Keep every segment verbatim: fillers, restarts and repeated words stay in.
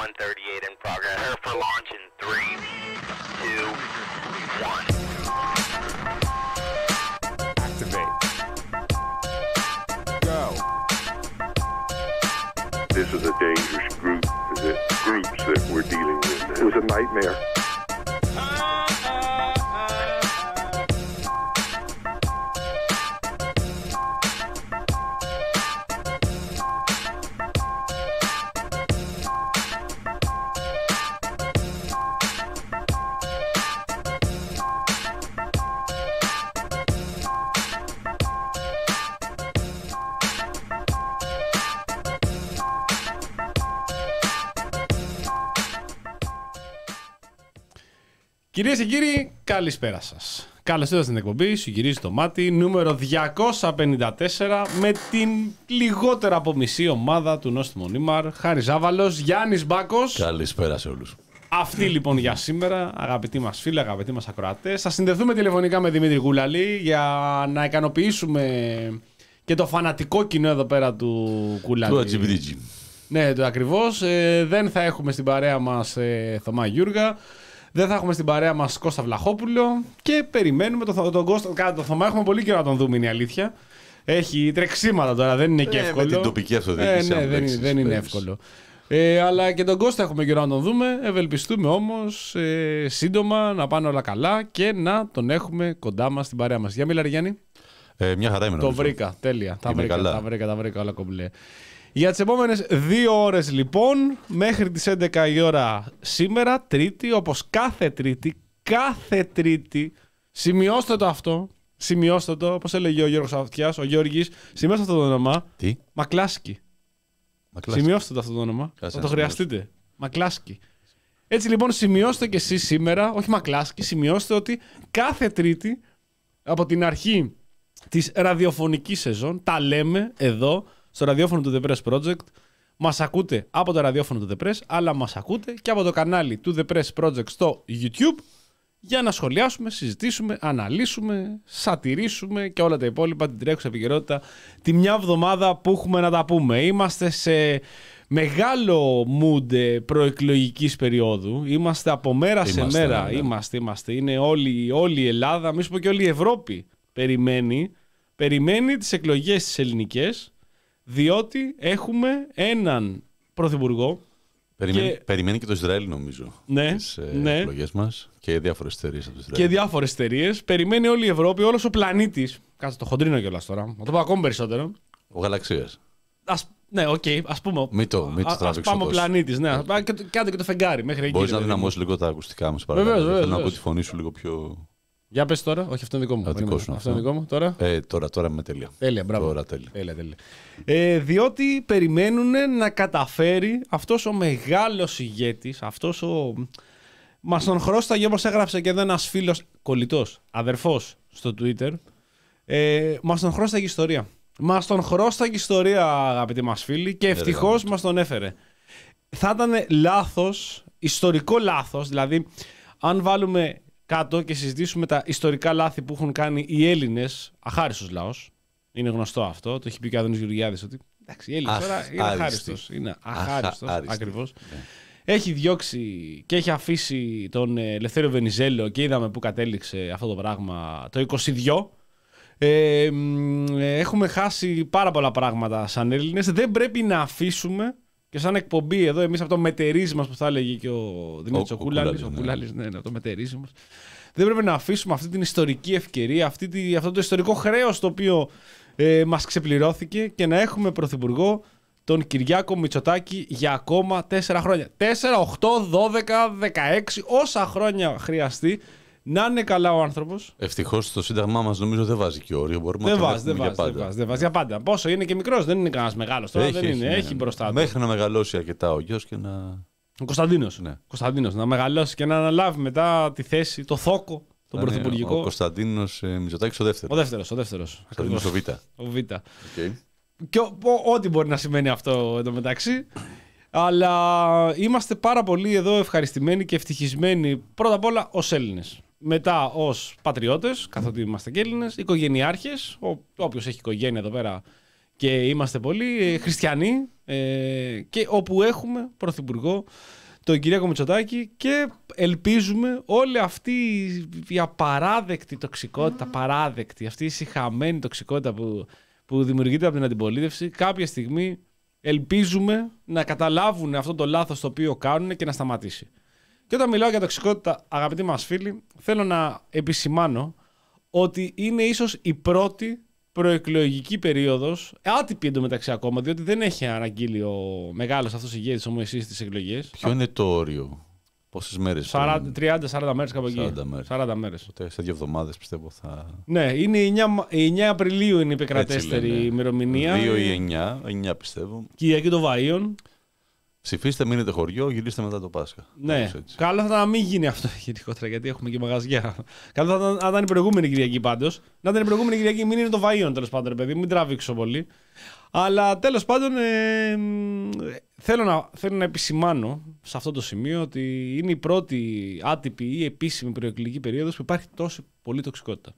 one thirty-eight in progress. Prepare for launch in three, two, one. Activate. Go. This is a dangerous group, the groups that we're dealing with now. It was a nightmare. Κυρίες και κύριοι, καλησπέρα σας. Καλώς ήρθατε στην εκπομπή, σου γυρίζει το μάτι, νούμερο διακόσια πενήντα τέσσερα, με την λιγότερα από μισή ομάδα του Νόστιμο Νίμαρ, Χάρης Ζάβαλος, Γιάννης Μπάκος. Καλησπέρα σε όλους. Αυτή λοιπόν για σήμερα, αγαπητοί μας φίλοι, αγαπητοί μας ακροατές. Θα συνδεθούμε τηλεφωνικά με Δημήτρη Κούλαλη για να ικανοποιήσουμε και το φανατικό κοινό εδώ πέρα του Κούλαλη. Του Ατζιμπιτζι. Ναι, το ακριβώς. Ε, δεν θα έχουμε στην παρέα μας ε, Θωμά Γιούργα. Δεν θα έχουμε στην παρέα μας Κώστα Βλαχόπουλο και περιμένουμε τον, τον Κώστα. Κατά το Θωμά έχουμε πολύ καιρό να τον δούμε, είναι η αλήθεια. Έχει τρεξίματα τώρα, δεν είναι και ε, εύκολο. Με την τοπική αυτοδιοίκηση. Ε, ναι, δεν, είναι, δεν είναι εύκολο. Ε, αλλά και τον Κώστα έχουμε καιρό να τον δούμε. Ευελπιστούμε όμως ε, σύντομα να πάνε όλα καλά και να τον έχουμε κοντά μας στην παρέα μας. Για μιλά, Γιάννη. Ε, μια χαρά είμαι. Το νομίζω. βρήκα, τέλεια. Τα βρήκα, καλά. τα βρήκα, τα βρήκα όλα κομπλέ. Για τις επόμενες δύο ώρες λοιπόν, μέχρι τις έντεκα η ώρα σήμερα, Τρίτη, όπως κάθε Τρίτη, κάθε Τρίτη, σημειώστε το αυτό, σημειώστε το, όπως έλεγε ο Γιώργος Αυτιάς, ο Γιώργης, σημειώστε αυτό το όνομα. Τι? Μακλάσκι. Μακλάσκι. Σημειώστε το αυτό το όνομα, Κάτσε θα το να χρειαστείτε. Μακλάσκι. Έτσι λοιπόν σημειώστε και εσείς σήμερα, όχι Μακλάσκι, σημειώστε ότι κάθε Τρίτη, από την αρχή της ραδιοφωνικής σεζόν, τα λέμε εδώ, στο ραδιόφωνο του The Press Project. Μας ακούτε από το ραδιόφωνο του The Press, αλλά μας ακούτε και από το κανάλι του The Press Project στο YouTube για να σχολιάσουμε, συζητήσουμε, αναλύσουμε, σατυρίσουμε και όλα τα υπόλοιπα, την τρέχουσα επικαιρότητα τη μια εβδομάδα που έχουμε να τα πούμε. Είμαστε σε μεγάλο mood προεκλογικής περίοδου. Είμαστε από μέρα είμαστε, σε μέρα. ναι, ναι. Είμαστε, είμαστε. Είναι όλη, όλη η Ελλάδα, μη σου πω και όλη η Ευρώπη περιμένει, περιμένει τις εκλογές τις ελληνικές. Διότι έχουμε έναν πρωθυπουργό. Περιμένει και... περιμένει και το Ισραήλ, νομίζω. Ναι, τις ε, ναι. εκλογές μας και διάφορες εταιρείες από το Ισραήλ. Και διάφορες εταιρείες. Περιμένει όλη η Ευρώπη, όλος ο πλανήτης. Κάτσε το χοντρίνο κιόλας τώρα. Να το πω ακόμη περισσότερο. Ο Γαλαξίας. Ας... Ναι, οκ, okay, ας πούμε. Μην το, μην το ας τραβήξω πάμε ο τόσο. πλανήτης. Ναι, yeah. και, κάντε και το φεγγάρι μέχρι εκεί. Μπορείς να δυναμώσεις λίγο τα ακουστικά μας, Βεβαίως, παρακαλώ. βεβαίως, Θέλω να βεβαίως. ακούω τη φωνή σου λίγο πιο. Για πες τώρα, όχι αυτό είναι δικό μου. Α, δικό σου, αυτό είναι δικό μου τώρα. Ε, τώρα, τώρα είμαι τέλεια. Τέλεια, μπράβο. Τώρα τέλεια. τέλεια, τέλεια. Ε, διότι περιμένουν να καταφέρει αυτός ο μεγάλος ηγέτης, αυτός ο... Μας τον χρώσταγε, όπως έγραψε και εδώ ένας φίλος, κολλητός, αδερφός στο Twitter, ε, μας τον χρώσταγε ιστορία. Μας τον χρώσταγε ιστορία, αγαπητοί μας φίλοι, και ευτυχώς μας τον έφερε. Θα ήταν λάθος, ιστορικό λάθος, δηλαδή αν βάλουμε κάτω και συζητήσουμε τα ιστορικά λάθη που έχουν κάνει οι Έλληνες, αχάριστος λαός. Είναι γνωστό αυτό. Το έχει πει και ο Άδωνης Γεωργιάδης ότι εντάξει, οι Έλληνες τώρα είναι αχάριστος. Είναι αχάριστος, ακριβώς. Ναι. Έχει διώξει και έχει αφήσει τον Ελευθέριο Βενιζέλο και είδαμε που κατέληξε αυτό το πράγμα το είκοσι δύο. Ε, έχουμε χάσει πάρα πολλά πράγματα σαν Έλληνες. Δεν πρέπει να αφήσουμε. Και σαν εκπομπή εδώ, εμείς από το μετερίζει μας που θα έλεγε και ο Δημήτρης ο, ο Κούλαλης, ο Κούλαλης, ναι, ναι, το μετερίζει μας. Δεν πρέπει να αφήσουμε αυτή την ιστορική ευκαιρία, αυτή τη, αυτό το ιστορικό χρέος το οποίο ε, μας ξεπληρώθηκε και να έχουμε πρωθυπουργό τον Κυριάκο Μητσοτάκη για ακόμα τέσσερα χρόνια. τέσσερα, οκτώ, δώδεκα, δεκαέξι, όσα χρόνια χρειαστεί. Να είναι καλά ο άνθρωπος. Ευτυχώς το Σύνταγμά μας νομίζω δεν βάζει και όριο. Μπορούμε δεν να βάζει, το δεν για βάζει, πάντα. δεν βάζει για πάντα. Πόσο είναι και μικρός, δεν είναι κανένας μεγάλος τώρα. Έχει, δεν έχει, είναι, ναι, έχει ναι. μπροστά του. Μέχρι να μεγαλώσει αρκετά ο γιος και να. Ο Κωνσταντίνος. Ναι. Κωνσταντίνος, να μεγαλώσει και να αναλάβει μετά τη θέση, το θόκο, τον Ναι, πρωθυπουργικό. Ο Κωνσταντίνος ε, Μητσοτάκης ο δεύτερος. Ο δεύτερος, ο δεύτερος. Κωνσταντίνος ο Β. Ο Β. Okay. Και ο- ο- ό,τι μπορεί να σημαίνει αυτό εντωμεταξύ. Αλλά είμαστε πάρα πολύ εδώ ευχαριστημένοι και ευτυχισμένοι πρώτα απ' όλα ως Έλληνες. Μετά ως πατριώτες, καθότι είμαστε και Έλληνες, οικογενειάρχες, ο- όποιος έχει οικογένεια εδώ πέρα και είμαστε πολύ ε, χριστιανοί ε, και όπου έχουμε πρωθυπουργό τον Κυριάκο Μητσοτάκη και ελπίζουμε όλη αυτή η απαράδεκτη τοξικότητα, παράδεκτη, αυτή η σιχαμένη τοξικότητα που, που δημιουργείται από την αντιπολίτευση, κάποια στιγμή ελπίζουμε να καταλάβουν αυτό το λάθος το οποίο κάνουν και να σταματήσει. Και όταν μιλάω για τοξικότητα, αγαπητοί μας φίλοι, θέλω να επισημάνω ότι είναι ίσως η πρώτη προεκλογική περίοδος, άτυπη εντωμεταξύ ακόμα, διότι δεν έχει αναγγείλει ο μεγάλος αυτός ηγέτης ο Μωυσής στις εκλογές. Ποιο είναι το όριο, πόσες μέρες? τριάντα σαράντα μέρες κάπου εκεί. σαράντα μέρες. σαράντα μέρες. Οπότε σε δύο εβδομάδες πιστεύω θα... Ναι, είναι η εννιά Απριλίου είναι η επικρατέστερη ημερομηνία. δύο ή εννιά, εννιά πιστεύω. Κυριακή των Βαΐων. Ψηφίστε, μείνετε χωριό, γυρίστε μετά το Πάσχα. Ναι, καλό θα ήταν να μην γίνει αυτό γενικότερα, γιατί έχουμε και μαγαζιά. Καλό θα ήταν να ήταν η προηγούμενη Κυριακή πάντως. Να ήταν η προηγούμενη Κυριακή, μην είναι το Βαΐων τέλος πάντων, ρε παιδί, μην τραβήξω πολύ. Αλλά τέλος πάντων ε, θέλω, να, θέλω να επισημάνω σε αυτό το σημείο ότι είναι η πρώτη άτυπη ή επίσημη προεκλογική περίοδος που υπάρχει τόσο πολύ τοξικότητα.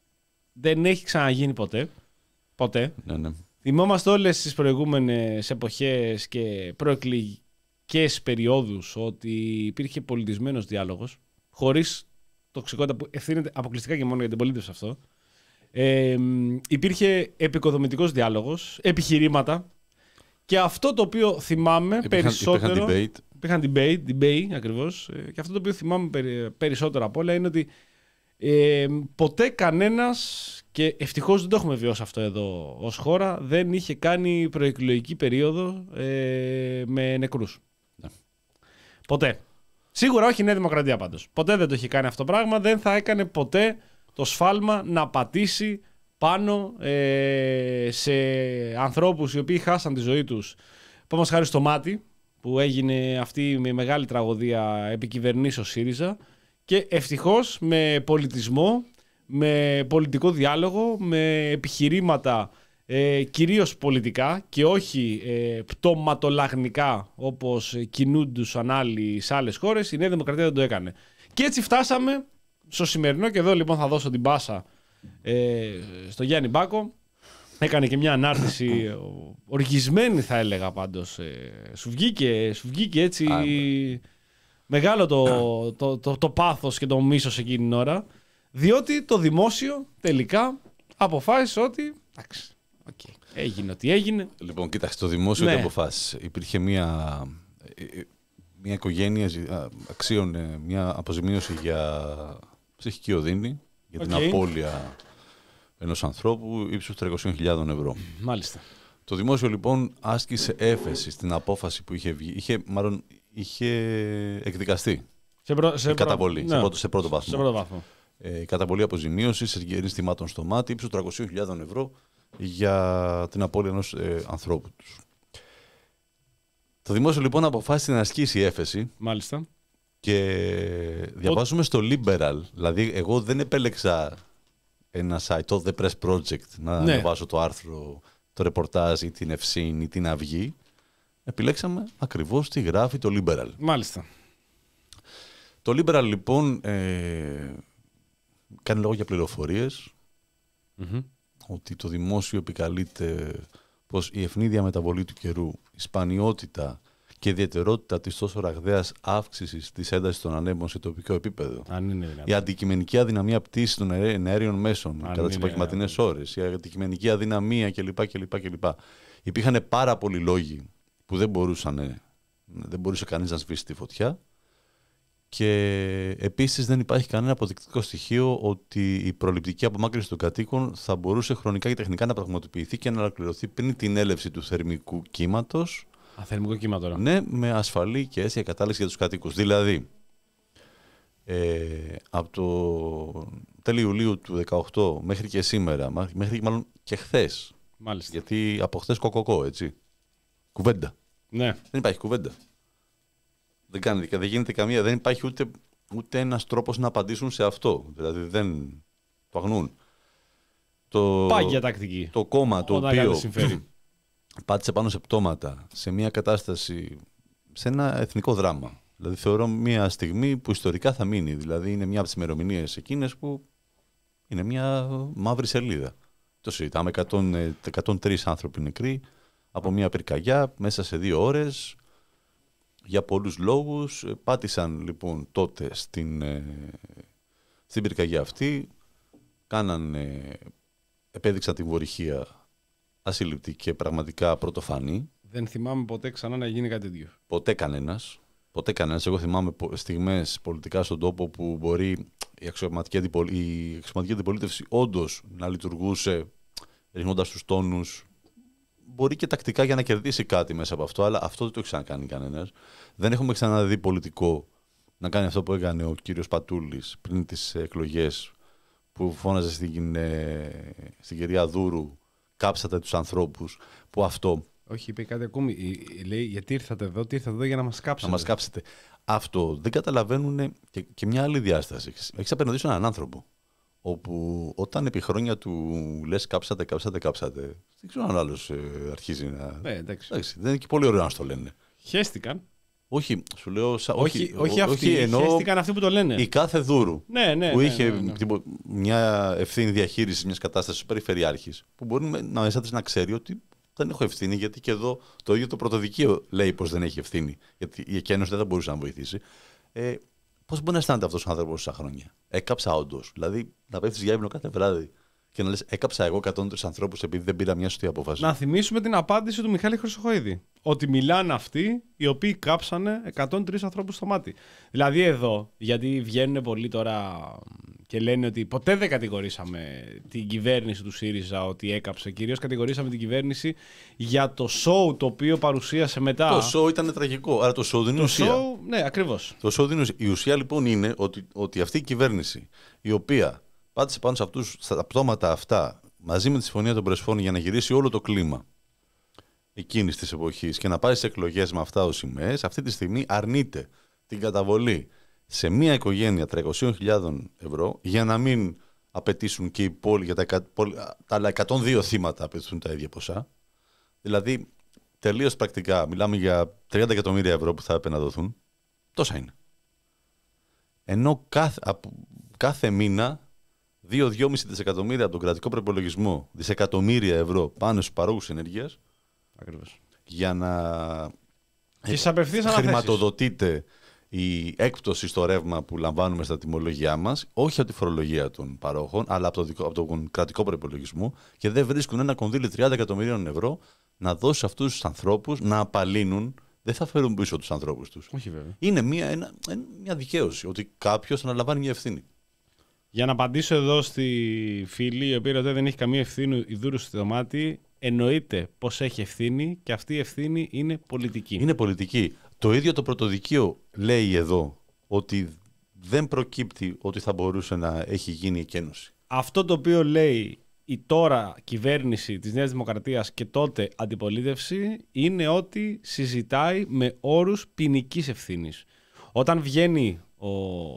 Δεν έχει ξαναγίνει ποτέ. Ποτέ. Ναι, ναι. Θυμόμαστε όλες τις προηγούμενες εποχές και προεκλογικές περιόδους ότι υπήρχε πολιτισμένος διάλογος, χωρίς τοξικότητα που ευθύνεται αποκλειστικά και μόνο για την πολίτευση αυτό. Ε, υπήρχε επικοδομητικός διάλογος, επιχειρήματα και αυτό το οποίο θυμάμαι υπήρχαν, περισσότερο... Υπήρχαν debate. Υπήρχαν debate, debate ακριβώς. Και αυτό το οποίο θυμάμαι περισσότερο απ' όλα είναι ότι ε, ποτέ κανένας, και ευτυχώς δεν το έχουμε βιώσει αυτό εδώ ως χώρα, δεν είχε κάνει προεκλογική περίοδο ε, με νεκρούς. Ναι. Ποτέ. Σίγουρα όχι η Νέα Δημοκρατία πάντως. Ποτέ δεν το είχε κάνει αυτό το πράγμα. Δεν θα έκανε ποτέ το σφάλμα να πατήσει πάνω ε, σε ανθρώπους οι οποίοι χάσαν τη ζωή τους. Πάμε χάρη στο μάτι που έγινε αυτή με μεγάλη τραγωδία επικυβερνήσεως ΣΥΡΙΖΑ και ευτυχώς με πολιτισμό, με πολιτικό διάλογο, με επιχειρήματα ε, κυρίως πολιτικά και όχι ε, πτωματολαγνικά όπως κινούντουσαν άλλοι σε άλλες χώρες, η Νέα Δημοκρατία δεν το έκανε. Και έτσι φτάσαμε στο σημερινό, και εδώ λοιπόν θα δώσω την πάσα ε, στο Γιάννη Μπάκο. Έκανε και μια ανάρτηση οργισμένη θα έλεγα πάντως. Ε, σου, βγήκε, σου βγήκε έτσι Α, μεγάλο το, το, το, το, το πάθος και το μίσος εκείνη την ώρα. Διότι το δημόσιο τελικά αποφάσισε ότι εντάξει, okay, έγινε ό,τι έγινε. Λοιπόν, κοίταξε, το δημόσιο ναι. τι αποφάσισε. Υπήρχε μια, μια οικογένεια αξίωνε μια αποζημίωση για ψυχική οδύνη, για την okay. απώλεια ενός ανθρώπου ύψους τριακόσιες χιλιάδες ευρώ. Μάλιστα. Το δημόσιο λοιπόν άσκησε έφεση στην απόφαση που είχε βγει, είχε, μάλλον είχε εκδικαστεί. Σε, προ, σε, καταβολή, προ... σε, ναι. πρώτο, σε πρώτο βαθμό. Σε πρώτο βαθμό. Ε, καταβολή αποζημίωσης ενστημάτων στο μάτι ύψους τριακόσιες χιλιάδες ευρώ για την απώλεια ενός ε, ανθρώπου τους. Το δημόσιο λοιπόν αποφάσισε να ασκήσει έφεση. Μάλιστα. Και διαβάζουμε Ο... στο Liberal, δηλαδή εγώ δεν επέλεξα ένα site, το The Press Project, να ναι. ανεβάσω το άρθρο, το ρεπορτάζ ή την Ευσύν ή την Αυγή. Επιλέξαμε ακριβώς τι γράφει το Liberal. Μάλιστα. Το Liberal λοιπόν ε, κάνει λόγο για πληροφορίες, mm-hmm. ότι το δημόσιο επικαλείται πως η ευνίδια μεταβολή του καιρού, η σπανιότητα και η ιδιαιτερότητα της τόσο ραγδαίας αύξησης της έντασης των ανέμων σε τοπικό επίπεδο, Αν είναι δυνατόν. η αντικειμενική αδυναμία πτήσης των αέριων μέσων Αν κατά τις επαγγελματινές ώρες, η αντικειμενική αδυναμία κλπ. κλπ, κλπ. Υπήρχαν πάρα πολλοί λόγοι που δεν, μπορούσαν, δεν μπορούσε κανείς να σβήσει τη φωτιά. Και επίσης δεν υπάρχει κανένα αποδεικτικό στοιχείο ότι η προληπτική απομάκρυνση των κατοίκων θα μπορούσε χρονικά και τεχνικά να πραγματοποιηθεί και να ολοκληρωθεί πριν την έλευση του θερμικού κύματος. Α, θερμικό κύμα τώρα. Ναι, με ασφαλή και αίσια κατάληξη για τους κατοίκους. Δηλαδή, ε, από το τέλη Ιουλίου του δεκαοκτώ μέχρι και σήμερα, μέχρι μάλλον και χθες. Μάλιστα. Γιατί από χθες κοκοκό, έτσι. Κουβέντα. Ναι. Δεν υπάρχει κουβέντα. Δεν, κάνει, δεν γίνεται καμία, δεν υπάρχει ούτε, ούτε ένας τρόπος να απαντήσουν σε αυτό. Δηλαδή δεν το αγνούν. Το, Πάγια τακτική. Το κόμμα το οποίο συμφέρει. πάτησε πάνω σε πτώματα, σε μια κατάσταση, σε ένα εθνικό δράμα. Δηλαδή θεωρώ μια στιγμή που ιστορικά θα μείνει. Δηλαδή είναι μια από τις ημερομηνίες εκείνες που είναι μια μαύρη σελίδα. Το συζητάμε. εκατόν τρεις άνθρωποι νεκροί από μια πυρκαγιά μέσα σε δύο ώρες. Για πολλούς λόγους. Πάτησαν λοιπόν τότε στην, στην πυρκαγιά αυτή. Κάνανε, επέδειξαν την βορυχία ασύλληπτη και πραγματικά πρωτοφανή. Δεν θυμάμαι ποτέ ξανά να γίνει κάτι τέτοιο. Ποτέ κανένας. Ποτέ κανένας. Εγώ θυμάμαι στιγμές πολιτικά στον τόπο που μπορεί η αξιωματική, αντιπολ... η αξιωματική αντιπολίτευση όντως να λειτουργούσε ρίχνοντας τους τόνους. Μπορεί και τακτικά για να κερδίσει κάτι μέσα από αυτό, αλλά αυτό δεν το έχει ξανακάνει κανένας. Δεν έχουμε ξαναδεί πολιτικό να κάνει αυτό που έκανε ο κύριος Πατούλης πριν τις εκλογές, που φώναζε στην, ε, στην κυρία Δούρου, κάψατε τους ανθρώπους, που αυτό... Όχι, είπε κάτι ακόμη. Λέει, γιατί ήρθατε εδώ, τι ήρθατε εδώ για να μας κάψετε. Να μας κάψετε. Αυτό δεν καταλαβαίνουν και, και μια άλλη διάσταση. Έχεις απέναντί σου έναν άνθρωπο, όπου όταν επί χρόνια του λες κάψατε, κάψατε, κάψατε, δεν ξέρω αν ο άλλος ε, αρχίζει να... Ναι, εντάξει. εντάξει. Δεν είναι και πολύ ωραίο να στο λένε. Χέστηκαν. Όχι, σου λέω... Σα... Όχι, όχι, όχι αυτοί, όχι, εννοώ χέστηκαν αυτοί που το λένε. Η κάθε Δούρου Ναι, ναι, που ναι, είχε ναι, ναι. τύπο, μια ευθύνη διαχείρισης μιας κατάστασης περιφερειάρχης, που μπορεί να μέσα της να ξέρει ότι δεν έχω ευθύνη, γιατί και εδώ το ίδιο το πρωτοδικείο λέει πως δεν έχει ευθύνη, γιατί η εκένωση δεν θα μπορούσε να βοηθήσει. Ε, πώς μπορεί να αισθάνεται αυτός ο άνθρωπος τόσα χρόνια? Έκαψα όντως. Δηλαδή να πέφτεις για ύπνο κάθε βράδυ και να λες έκαψα εγώ εκατόν τρεις ανθρώπους επειδή δεν πήρα μια σωστή απόφαση. Να θυμίσουμε την απάντηση του Μιχάλη Χρυσοχοΐδη. Ότι μιλάνε αυτοί οι οποίοι κάψανε εκατόν τρεις ανθρώπους στο μάτι. Δηλαδή εδώ, γιατί βγαίνουν πολλοί τώρα και λένε ότι ποτέ δεν κατηγορήσαμε την κυβέρνηση του ΣΥΡΙΖΑ ότι έκαψε. Κυρίως κατηγορήσαμε την κυβέρνηση για το show το οποίο παρουσίασε μετά. Το show ήταν τραγικό. Άρα το show δεν είναι το ουσία. Show, ναι, ακριβώς. Το show δεν είναι ουσία. Η ουσία λοιπόν είναι ότι, ότι αυτή η κυβέρνηση, η οποία πάτησε πάνω σε αυτούς, στα πτώματα αυτά, μαζί με τη Συμφωνία των Πρεσφών, για να γυρίσει όλο το κλίμα εκείνης της εποχής και να πάει σε εκλογές με αυτά ως σημαίες, αυτή τη στιγμή αρνείται την καταβολή σε μία οικογένεια τριακόσιες χιλιάδες ευρώ για να μην απαιτήσουν και οι πόλοι για τα, τα άλλα εκατόν δύο θύματα απαιτούν τα ίδια ποσά. Δηλαδή, τελείως πρακτικά, μιλάμε για τριάντα εκατομμύρια ευρώ που θα έπρεπε να δοθούν. Τόσα είναι. Ενώ κάθε, από, κάθε μήνα δύο με δυόμισι δισεκατομμύρια από τον κρατικό προπολογισμό, δισεκατομμύρια ευρώ πάνω στους παρόχους ενέργειας, Ακριβώς. για να Και στις απευθείας αναθέσεις. χρηματοδοτείται η έκπτωση στο ρεύμα που λαμβάνουμε στα τιμολογιά μας, όχι από τη φορολογία των παρόχων, αλλά από, το δικό, από τον κρατικό προπολογισμό, και δεν βρίσκουν ένα κονδύλι τριάντα εκατομμυρίων ευρώ να δώσει σε αυτούς τους ανθρώπους να απαλύνουν. Δεν θα φέρουν πίσω τους ανθρώπους τους. Όχι βέβαια. Είναι μια, ένα, μια δικαίωση ότι κάποιος αναλαμβάνει μια ευθύνη. Για να απαντήσω εδώ στη φίλη, η οποία ρωτάει δεν έχει καμία ευθύνη η Δούρου στη δωμάτι, εννοείται πως έχει ευθύνη και αυτή η ευθύνη είναι πολιτική. Είναι πολιτική. Το ίδιο το πρωτοδικείο λέει εδώ ότι δεν προκύπτει ότι θα μπορούσε να έχει γίνει εκένωση. Αυτό το οποίο λέει η τώρα κυβέρνηση της Νέας Δημοκρατίας και τότε αντιπολίτευση είναι ότι συζητάει με όρους ποινικής ευθύνης. Όταν βγαίνει ο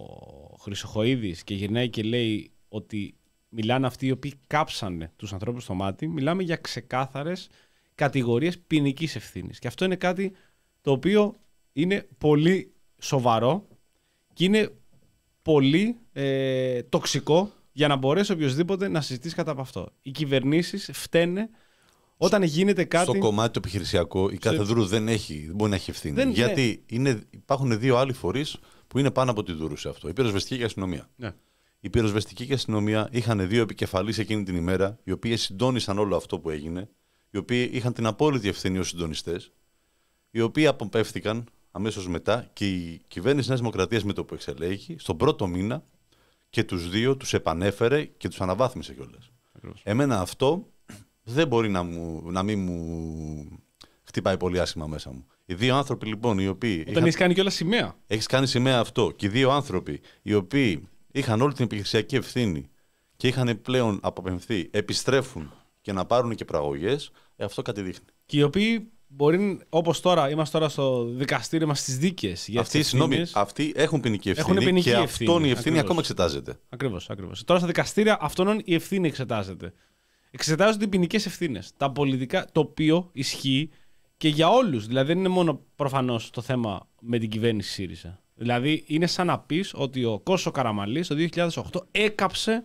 Χρυσοχοΐδης και γυρνάει και λέει ότι μιλάνε αυτοί οι οποίοι κάψανε τους ανθρώπους στο μάτι, μιλάμε για ξεκάθαρες κατηγορίες ποινικής ευθύνης. Και αυτό είναι κάτι το οποίο είναι πολύ σοβαρό και είναι πολύ ε, τοξικό για να μπορέσει οποιοδήποτε να συζητήσει κατά από αυτό. Οι κυβερνήσεις φταίνε όταν γίνεται κάτι. Στο κομμάτι το επιχειρησιακό, η κάθε Δούρου δεν, έχει, δεν μπορεί να έχει ευθύνη. Δεν, γιατί ναι. είναι, υπάρχουν δύο άλλοι φορείς που είναι πάνω από τη Δούρου σε αυτό. Η πυροσβεστική και η αστυνομία. Ναι. Η πυροσβεστική και η αστυνομία είχαν δύο επικεφαλείς εκείνη την ημέρα, οι οποίοι συντόνισαν όλο αυτό που έγινε, οι οποίοι είχαν την απόλυτη ευθύνη ως συντονιστές, οι οποίοι αποπεύθηκαν αμέσως μετά, και η κυβέρνηση Νέας Δημοκρατίας με το που εξελέγει, στον πρώτο μήνα, και τους δύο τους επανέφερε και τους αναβάθμισε κιόλας. Εμένα αυτό δεν μπορεί να, μου, να μην μου χτυπάει πολύ άσχημα μέσα μου. Οι δύο άνθρωποι λοιπόν οι οποίοι. Όταν είχαν... έχεις κάνει κιόλας σημαία. Έχεις κάνει σημαία αυτό. Και οι δύο άνθρωποι οι οποίοι είχαν όλη την επιχειρησιακή ευθύνη και είχαν πλέον αποπεμφθεί, επιστρέφουν και να πάρουν και πραγωγές, ε, αυτό κάτι δείχνει. Και οι οποίοι μπορεί, όπως τώρα, είμαστε τώρα στο δικαστήριο μας στις δίκες. Αυτοί, συγγνώμη, αυτοί έχουν ποινική ευθύνη, έχουν ποινική και ευθύνη. Αυτόν η ευθύνη ακριβώς. Ακόμα εξετάζεται. Ακριβώς, ακριβώς. Τώρα στα δικαστήρια αυτόν η ευθύνη εξετάζεται. Εξετάζονται οι ποινικές ευθύνες. Τα πολιτικά, το οποίο ισχύει και για όλους. Δηλαδή δεν είναι μόνο προφανώς το θέμα με την κυβέρνηση ΣΥΡΙΖΑ. Δηλαδή είναι σαν να πεις ότι ο Κώσο Καραμανλής το δύο χιλιάδες οκτώ έκαψε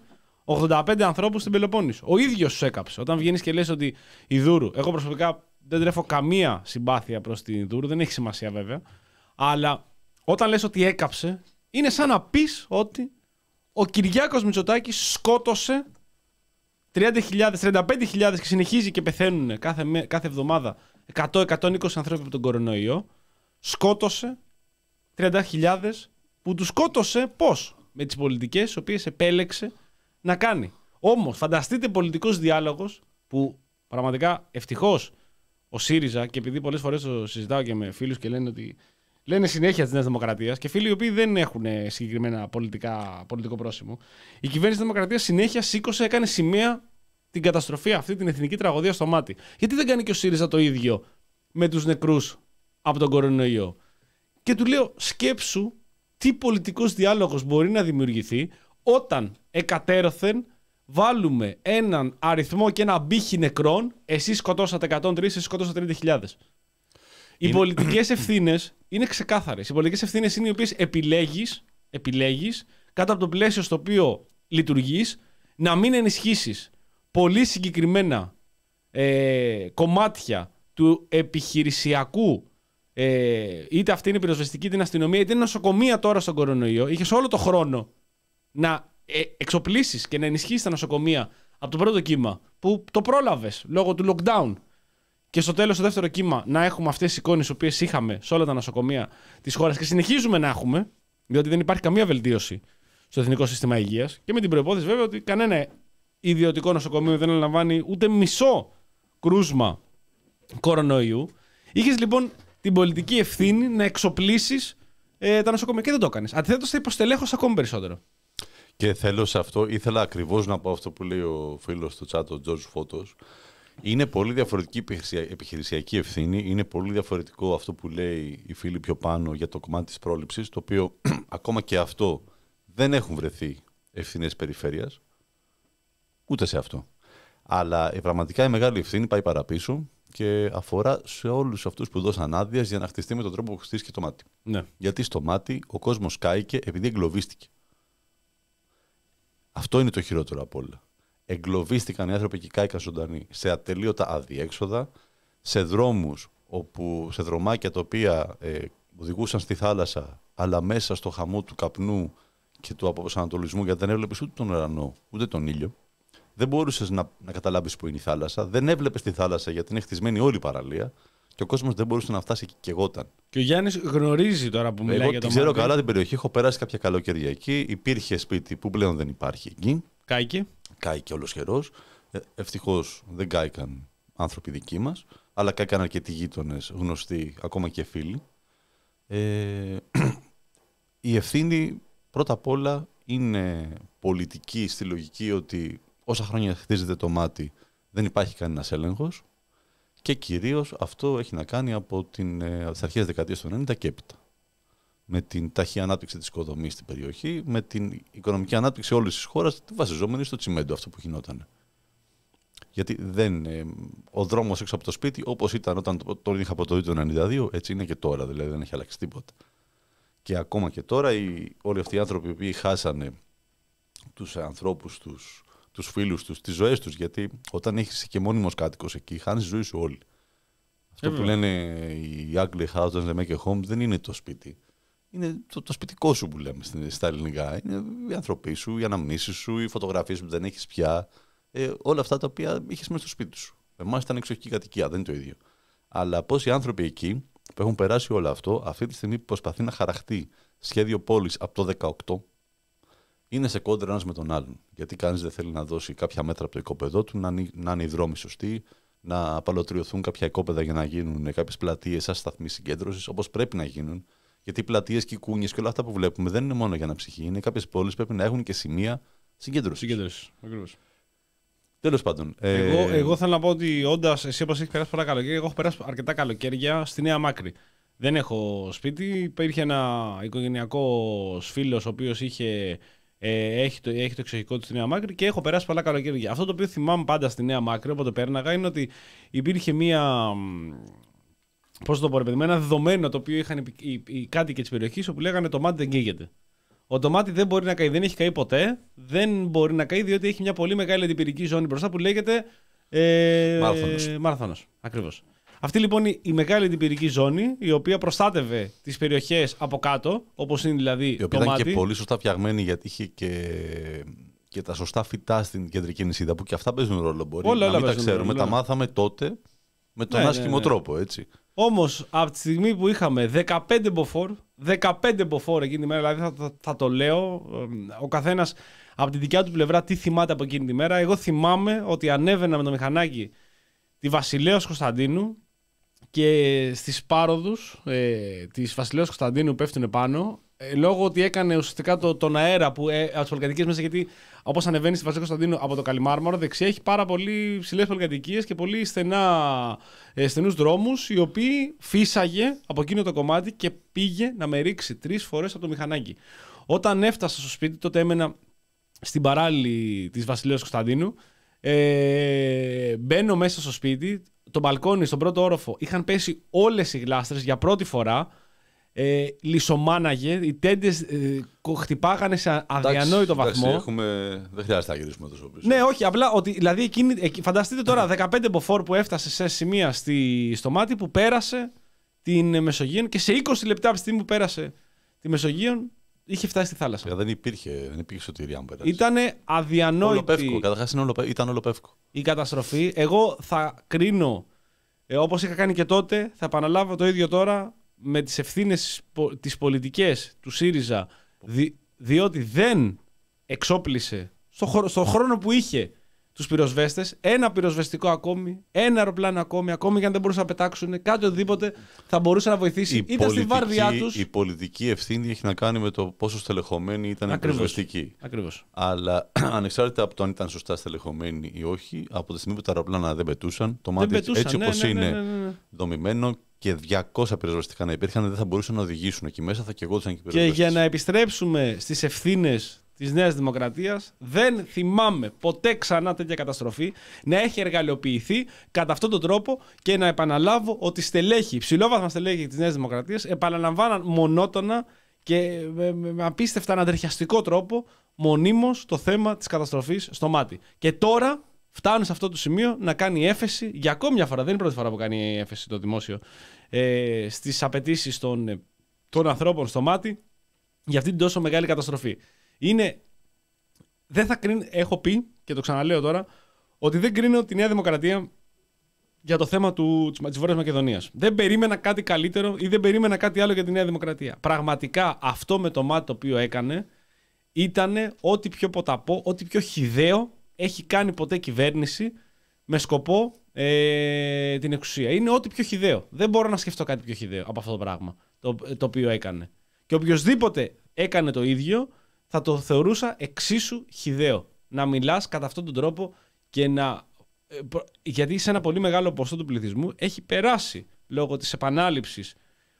ογδόντα πέντε ανθρώπους στην Πελοπόννησο. Ο ίδιος τους έκαψε. Όταν βγαίνεις και λες ότι η Δούρου, εγώ προσωπικά δεν τρέφω καμία συμπάθεια προς την Δούρου, δεν έχει σημασία βέβαια, αλλά όταν λες ότι έκαψε, είναι σαν να πεις ότι ο Κυριάκος Μητσοτάκης σκότωσε τριάντα χιλιάδες, τριάντα πέντε χιλιάδες και συνεχίζει και πεθαίνουν κάθε, κάθε εβδομάδα εκατό με εκατόν είκοσι ανθρώποι από τον κορονοϊό. Σκότωσε τριάντα χιλιάδες που τους σκότωσε πώς? Με τις πολιτικές τις οποίες επέλεξε να κάνει. Όμως φανταστείτε πολιτικός διάλογος που πραγματικά ευτυχώς ο ΣΥΡΙΖΑ, και επειδή πολλές φορές το συζητάω και με φίλους και λένε ότι λένε συνέχεια της Νέας Δημοκρατίας και φίλοι οι οποίοι δεν έχουν συγκεκριμένα πολιτικά, πολιτικό πρόσημο, η κυβέρνηση της Δημοκρατίας συνέχεια σήκωσε, έκανε σημαία την καταστροφή αυτή, την εθνική τραγωδία στο μάτι. Γιατί δεν κάνει και ο ΣΥΡΙΖΑ το ίδιο με τους νεκρούς από τον κορονοϊό? Και του λέω, σκέψου τι πολιτικός διάλογος μπορεί να δημιουργηθεί όταν εκατέρωθεν βάλουμε έναν αριθμό και ένα μπήχη νεκρών, εσείς σκοτώσατε εκατόν τρία, εσείς σκοτώσατε τριάντα χιλιάδες. Οι πολιτικές ευθύνες είναι ξεκάθαρες. Οι πολιτικές ευθύνες είναι οι οποίες επιλέγεις, επιλέγεις κάτω από το πλαίσιο στο οποίο λειτουργείς να μην ενισχύσεις πολύ συγκεκριμένα ε, κομμάτια του επιχειρησιακού, ε, είτε αυτή είναι η πυροσβεστική, είτε είναι αστυνομία, είτε είναι νοσοκομεία τώρα στον κορονοϊό. Είχες όλο το χρόνο να ε, εξοπλίσεις και να ενισχύσεις τα νοσοκομεία από το πρώτο κύμα που το πρόλαβες λόγω του lockdown. Και στο τέλος, στο δεύτερο κύμα, να έχουμε αυτές τις εικόνες τις οποίες είχαμε σε όλα τα νοσοκομεία της χώρας και συνεχίζουμε να έχουμε, διότι δεν υπάρχει καμία βελτίωση στο εθνικό σύστημα υγείας και με την προϋπόθεση βέβαια ότι κανένα ιδιωτικό νοσοκομείο δεν αναλαμβάνει ούτε μισό κρούσμα κορονοϊού. Είχες λοιπόν την πολιτική ευθύνη να εξοπλίσεις ε, τα νοσοκομεία και δεν το έκανες. Αντιθέτως, θα υποστελέχωσε ακόμη περισσότερο. Και θέλω σε αυτό, ήθελα ακριβώς να πω αυτό που λέει ο φίλος στο chat, ο George Photos. Είναι πολύ διαφορετική επιχειρησιακή ευθύνη. Είναι πολύ διαφορετικό αυτό που λέει η φίλη πιο πάνω για το κομμάτι της πρόληψης, το οποίο ακόμα και αυτό δεν έχουν βρεθεί ευθύνες περιφέρειας. Ούτε σε αυτό. Αλλά πραγματικά η μεγάλη ευθύνη πάει παραπίσω και αφορά σε όλους αυτούς που δώσαν άδειες για να χτιστεί με τον τρόπο που χτίστηκε το μάτι. Ναι. Γιατί στο μάτι ο κόσμος κάηκε επειδή εγκλωβίστηκε. Αυτό είναι το χειρότερο απ' όλα. Εγκλωβίστηκαν οι άνθρωποι και κάηκαν ζωντανοί σε ατελείωτα αδιέξοδα, σε δρόμους, όπου, σε δρομάκια τα οποία ε, οδηγούσαν στη θάλασσα, αλλά μέσα στο χαμό του καπνού και του αποπροσανατολισμού, γιατί δεν έβλεπες ούτε τον ουρανό, ούτε τον ήλιο. Δεν μπορούσες να, να καταλάβεις που είναι η θάλασσα. Δεν έβλεπες τη θάλασσα γιατί είναι χτισμένη όλη η παραλία και ο κόσμος δεν μπορούσε να φτάσει εκεί και εγώταν. Και ο Γιάννης γνωρίζει τώρα που μιλάει Εγώ για το ξέρω μάτι. καλά την περιοχή, έχω περάσει κάποια καλοκαίρια εκεί. Υπήρχε σπίτι που πλέον δεν υπάρχει εκεί. Κάηκε. Κάηκε ολοσχερός. Ε, ευτυχώς δεν κάηκαν άνθρωποι δικοί μας, αλλά κάηκαν αρκετοί γείτονες, γνωστοί, ακόμα και φίλοι. Ε, η ευθύνη πρώτα απ' όλα είναι πολιτική στη λογική ότι όσα χρόνια χτίζεται το μάτι δεν υπάρχει κανένας έλεγχος και κυρίως αυτό έχει να κάνει από, την, από τις αρχές δεκαετίας του ενενήντα και έπειτα. Με την ταχύ ανάπτυξη της οικοδομής στην περιοχή, με την οικονομική ανάπτυξη όλης της χώρας, βασιζόμενη στο τσιμέντο αυτό που γινόταν. Γιατί δεν, ε, ο δρόμος έξω από το σπίτι, όπως ήταν όταν τον είχα από το ενενήντα δύο, έτσι είναι και τώρα, δηλαδή δεν έχει αλλάξει τίποτα. Και ακόμα και τώρα οι, όλοι αυτοί οι άνθρωποι που χάσανε τους ανθρώπους τους, τους φίλους τους, τις ζωές τους, γιατί όταν έχεις και μόνιμος κάτοικος εκεί, χάνεις τη ζωή σου όλη. Αυτό που λένε οι Άγγλοι house doesn't make a home δεν είναι το σπίτι. Είναι το, το σπιτικό σου που λέμε στα ελληνικά. Είναι οι άνθρωποι σου, οι αναμνήσεις σου, οι φωτογραφίες που δεν έχεις πια. Ε, όλα αυτά τα οποία είχες μέσα στο σπίτι σου. Εμάς ήταν εξοχική κατοικία, δεν είναι το ίδιο. Αλλά πόσοι άνθρωποι εκεί που έχουν περάσει όλο αυτό, αυτή τη στιγμή που προσπαθεί να χαραχτεί σχέδιο πόλης από το δεκαοκτώ, είναι σε κόντρα ένας με τον άλλον. Γιατί κανείς δεν θέλει να δώσει κάποια μέτρα από το οικόπεδό του, να, να είναι οι δρόμοι σωστοί, να απαλωτριωθούν κάποια οικόπεδα για να γίνουν κάποιες πλατείες σαν σταθμοί συγκέντρωσης, όπως πρέπει να γίνουν. Γιατί οι πλατείες και οι κούνιες και όλα αυτά που βλέπουμε δεν είναι μόνο για αναψυχή. Είναι κάποιες πόλεις που πρέπει να έχουν και σημεία συγκέντρωσης. Συγκέντρωση, ακριβώς. Τέλος πάντων. Εγώ, ε... εγώ θέλω να πω ότι όντας εσύ όπως έχεις περάσει πολλά καλοκαίρια, εγώ έχω περάσει αρκετά καλοκαίρια στη Νέα Μάκρη. Δεν έχω σπίτι. Υπήρχε ένα οικογενειακό φίλος ο οποίος είχε, ε, έχει, το, έχει το εξοχικό του στη Νέα Μάκρη και έχω περάσει πολλά καλοκαίρια. Αυτό το οποίο θυμάμαι πάντα στη Νέα Μάκρη, όποτε πέρναγα, είναι ότι υπήρχε μία. Πώς το πω, ρε παιδί, ένα δεδομένο το οποίο είχαν οι, οι, οι κάτοικοι της περιοχής όπου λέγανε το μάτι δεν καίγεται. Ο Ντομάτη δεν μπορεί να καεί, δεν έχει καεί ποτέ. Δεν μπορεί να καεί διότι έχει μια πολύ μεγάλη αντιπυρική ζώνη μπροστά που λέγεται ε, Μάραθωνος. Μάραθωνος. Ακριβώς. Αυτή λοιπόν η μεγάλη αντιπυρική ζώνη, η οποία προστάτευε τις περιοχές από κάτω, όπως είναι δηλαδή η το οποία ήταν μάτι. και πολύ σωστά φτιαγμένη γιατί είχε και, και τα σωστά φυτά στην κεντρική νησίδα που και αυτά παίζουν ρόλο. Μπορεί Όλα, να όλα μην τα παίζουν ξέρουμε, ρόλο, τα ναι. μάθαμε τότε με τον Ναι, άσχημο ναι, ναι. τρόπο, έτσι. Όμως από τη στιγμή που είχαμε δεκαπέντε μποφόρ, δεκαπέντε μποφόρ εκείνη τη μέρα, δηλαδή θα, θα, θα το λέω, ο καθένας από τη δικιά του πλευρά τι θυμάται από εκείνη τη μέρα. Εγώ θυμάμαι ότι ανέβαινα με το μηχανάκι τη Βασιλέως Κωνσταντίνου και στις πάροδους ε, της Βασιλέως Κωνσταντίνου πέφτουν πάνω, ε, λόγω ότι έκανε ουσιαστικά το, τον αέρα που, ε, από τις πολυκατοικίες μέσα, γιατί όπως ανεβαίνει στη Βασιλέως Κωνσταντίνου από το Καλιμάρμαρο, δεξιά έχει πάρα πολύ ψηλές πολυκατοικίες και πολύ στενά, ε, στενούς δρόμους, οι οποίοι φύσαγε από εκείνο το κομμάτι και πήγε να με ρίξει τρεις φορές από το μηχανάκι. Όταν έφτασα στο σπίτι, τότε έμενα στην παράλληλη της Βασιλέως Κωνσταντίνου, ε, μπαίνω μέσα στο σπίτι. Το μπαλκόνι στον πρώτο όροφο είχαν πέσει όλες οι γλάστρες για πρώτη φορά. Ε, λισομάναγε, οι τέντες ε, χτυπάγανε σε αδιανόητο βαθμό. Εντάξει, έχουμε... Δεν χρειάζεται να γυρίσουμε τόσο πίσω. Ναι, όχι, απλά ότι. Δηλαδή, εκείνη, εκεί, φανταστείτε τώρα δεκαπέντε μποφόρ που έφτασε σε σημεία στη, στο μάτι που πέρασε την Μεσογείο και σε είκοσι λεπτά από τη στιγμή που πέρασε τη Μεσογείο είχε φτάσει στη θάλασσα. Δεν υπήρχε, δεν υπήρχε σωτηρία αν πέρασε. Ήτανε αδιανόητη. Ολοπεύκο, καταρχάς είναι ολοπε... ήταν ολοπεύκο. Η καταστροφή. Εγώ θα κρίνω, ε, όπως είχα κάνει και τότε, θα επαναλάβω το ίδιο τώρα με τις ευθύνες τις πολιτικές του ΣΥΡΙΖΑ, δι, διότι δεν εξόπλισε στο, χρο, στο χρόνο που είχε τους πυροσβέστες, ένα πυροσβεστικό ακόμη, ένα αεροπλάνο ακόμη, ακόμη και αν δεν μπορούσαν να πετάξουν κάτι οτιδήποτε θα μπορούσε να βοηθήσει. Η Ήταν στη βάρδιά τους. Η πολιτική ευθύνη έχει να κάνει με το πόσο στελεχωμένοι ήταν οι πυροσβεστικοί. Ακριβώς. Αλλά ανεξάρτητα από το αν ήταν σωστά στελεχωμένοι ή όχι, από τη στιγμή που τα αεροπλάνα δεν πετούσαν, το μάτι πετούσαν, έτσι ναι, όπως ναι, είναι ναι, ναι, ναι. δομημένο και διακόσια πυροσβεστικά να υπήρχαν, δεν θα μπορούσαν να οδηγήσουν εκεί μέσα, θα καιγόντουσαν και οι Και πυροσβέστες. για να επιστρέψουμε στις ευθύνες της Νέας Δημοκρατίας, δεν θυμάμαι ποτέ ξανά τέτοια καταστροφή να έχει εργαλειοποιηθεί κατά αυτόν τον τρόπο και να επαναλάβω ότι στελέχη, υψηλόβαθμα στελέχη της Νέας Δημοκρατίας επαναλαμβάναν μονότονα και με, με, με απίστευτα ανατριχιαστικό τρόπο μονίμως το θέμα της καταστροφής στο μάτι. Και τώρα φτάνουν σε αυτό το σημείο να κάνει έφεση για ακόμη μια φορά, δεν είναι η πρώτη φορά που κάνει έφεση το δημόσιο, ε, στις απαιτήσεις των, των ανθρώπων στο μάτι για αυτή την τόσο μεγάλη καταστροφή. Είναι, δεν θα κρίνω, έχω πει και το ξαναλέω τώρα, ότι δεν κρίνω τη Νέα Δημοκρατία για το θέμα του, της Βόρειας Μακεδονίας. Δεν περίμενα κάτι καλύτερο ή δεν περίμενα κάτι άλλο για τη Νέα Δημοκρατία. Πραγματικά αυτό με το μάτι το οποίο έκανε ήταν ό,τι πιο ποταπό, ό,τι πιο χυδαίο έχει κάνει ποτέ κυβέρνηση με σκοπό ε, την εξουσία. Είναι ό,τι πιο χυδαίο. Δεν μπορώ να σκεφτώ κάτι πιο χυδαίο από αυτό το πράγμα το, το οποίο έκανε. Και οποιοσδήποτε έκανε το ίδιο θα το θεωρούσα εξίσου χυδαίο. Να μιλάς κατά αυτόν τον τρόπο και να... Γιατί σε ένα πολύ μεγάλο ποσοστό του πληθυσμού έχει περάσει λόγω της επανάληψης.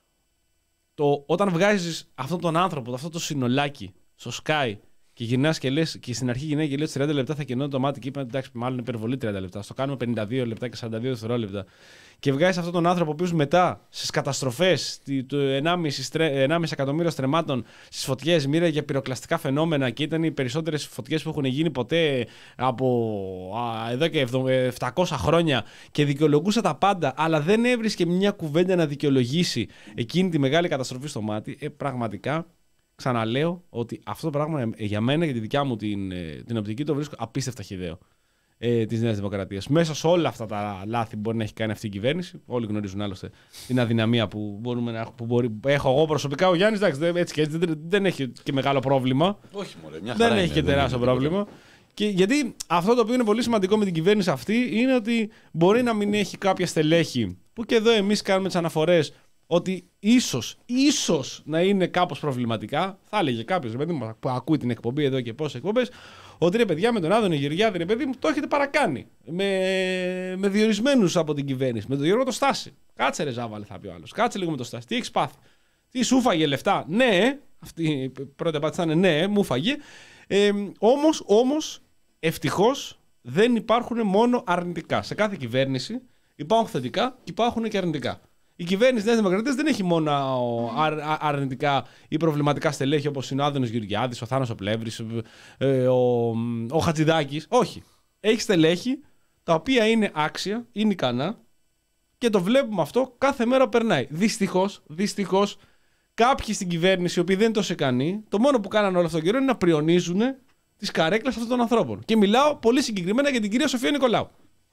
Το, όταν βγάζεις αυτόν τον άνθρωπο, αυτό το συνολάκι στο Sky και γυρνάς και λες, και στην αρχή γυρνάει και λες τριάντα λεπτά θα κενώνει το μάτι και είπαν εντάξει, μάλλον υπερβολή τριάντα λεπτά. Στο κάνουμε πενήντα δύο λεπτά και σαράντα δύο δευτερόλεπτα. Και βγάζεις αυτόν τον άνθρωπο ο οποίος μετά στις καταστροφές του ενάμιση εκατομμύριο στρεμμάτων στις φωτιές μοίραγε για πυροκλαστικά φαινόμενα και ήταν οι περισσότερες φωτιές που έχουν γίνει ποτέ από α, εδώ και επτακόσια χρόνια και δικαιολογούσε τα πάντα, αλλά δεν έβρισκε μια κουβέντα να δικαιολογήσει εκείνη τη μεγάλη καταστροφή στο μάτι. Ε, πραγματικά. Ξαναλέω ότι αυτό το πράγμα για μένα και τη δικιά μου την, την οπτική το βρίσκω απίστευτα χυδαίο ε, της Νέας Δημοκρατίας. Μέσα σε όλα αυτά τα λάθη που μπορεί να έχει κάνει αυτή η κυβέρνηση, όλοι γνωρίζουν άλλωστε την αδυναμία που, μπορούμε να, που μπορεί, έχω εγώ προσωπικά. Ο Γιάννης εντάξει, έτσι και έτσι δεν, δεν έχει και μεγάλο πρόβλημα. Όχι, μωρέ, μια χαρά δεν είναι, έχει και δεν τεράστιο είναι, πρόβλημα. Και γιατί αυτό το οποίο είναι πολύ σημαντικό με την κυβέρνηση αυτή είναι ότι μπορεί να μην έχει κάποια στελέχη που και εδώ εμείς κάνουμε τις αναφορές. Ότι ίσως, ίσως να είναι κάπως προβληματικά, θα έλεγε κάποιος ρε παιδί μου που ακούει την εκπομπή εδώ και πόσες εκπομπές, ότι ρε παιδιά με τον Άδωνη Γεωργιάδη, ρε παιδί μου, το έχετε παρακάνει. Με, με διορισμένους από την κυβέρνηση, με τον Γιώργο το Στάση. Κάτσε ρε Ζάβαλε, θα πει ο άλλος. Κάτσε λίγο με το Στάση. Τι έχεις πάθει? Τι σου φάγε λεφτά? Ναι, αυτή η πρώτη απάντηση θα είναι ναι, μου φάγε. Ε, όμως, όμως, ευτυχώς δεν υπάρχουν μόνο αρνητικά. Σε κάθε κυβέρνηση υπάρχουν θετικά και υπάρχουν και αρνητικά. Η κυβέρνηση της Νέας Δημοκρατίας δεν έχει μόνο αρ, αρ, αρνητικά ή προβληματικά στελέχη όπως είναι ο Άδωνος Γεωργιάδης, ο Θάνος ο Πλεύρης, ε, ο, ο Χατζηδάκης. Όχι. Έχει στελέχη τα οποία είναι άξια, είναι ικανά και το βλέπουμε αυτό κάθε μέρα που περνάει. Δυστυχώς, δυστυχώς, κάποιοι στην κυβέρνηση, οι οποίοι δεν είναι τόσο ικανοί, το μόνο που κάνανε όλο αυτόν τον καιρό είναι να πριονίζουν τις καρέκλες αυτών των ανθρώπων. Και μιλάω πολύ συγκεκριμένα για την κυρία Σοφία Νικολάου.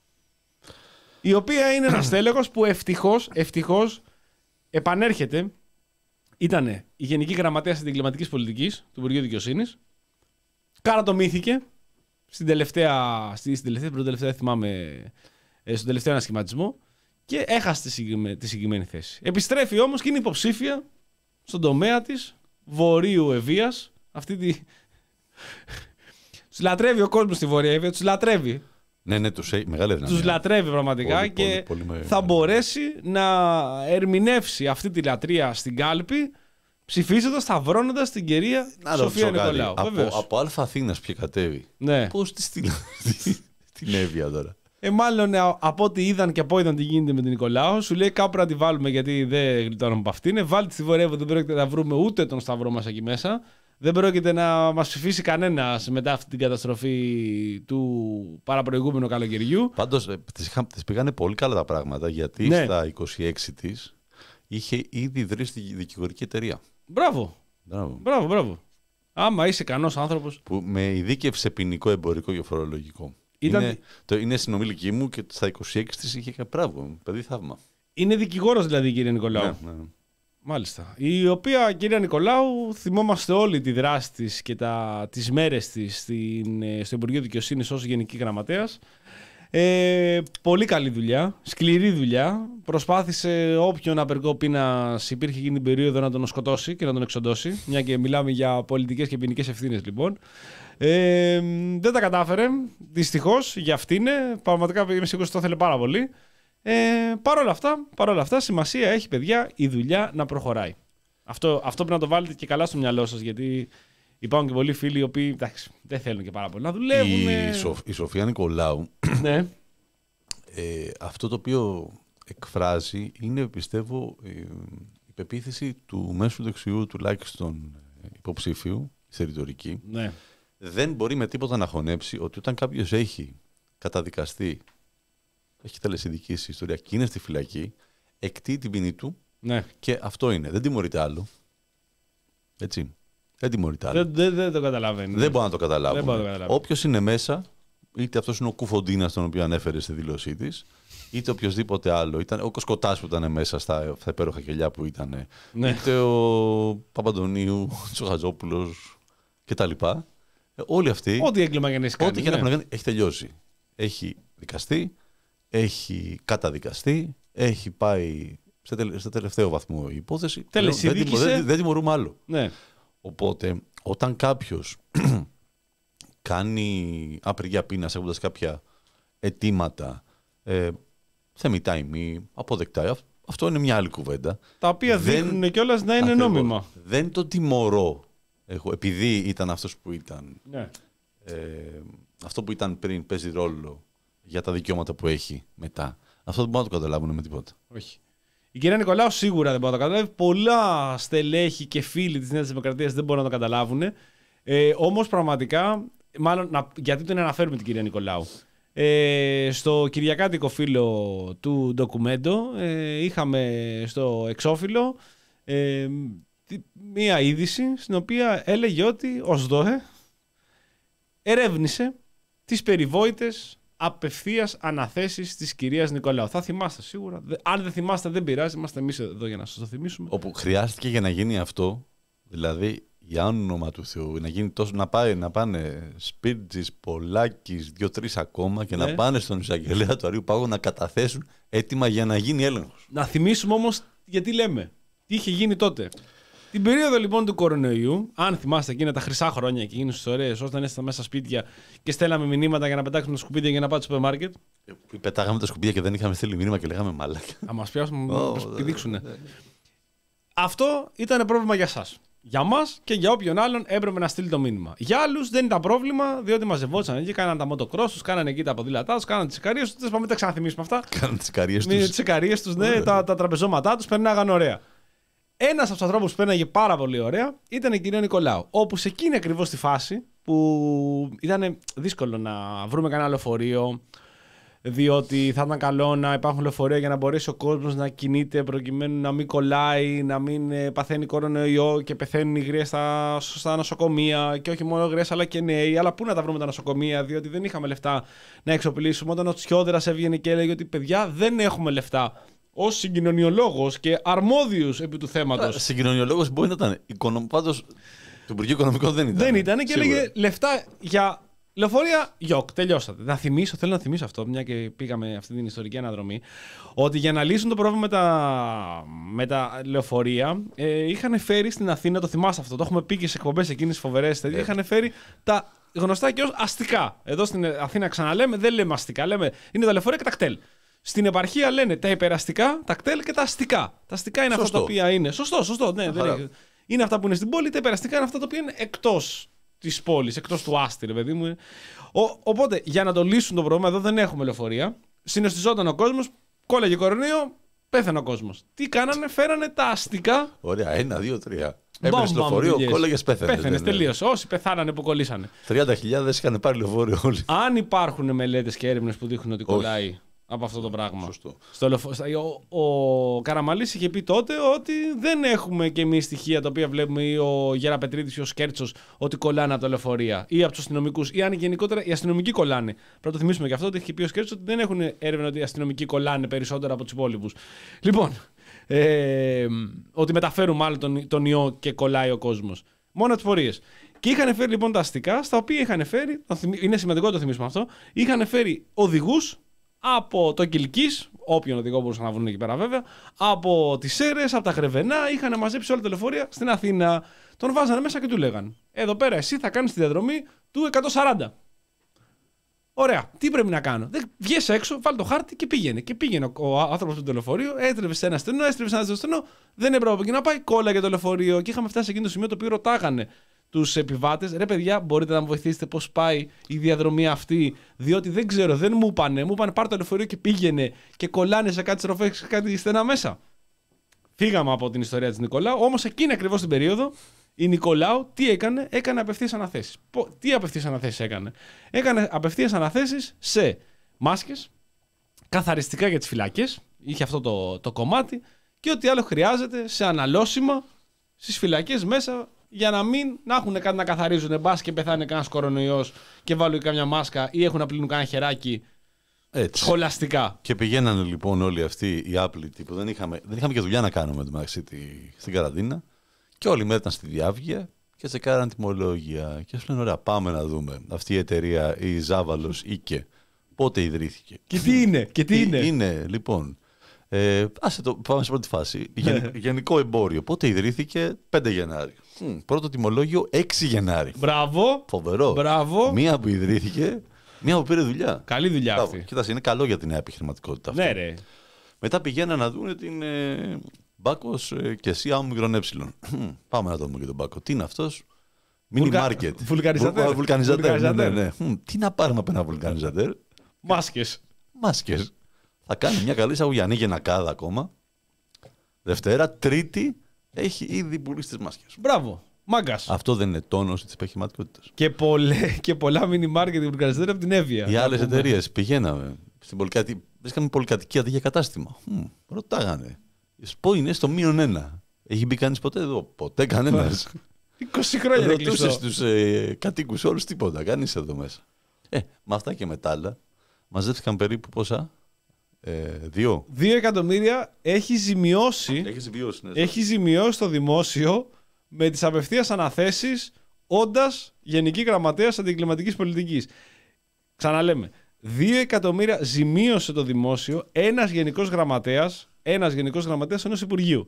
Η οποία είναι ένας τέλεχος που ευτυχώς, ευτυχώς επανέρχεται. Ήτανε η Γενική Γραμματέας της Εγκληματικής Πολιτικής του Υπουργείου Δικαιοσύνης. Καρατομήθηκε στην τελευταία, στην τελευταία, προτελευταία, θυμάμαι, στον τελευταίο ανασχηματισμό και έχασε τη συγκεκριμένη, τη συγκεκριμένη θέση. Επιστρέφει όμως και είναι υποψήφια στον τομέα της Βορείου Ευβοίας. Αυτή τη... τους λατρεύει ο κόσμος στη Βορεια Ευβοία, τους λατρεύει. Ναι, ναι, τους έχει μεγάλη δυναμία. Τους λατρεύει πραγματικά πολύ, και πολύ, πολύ, πολύ θα μπορέσει να ερμηνεύσει αυτή τη λατρεία στην κάλπη ψηφίζοντας, σταυρώνοντας την κυρία Σοφία Νικολάου. Από, από Αλφα Αθήνας ποια κατέβει. Ναι. Πώς τη στείλω την Εύβοια τώρα. Ε, μάλλον από ό,τι είδαν και από είδαν τι γίνεται με την Νικολάου, σου λέει κάπου να τη βάλουμε γιατί δεν γλιτώνουμε από αυτήν. Βάλτε στη Βορεια Ευβοία, δεν πρόκειται να βρούμε ούτε τον σταυρό μας εκεί μέσα. Δεν πρόκειται να μας ψηφίσει κανένας μετά αυτή την καταστροφή του παραπροηγούμενου καλοκαιριού. Πάντως της πήγανε πολύ καλά τα πράγματα γιατί ναι. Στα είκοσι έξι της είχε ήδη ιδρύσει τη δικηγορική εταιρεία. Μπράβο. Μπράβο. Μπράβο, μπράβο. Άμα είσαι ικανός άνθρωπος. Που με ειδίκευσε ποινικό, εμπορικό και φορολογικό. Ήταν... Είναι, το, είναι συνομιλική μου και στα είκοσι έξι της είχε και μπράβο. Παιδί θαύμα. Είναι δικηγόρος δηλαδή η κυρία Νικολάου. Ναι, ναι. Μάλιστα. Η οποία κυρία Νικολάου θυμόμαστε όλη τη δράση της και τα, τις μέρες της στην, στο Υπουργείο Δικαιοσύνης ως Γενική Γραμματέας. Ε, πολύ καλή δουλειά, σκληρή δουλειά. Προσπάθησε όποιον απεργό πείνας υπήρχε εκείνη την περίοδο να τον σκοτώσει και να τον εξοντώσει. Μια και μιλάμε για πολιτικές και ποινικές ευθύνες λοιπόν. Ε, δεν τα κατάφερε, δυστυχώς, για αυτήν. Πραγματικά είμαι σίγουρος ότι το ήθελε πάρα πολύ. Ε, Παρ' όλα αυτά, παρ' όλα αυτά, σημασία έχει, παιδιά, η δουλειά να προχωράει. Αυτό, αυτό πρέπει να το βάλετε και καλά στο μυαλό σας, γιατί υπάρχουν και πολλοί φίλοι οι οποίοι εντάξει, δεν θέλουν και πάρα πολύ να δουλεύουν. Η, Σοφ, η Σοφία Νικολάου, ναι. ε, αυτό το οποίο εκφράζει είναι, πιστεύω, ε, η πεποίθηση του μέσου δεξιού τουλάχιστον υποψήφιου, στη ρητορική. Ναι. Δεν μπορεί με τίποτα να χωνέψει ότι όταν κάποιος έχει καταδικαστεί, έχει τελεσυνδικήσει ιστορία και είναι στη φυλακή, εκτεί την ποινή του ναι. Και αυτό είναι. Δεν τιμωρείται άλλο. Έτσι. Δεν τιμωρείται άλλο. Δεν, δεν, δεν το καταλαβαίνει. Δεν μπορεί να το καταλάβει. Το όποιος είναι μέσα, είτε αυτός είναι ο Κουφοντίνας, τον οποίο ανέφερε στη δήλωσή της, είτε οποιοδήποτε άλλο. Ήταν ο Κοσκοτάς που ήταν μέσα στα, στα υπέροχα κελιά που ήταν. Ναι. Είτε ο Παπαντονίου, ο Τσοχατζόπουλος κτλ. Όλοι αυτοί. Ό,τι έγκλημα για να έχει κάνει. Ό,τι και να κάνει έχει τελειώσει. Έχει δικαστεί. Έχει καταδικαστεί, έχει πάει σε, τελε, σε τελευταίο βαθμό η υπόθεση. Δεν, δεν, δεν τιμωρούμε άλλο. Ναι. Οπότε, όταν κάποιος κάνει απεργία πείνας έχοντας κάποια αιτήματα, ε, θεμητά ή μη, αποδεκτά, αυτό είναι μια άλλη κουβέντα. Τα οποία δεν, δείχνουν κιόλας να είναι ακριβώς, νόμιμα. Δεν το τιμωρώ, έχω, επειδή ήταν αυτός που ήταν. Ναι. Ε, αυτό που ήταν πριν παίζει ρόλο για τα δικαιώματα που έχει μετά. Αυτό δεν μπορούν να το καταλάβουν με τίποτα. Όχι. Η κυρία Νικολάου σίγουρα δεν μπορεί να το καταλάβει. Πολλά στελέχη και φίλοι της Νέας Δημοκρατίας δεν μπορούν να το καταλάβουν. Ε, όμως πραγματικά, μάλλον να, γιατί τον αναφέρουμε την κυρία Νικολάου. Ε, στο κυριακάτικο φύλλο του ντοκουμέντο ε, είχαμε στο εξώφυλλο ε, μία είδηση στην οποία έλεγε ότι ο ΣΔΟΕ ερεύνησε τις περιβόητες απευθείας αναθέσεις της κυρίας Νικολάου. Θα θυμάστε σίγουρα. Αν δεν θυμάστε, δεν πειράζει. Είμαστε εμείς εδώ για να σας το θυμίσουμε. Όπου χρειάστηκε για να γίνει αυτό, δηλαδή για όνομα του Θεού, να γίνει τόσο, να, πάει, να πάνε Σπίρτζης, Πολάκης, δύο-τρεις ακόμα και ναι. να πάνε στον εισαγγελέα του Αρείου Πάγου να καταθέσουν έτοιμα για να γίνει έλεγχος. Να θυμίσουμε όμως γιατί λέμε. Τι είχε γίνει τότε. Την περίοδο λοιπόν του κορονοϊού, αν θυμάστε εκείνα τα χρυσά χρόνια και εκείνες τις ωραίες, όταν ήσασταν μέσα στα σπίτια και στέλναμε μηνύματα για να πετάξουμε τα σκουπίδια για να πάτε στο σούπερ μάρκετ. Πετάγαμε τα σκουπίδια και δεν είχαμε στείλει μήνυμα και λέγαμε μαλάκα. Να μας πιάσουν, να μας πηδήξουνε. Αυτό ήταν πρόβλημα για εσάς. Για μας και για όποιον άλλον έπρεπε να στείλει το μήνυμα. Για άλλους δεν ήταν πρόβλημα, διότι μαζευόντουσαν εκεί, κάνανε τα motocross τους, κάνανε εκεί τα ποδήλατά τους, κάνανε τις ικαρίες τους. Δεν πάμε, τα ξαναθυμίσουμε αυτά. Κάνανε τις ικαρίες τους. τους. Τις ικαρίες τους, ναι, τα, τα τραπεζώματά τους, περνάγαν ωραία. Ένας από τους ανθρώπους που πέρναγε πάρα πολύ ωραία ήταν η κυρία Νικολάου. Όπου σε εκείνη ακριβώς τη φάση που ήταν δύσκολο να βρούμε κανένα λεωφορείο, διότι θα ήταν καλό να υπάρχουν λεωφορεία για να μπορέσει ο κόσμος να κινείται προκειμένου να μην κολλάει, να μην παθαίνει κορονοϊό και πεθαίνουν οι γριές στα, στα νοσοκομεία. Και όχι μόνο γριές αλλά και νέοι. Αλλά πού να τα βρούμε τα νοσοκομεία, διότι δεν είχαμε λεφτά να εξοπλίσουμε. Όταν ο Τσιόδρας έβγαινε και έλεγε ότι παιδιά δεν έχουμε λεφτά. Ως συγκοινωνιολόγος και αρμόδιος επί του θέματος. Συγκοινωνιολόγος μπορεί να ήταν. Οικονομ... Πάντως το Υπουργείο Οικονομικών δεν ήταν. Δεν ήταν και σίγουρα. Έλεγε λεφτά για λεωφορεία. Γιοκ, τελειώσατε. Να θυμίσω, θέλω να θυμίσω αυτό, μια και πήγαμε αυτή την ιστορική αναδρομή, ότι για να λύσουν το πρόβλημα με τα, με τα λεωφορεία, ε, είχαν φέρει στην Αθήνα, το θυμάσαι αυτό, το έχουμε πει και σε εκπομπές εκείνες φοβερές, yeah. είχαν φέρει τα γνωστά και ως αστικά. Εδώ στην Αθήνα ξαναλέμε, δεν λέμε αστικά, λέμε είναι τα λεωφορεία και τα κτέλ. Στην επαρχία λένε τα υπεραστικά, τα κτέλ και τα αστικά. Τα αστικά είναι σωστό. Αυτά τα οποία είναι. Σωστό, σωστό. Ναι, δεν είναι. είναι αυτά που είναι στην πόλη, τα υπεραστικά είναι αυτά τα οποία είναι εκτός της πόλης, εκτός του άστη, ρε παιδί μου. Ο, οπότε, για να το λύσουν το πρόβλημα, εδώ δεν έχουμε λεωφορεία. Συνοστιζόταν ο κόσμος, κόλλαγε κορονοϊό, πέθανε ο κόσμος. Τι κάνανε, φέρανε τα αστικά. Ωραία, ένα, δύο, τρία. Έπαιρνε λεωφορείο, κόλλαγες, πέθανε. Πέθανε, τελείωσε. Όσοι πεθάνανε που κολλήσανε. τριάντα χιλιάδες είχαν πάρει λεωφορείο όλοι. Αν υπάρχουν μελέτες και έρευνες που δείχνουν ότι κολλάει. Όχι. Από αυτό το πράγμα. Στο λεφο... Ο, ο Καραμαλής είχε πει τότε ότι δεν έχουμε και εμείς στοιχεία τα οποία βλέπουμε, ή ο Γεραπετρίτης ή ο Σκέρτσος, ότι κολλάνε από τα λεωφορεία ή από τους αστυνομικούς, ή αν γενικότερα οι αστυνομικοί κολλάνε. Πρέπει να το θυμίσουμε και αυτό, ότι έχει πει ο Σκέρτσος ότι δεν έχουν έρευνα ότι οι αστυνομικοί κολλάνε περισσότερο από τους υπόλοιπους. Λοιπόν, ε, ότι μεταφέρουν μάλλον τον, τον ιό και κολλάει ο κόσμος. Μόνο τις πορείες. Και είχαν φέρει λοιπόν τα αστικά, στα οποία είχαν φέρει, είναι σημαντικό να το θυμίσουμε αυτό, είχαν φέρει οδηγούς από το Κιλκής, όποιον οδηγό μπορούσαν να βρουν εκεί πέρα βέβαια, από τις Σέρρες, από τα Χρεβενά, είχαν μαζέψει όλα τα λεωφορεία στην Αθήνα. Τον βάζανε μέσα και του λέγαν: εδώ πέρα εσύ θα κάνεις τη διαδρομή του εκατόν σαράντα. Ωραία, τι πρέπει να κάνω? Δεν βγες έξω, βάλει το χάρτη και πήγαινε. Και πήγαινε ο άνθρωπος του λεωφορείο, έτρεβε σε ένα στενό, έστρεβε σε ένα στενό, δεν έπρεπε από εκεί να πάει, κόλλαγε το λεωφορείο. Και είχαμε φτάσει σε εκείνο το σημείο το οποίο ρωτάγανε τους επιβάτες: ρε παιδιά, μπορείτε να μου βοηθήσετε πώς πάει η διαδρομή αυτή? Διότι δεν ξέρω, δεν μου είπανε. Μου είπανε πάρ' το λεωφορείο και πήγαινε και κολλάνε σε κάτι στροφές και κάτι στενά μέσα. Φύγαμε από την ιστορία της Νικολάου, όμως εκείνη ακριβώς την περίοδο η Νικολάου τι έκανε? Έκανε απευθείας αναθέσεις. Τι απευθείας αναθέσεις έκανε? Έκανε απευθείας αναθέσεις σε μάσκες, καθαριστικά για τις φυλακές, είχε αυτό το, το κομμάτι, και ό,τι άλλο χρειάζεται σε αναλώσιμα στις φυλακές μέσα, για να μην να έχουν κάτι να καθαρίζουν. Μπας και πεθάνε κανένας κορονοϊός και βάλουν κάμια μάσκα, ή έχουν να πλύνουν κανένα χεράκι. Έτσι. Σχολαστικά. Και πηγαίνανε λοιπόν όλοι αυτοί οι άπλητοι που δεν είχαμε, δεν είχαμε και δουλειά να κάνουμε στην καραντίνα, και όλοι μέτραν στη διάβγεια και τσεκάραν τιμολόγια. Και σου λένε: ωραία, πάμε να δούμε αυτή η εταιρεία, η Ζάβαλος Ίκε, πότε ιδρύθηκε. Και τι είναι, και τι είναι. Είναι λοιπόν. Ε, άσε το, πάμε σε πρώτη φάση. Γεν, γενικό εμπόριο. Πότε ιδρύθηκε? πέντε Γενάρη. Μ, πρώτο τιμολόγιο έξι Γενάρη. Μπράβο. Φοβερό. Μπράβο. Μία που ιδρύθηκε, μία που πήρε δουλειά. Καλή δουλειά αυτή. Κοίταξε, είναι καλό για την νέα επιχειρηματικότητα αυτό. Ναι, ρε. Μετά πηγαίνανε να δουν την ε, Μπάκος ε, και εσύ άμμικρον ε. Πάμε να το δούμε και τον Μπάκο. Τι είναι αυτός? Mini market. Βουλκανιζατέρ. Βουλκανιζατέρ. Ναι, ναι. Τι να πάρουμε από ένα βουλκανιζατέρ? Μάσκες. Μάσκες. Θα κάνει μια καλή εισαγωγή. Ανοίγει ένα κάδα ακόμα. Δευτέρα, Τρίτη έχει ήδη πουλήσει τις μάσκες. Μπράβο. Μάγκας. Αυτό δεν είναι τόνος της επιχειρηματικότητας? Και, πολλέ, και πολλά mini market βουλκανιζατέρ από την Εύβοια. Οι άλλες εταιρείες πηγαίναμε στην πολυκατοικία. Βρίσκαμε πολυκατοικία αντί για κατάστημα. Μ, ρωτάγανε. Σπο είναι στο μείον ένα. Έχει μπει κανείς ποτέ εδώ? Ποτέ κανένας. είκοσι χρόνια δεν κλειστό. Ρωτούσες τους ε, κατοίκους όλους, τίποτα. Κανείς εδώ μέσα. Ε, με αυτά και με τα άλλα μαζεύτηκαν περίπου πόσα? Ε, δύο. Δύο εκατομμύρια έχει ζημιώσει. Έχει ζημιώσει, ναι, έχει ζημιώσει το δημόσιο με τις απευθείας αναθέσεις, όντας Γενική Γραμματέας Αντιεγκληματικής Πολιτικής. Ξαναλέμε. Δύο εκατομμύρια ζημίωσε το δημόσιο ένας γενικός γραμματέας, ένας γενικός γραμματέας ενός Υπουργείου.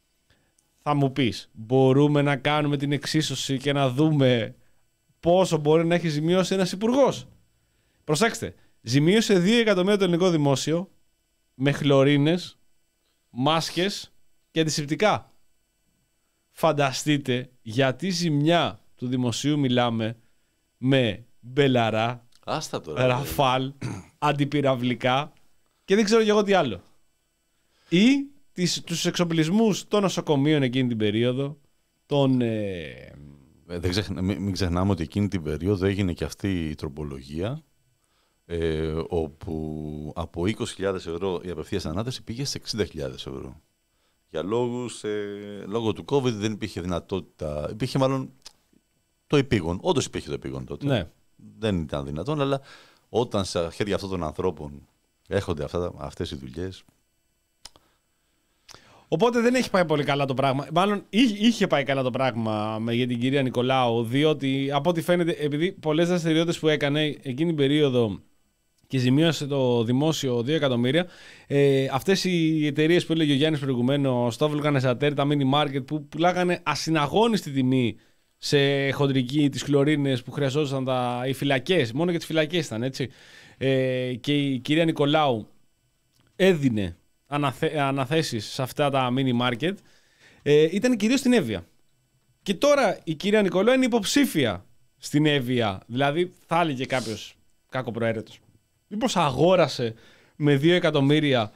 Θα μου πεις, μπορούμε να κάνουμε την εξίσωση και να δούμε πόσο μπορεί να έχει ζημιώσει ένας υπουργός? Προσέξτε, ζημίωσε δύο εκατομμύρια το ελληνικό δημόσιο με χλωρίνες, μάσκες και αντισηπτικά. φανταστείτε γιατί ζημιά του δημοσίου μιλάμε με Μπελαρά, Άστα τώρα. Ραφάλ, αντιπυραυλικά και δεν ξέρω και εγώ τι άλλο. Ή τις, τους εξοπλισμούς των νοσοκομείων εκείνη την περίοδο, των... Ε... Ε, δεν ξεχνα, μην, μην ξεχνάμε ότι εκείνη την περίοδο έγινε και αυτή η τροπολογία, ε, όπου από είκοσι χιλιάδες ευρώ η απευθείας ανάθεση πήγε σε εξήντα χιλιάδες ευρώ. Για λόγους, ε, λόγω του COVID δεν υπήρχε δυνατότητα, υπήρχε μάλλον το επίγον, όντως υπήρχε το επίγον τότε. Ναι. Δεν ήταν δυνατόν, αλλά όταν στα χέρια αυτών των ανθρώπων έρχονται αυτά, αυτές οι δουλειές. Οπότε δεν έχει πάει πολύ καλά το πράγμα. Μάλλον είχε πάει καλά το πράγμα για την κυρία Νικολάου, διότι από ό,τι φαίνεται, επειδή πολλές δραστηριότητες που έκανε εκείνη την περίοδο και ζημίωσε το δημόσιο δύο εκατομμύρια, ε, αυτές οι εταιρείες που έλεγε ο Γιάννης προηγουμένως, το Vulcanizer, τα mini market, που πουλάγανε ασυναγώνιστη τιμή σε χοντρική τις χλωρίνες που χρειαζόταν τα, οι φυλακές, μόνο για τις φυλακές ήταν, έτσι. Ε, και η κυρία Νικολάου έδινε αναθε, αναθέσεις σε αυτά τα mini market, ε, ήταν κυρίως στην Εύβοια. Και τώρα η κυρία Νικολάου είναι υποψήφια στην Εύβοια. Δηλαδή θα έλεγε κάποιος κακοπροαίρετος, μήπως αγόρασε με δύο εκατομμύρια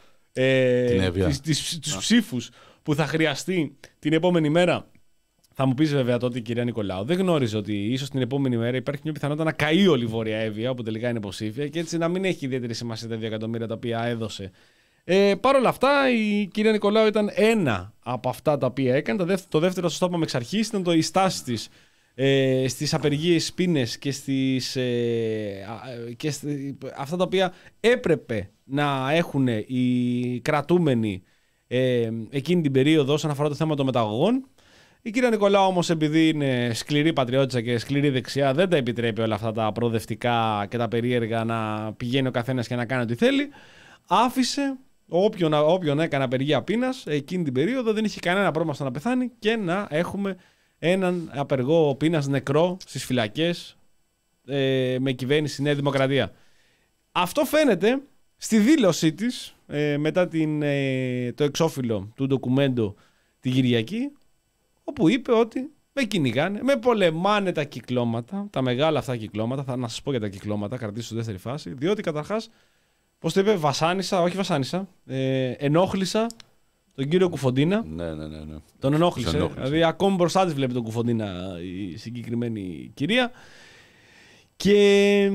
ε, τις, τις, τους ψήφους που θα χρειαστεί την επόμενη μέρα. Θα μου πεις βέβαια τότε η κυρία Νικολάου, δεν γνώριζε ότι ίσως την επόμενη μέρα υπάρχει μια πιθανότητα να καεί όλη η Βόρεια Εύβοια, που τελικά είναι υποψήφια, και έτσι να μην έχει ιδιαίτερη σημασία τα δύο εκατομμύρια τα οποία έδωσε. Ε, Παρ' όλα αυτά, η κυρία Νικολάου ήταν ένα από αυτά τα οποία έκανε. Το δεύτερο, το δεύτερο σας το είπαμε εξ αρχής, ήταν το η στάση της ε, στις απεργίες πείνες και, στις, ε, και στη, αυτά τα οποία έπρεπε να έχουν οι κρατούμενοι ε, εκείνη την περίοδο όσον αφορά το θέμα των μεταγωγών. Η κυρία Νικολάου όμως, επειδή είναι σκληρή πατριώτισσα και σκληρή δεξιά, δεν τα επιτρέπει όλα αυτά τα προοδευτικά και τα περίεργα να πηγαίνει ο καθένας και να κάνει ό,τι θέλει. Άφησε όποιον, όποιον έκανε απεργία πείνας εκείνη την περίοδο, δεν είχε κανένα πρόβλημα στο να πεθάνει και να έχουμε έναν απεργό πείνας νεκρό στις φυλακές ε, με κυβέρνηση Νέα Δημοκρατία. Αυτό φαίνεται στη δήλωσή της ε, μετά την, ε, το εξώφυλλο του ντοκουμέντο την Κυριακή, όπου είπε ότι με κυνηγάνε, με πολεμάνε τα κυκλώματα, τα μεγάλα αυτά κυκλώματα. Θα να σας πω για τα κυκλώματα, κρατήσω στη δεύτερη φάση, διότι καταρχάς, πώς το είπε, βασάνισα, όχι βασάνισα, ε, ενόχλησα τον κύριο Κουφοντίνα. Ναι, ναι, ναι, ναι. Τον ενόχλησε. ενόχλησε. Δηλαδή, ακόμη μπροστά της βλέπει τον Κουφοντίνα η συγκεκριμένη κυρία. Και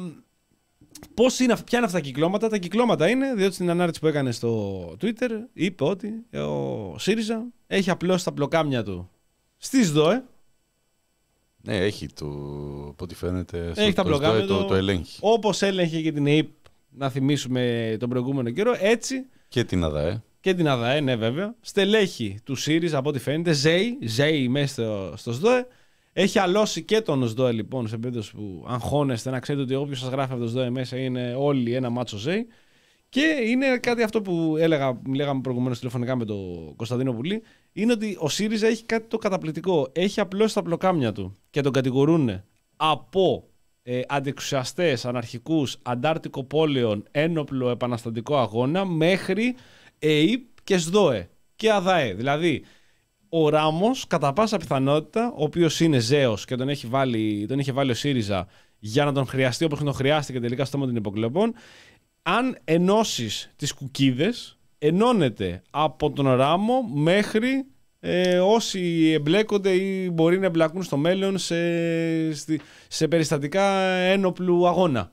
πώς είναι, ποια είναι αυτά τα κυκλώματα? Τα κυκλώματα είναι, διότι στην ανάρτηση που έκανε στο Twitter είπε ότι ο ΣΥΡΙΖΑ έχει απλώσει τα πλοκάμια του στις ΔΟΕ. Ναι, έχει το, από ό,τι φαίνεται, έχει στο, τα πλοκάμια το, το, το ελέγχει. Όπως έλεγχε και την ΕΙΠ, να θυμίσουμε τον προηγούμενο καιρό, έτσι. Και την ΑΔΑΕ. Και την ΑΔΑΕ, ναι, βέβαια. Στελέχη του ΣΥΡΙΖΑ, από ό,τι φαίνεται, ΖΕΙ, ΖΕΙ μέσα στο, στο ΣΔΟΕ. Έχει αλώσει και τον ΣΔΟΕ, λοιπόν, σε περίπτωση που αγχώνεστε, να ξέρετε ότι όποιος σας γράφει από το ΣΔΟΕ μέσα είναι όλοι ένα μάτσο ΖΕΙ. Και είναι κάτι αυτό που έλεγα, λέγαμε προηγουμένως τηλεφωνικά με τον Κωνσταντίνο Πουλή, είναι ότι ο ΣΥΡΙΖΑ έχει κάτι το καταπληκτικό. Έχει απλώσει τα πλοκάμια του και τον κατηγορούν από ε, αντιεξουσιαστές, αναρχικούς, αντάρτικο πόλεων, ένοπλο επαναστατικό αγώνα, μέχρι ΕΙΠ και ΣΔΟΕ και ΑΔΑΕ. Δηλαδή, ο Ράμος, κατά πάσα πιθανότητα, ο οποίος είναι ζέος και τον, έχει βάλει, τον είχε βάλει ο ΣΥΡΙΖΑ για να τον χρειαστεί όπως τον χρειάστηκε τελικά στο στόμα των υποκλοπών, αν ενώσεις τις κουκίδες, ενώνεται από τον Ράμο μέχρι ε, όσοι εμπλέκονται ή μπορεί να εμπλακούν στο μέλλον σε, σε, σε περιστατικά ένοπλου αγώνα.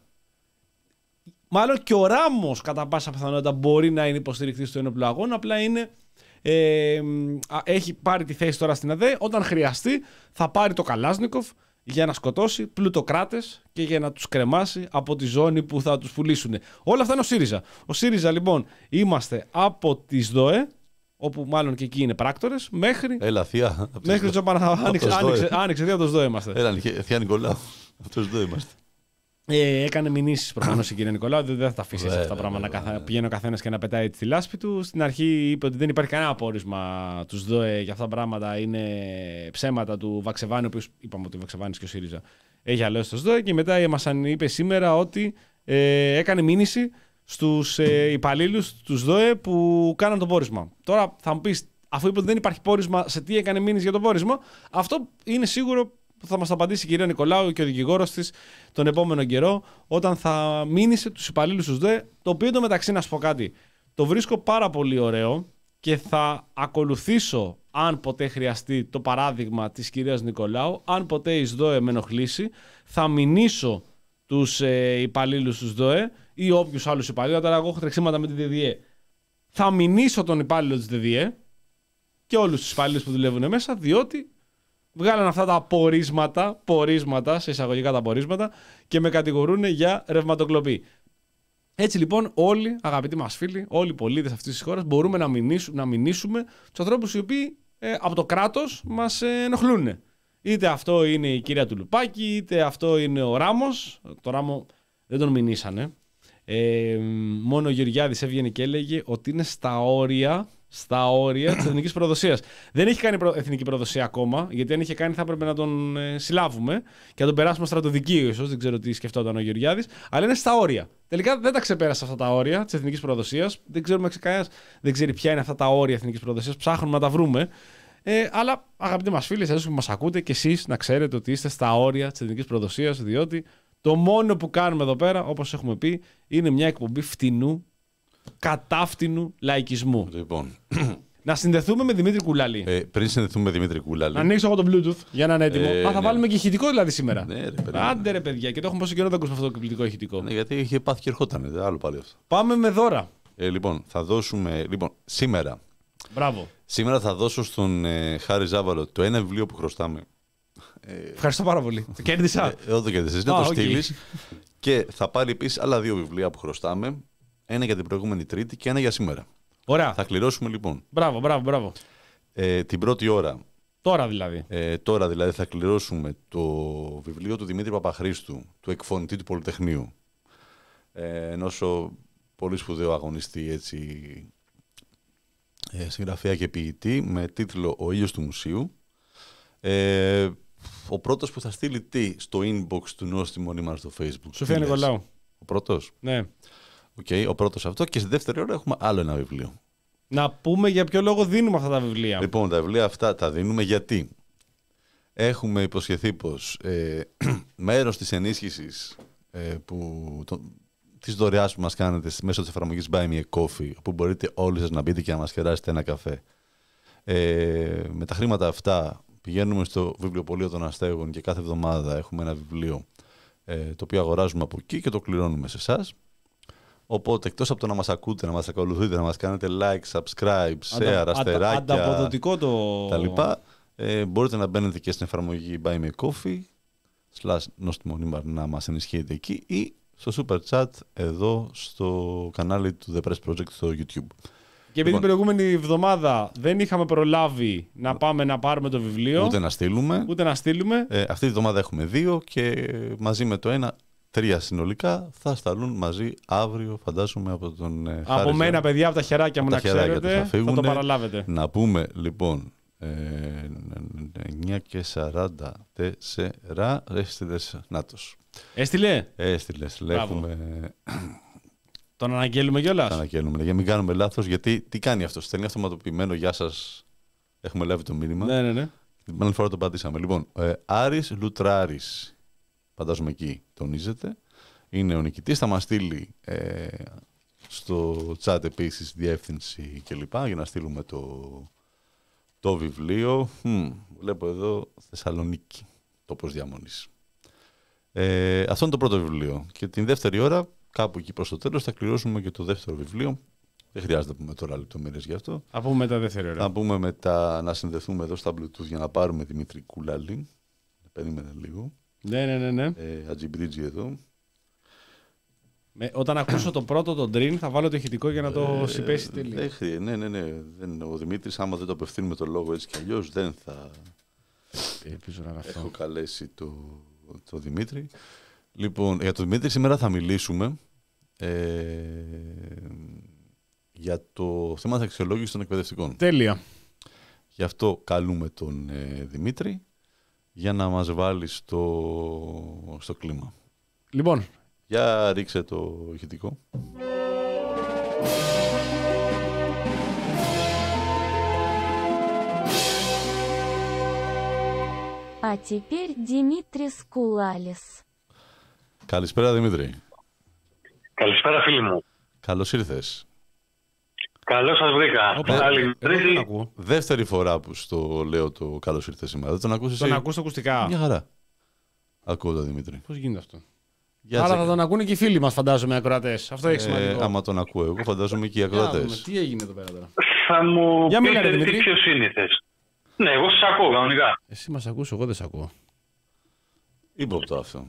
Μάλλον και ο Ράμος κατά πάσα πιθανότητα μπορεί να είναι υποστηρικτής του ένοπλου αγώνα, απλά είναι, ε, έχει πάρει τη θέση τώρα στην ΑΔΕ. Όταν χρειαστεί θα πάρει το Καλάσνικοφ για να σκοτώσει πλουτοκράτες και για να τους κρεμάσει από τη ζώνη που θα τους πουλήσουν. Όλα αυτά είναι ο ΣΥΡΙΖΑ. Ο ΣΥΡΙΖΑ, λοιπόν, είμαστε από τις ΔΟΕ, όπου μάλλον και εκεί είναι πράκτορες, μέχρι. Έλα, θεία. Μέχρι το άνοιξε, άνοιξε, άνοιξε, δύο από το ΣΔΟΕ είμαστε. Έλα, θεία Νικολάου. Από το ΣΔΟΕ είμαστε. Ε, έκανε μηνύσεις προφανώς η κυρία Νικολάου, δεν θα τα αφήσει Βέβαια, αυτά τα πράγματα να βέβαια, καθα... πηγαίνει ο καθένας και να πετάει τη λάσπη του. Στην αρχή είπε ότι δεν υπάρχει κανένα απόρρισμα του ΣΔΟΕ για αυτά τα πράγματα. Είναι ψέματα του Βαξεβάνη, ο οποίος είπαμε ότι ο Βαξεβάνης και ο ΣΥΡΙΖΑ έχει αλώσει το ΣΔΟΕ. Και μετά μας είπε σήμερα ότι ε, έκανε μήνυση στους ε, υπαλλήλους του ΣΔΟΕ που κάναν το πόρισμα. Τώρα θα μου πεις, αφού είπε ότι δεν υπάρχει πόρισμα, σε τι έκανε μήνυση για το πόρισμα, αυτό είναι σίγουρο που θα μας το απαντήσει η κυρία Νικολάου και ο δικηγόρος της τον επόμενο καιρό, όταν θα μήνυσε τους υπαλλήλους του ΔΟΕ. Το οποίο εντωμεταξύ, να σου πω κάτι, το βρίσκω πάρα πολύ ωραίο και θα ακολουθήσω, αν ποτέ χρειαστεί, το παράδειγμα της κυρίας Νικολάου. Αν ποτέ η ΣΔΟΕ με ενοχλήσει, θα μηνύσω τους ε, υπαλλήλους του ΔΟΕ ή όποιους άλλους υπαλλήλους. Τώρα, εγώ έχω τρεξίματα με τη ΔΔΕ. Θα μηνύσω τον υπάλληλο της ΔΔΕ και όλους τους υπαλλήλους που δουλεύουν μέσα, διότι βγάλαν αυτά τα πορίσματα, πορίσματα, σε εισαγωγικά τα πορίσματα, και με κατηγορούν για ρευματοκλοπή. Έτσι λοιπόν, όλοι, αγαπητοί μας φίλοι, όλοι οι πολίτες αυτής της χώρας, μπορούμε να μηνύσουμε, να μηνύσουμε τους ανθρώπους οι οποίοι ε, από το κράτος μας ε, ενοχλούν. Είτε αυτό είναι η κυρία Τουλουπάκη, είτε αυτό είναι ο Ράμος. Το Ράμο δεν τον μηνύσανε. Ε, μόνο ο Γεωργιάδης έβγαινε και έλεγε ότι είναι στα όρια, στα όρια της εθνικής προδοσίας. Δεν έχει κάνει εθνική προδοσία ακόμα, γιατί αν είχε κάνει θα έπρεπε να τον ε, συλλάβουμε και να τον περάσουμε στρατοδικείο, ίσως. Δεν ξέρω τι σκεφτόταν ο Γεωργιάδης, αλλά είναι στα όρια. Τελικά δεν τα ξεπέρασε αυτά τα όρια της εθνικής προδοσίας. Δεν ξέρουμε κανένας, δεν ξέρει ποια είναι αυτά τα όρια εθνικής προδοσίας. Ψάχνουμε να τα βρούμε. Ε, αλλά αγαπητοί μας φίλοι, εσείς που μας ακούτε, και εσείς να ξέρετε ότι είστε στα όρια της εθνικής προδοσίας, διότι το μόνο που κάνουμε εδώ πέρα, όπως έχουμε πει, είναι μια εκπομπή φτηνού, κατάφτηνου λαϊκισμού. Λοιπόν. Να συνδεθούμε με Δημήτρη Κουλάλη. Ε, πριν συνδεθούμε με Δημήτρη Κουλάλη. Να ανοίξω εγώ το Bluetooth για να είναι έτοιμο. Ε, Α, θα ναι. βάλουμε και ηχητικό δηλαδή σήμερα. Ναι, ρε, παιδιά. Άντε ρε παιδιά, και το έχουμε πόσο καιρό δεν ακούσουμε αυτό το εκπληκτικό ηχητικό. Ναι, γιατί είχε πάθει και ερχόταν. Άλλο πάλι αυτό. Πάμε με δώρα. Ε, λοιπόν, θα δώσουμε. Λοιπόν, σήμερα. Μπράβο. Σήμερα θα δώσω στον ε, Χάρη Ζάβαλο το ένα βιβλίο που χρωστάμε. Ε, Ευχαριστώ πάρα πολύ. Το κέρδισα. ε, εδώ το κέρδισες. Να Α, το οκ. στείλεις. Και θα πάρει επίσης άλλα δύο βιβλία που χρωστάμε. Ένα για την προηγούμενη Τρίτη και ένα για σήμερα. Ωραία. Θα κληρώσουμε λοιπόν. Μπράβο, μπράβο, μπράβο. Ε, την πρώτη ώρα. Τώρα δηλαδή. Ε, τώρα δηλαδή θα κληρώσουμε το βιβλίο του Δημήτρη Παπαχρήστου, του εκφωνητή του Πολυτεχνείου. Ε, ενός ο πολύ σπουδαίο αγωνιστή, έτσι, ε, συγγραφέα και ποιητή, με τίτλο «Ο ήλιος του Μουσείου». Ε, ο πρώτος που θα στείλει τι στο inbox του Νόστιμου Νήμαρ στο Facebook. Σοφία Νικολάου. Ο πρώτος. Ναι. Okay, ο πρώτος αυτό, και στη δεύτερη ώρα έχουμε άλλο ένα βιβλίο. Να πούμε για ποιο λόγο δίνουμε αυτά τα βιβλία. Λοιπόν, τα βιβλία αυτά τα δίνουμε γιατί έχουμε υποσχεθεί πως ε, μέρος της ενίσχυσης ε, που, το, της δωρεάς που μας κάνετε μέσω της εφαρμογής Buy Me a Coffee, όπου μπορείτε όλοι σας να μπείτε και να μας κεράσετε ένα καφέ. Ε, με τα χρήματα αυτά πηγαίνουμε στο βιβλιοπωλείο των Αστέγων και κάθε εβδομάδα έχουμε ένα βιβλίο ε, το οποίο αγοράζουμε από εκεί και το κληρώνουμε σε εσάς. Οπότε, εκτός από το να μας ακούτε, να μας ακολουθείτε, να μας κάνετε like, subscribe, share, Αντα, αστεράκια, ανταποδοτικό το... τα λοιπά, ε, μπορείτε να μπαίνετε και στην εφαρμογή Buy Me a Coffee, slash Νόστιμο Νήμαρ, να μας ενισχύετε εκεί, ή στο Super Chat εδώ στο κανάλι του The Press Project στο YouTube. Και επειδή την προηγούμενη εβδομάδα δεν είχαμε προλάβει να πάμε να πάρουμε το βιβλίο, Ούτε να στείλουμε. ούτε να στείλουμε, Ε, αυτή τη εβδομάδα έχουμε δύο και μαζί με το ένα, τρία συνολικά, θα σταλούν μαζί αύριο, φαντάζομαι, από τον ε, από Χάρη μένα Ζα- παιδιά, από τα χεράκια μου, τα να χεράκια ξέρετε, τους θα θα το φύγουνε. παραλάβετε. Να πούμε λοιπόν ε, εννιά και σαράντα τέσσερα έστειλες, νάτος. Έστειλε, Έστειλες, Μπράβο. λέγουμε, τον αναγγέλουμε τα κιόλας. ανακαίνουμε, για να μην κάνουμε λάθος, γιατί τι κάνει αυτό, στέλνει αυτοματοποιημένο, γεια σας, έχουμε λάβει το μήνυμα. Ναι, ναι, ναι. Την άλλη φορά το πατήσαμε. Λοιπόν, ε, Άρης Λουτράρης, φαντάζομαι εκεί τονίζεται, είναι ο νικητής. Θα μας στείλει ε, στο chat επίσης διεύθυνση κλπ. Για να στείλουμε το, το βιβλίο. Μ, βλέπω εδώ Θεσσαλονίκη, τόπος διαμονής. Ε, αυτό είναι το πρώτο βιβλίο. Και την δεύτερη ώρα, κάπου εκεί προς το τέλος, θα κληρώσουμε και το δεύτερο βιβλίο. Δεν χρειάζεται να πούμε τώρα λεπτομέρειες γι' αυτό. Θα πούμε μετά δεύτερη ώρα. Θα πούμε μετά να συνδεθούμε εδώ στα Bluetooth για να πάρουμε Δημήτρη Κουλάλη. Περίμενε λίγο. Ναι, ναι, ναι, ναι. Ε, Ατζιμπρίτζι εδώ. Με, όταν ακούσω το πρώτο, τον Dream, θα βάλω το ηχητικό για να το συμπέσει τελείως. Δεν χρειάζεται. Ναι, ναι, ναι. Δεν, ο Δημήτρης, άμα δεν το απευθύνουμε το λόγο έτσι κι αλλιώς, δεν θα Ελπίζω να είναι αυτό. έχω καλέσει το, το Δημήτρη. Λοιπόν, για τον Δημήτρη σήμερα θα μιλήσουμε ε, για το θέμα της αξιολόγησης των εκπαιδευτικών. Τέλεια. Γι' αυτό καλούμε τον ε, Δημήτρη για να μας βάλει στο, στο κλίμα. Λοιπόν, Για ρίξε το ηχητικό. А теперь Димитрис Кулалис. Καλησπέρα Δημήτρη. Καλησπέρα φίλοι μου. Καλώς ήρθες. Καλώς σας βρήκα. Άλλη τρίτη. Δεύτερη φορά που στο λέω το καλώς ήρθες σήμερα. Δεν τον ακούς εσύ? Τον ακούς ακουστικά. Μια χαρά. Ακούω τον Δημήτρη. Πώς γίνεται αυτό? Για Άρα τσε... θα τον ακούνε και οι φίλοι μας, φαντάζομαι, ακροατές. Αυτό έχει σημαντικό. Ε, άμα τον ακούω εγώ, φαντάζομαι και οι ακροατές. Τι έγινε εδώ πέρα τώρα? Θα μου Για πείτε μιλάτε, τι Δημήτρη. πιο σύνηθες. Ναι, εγώ σας ακούω κανονικά. Εσύ μας ακούς, εγώ δεν σε ακούω. Ύποπτο αυτό.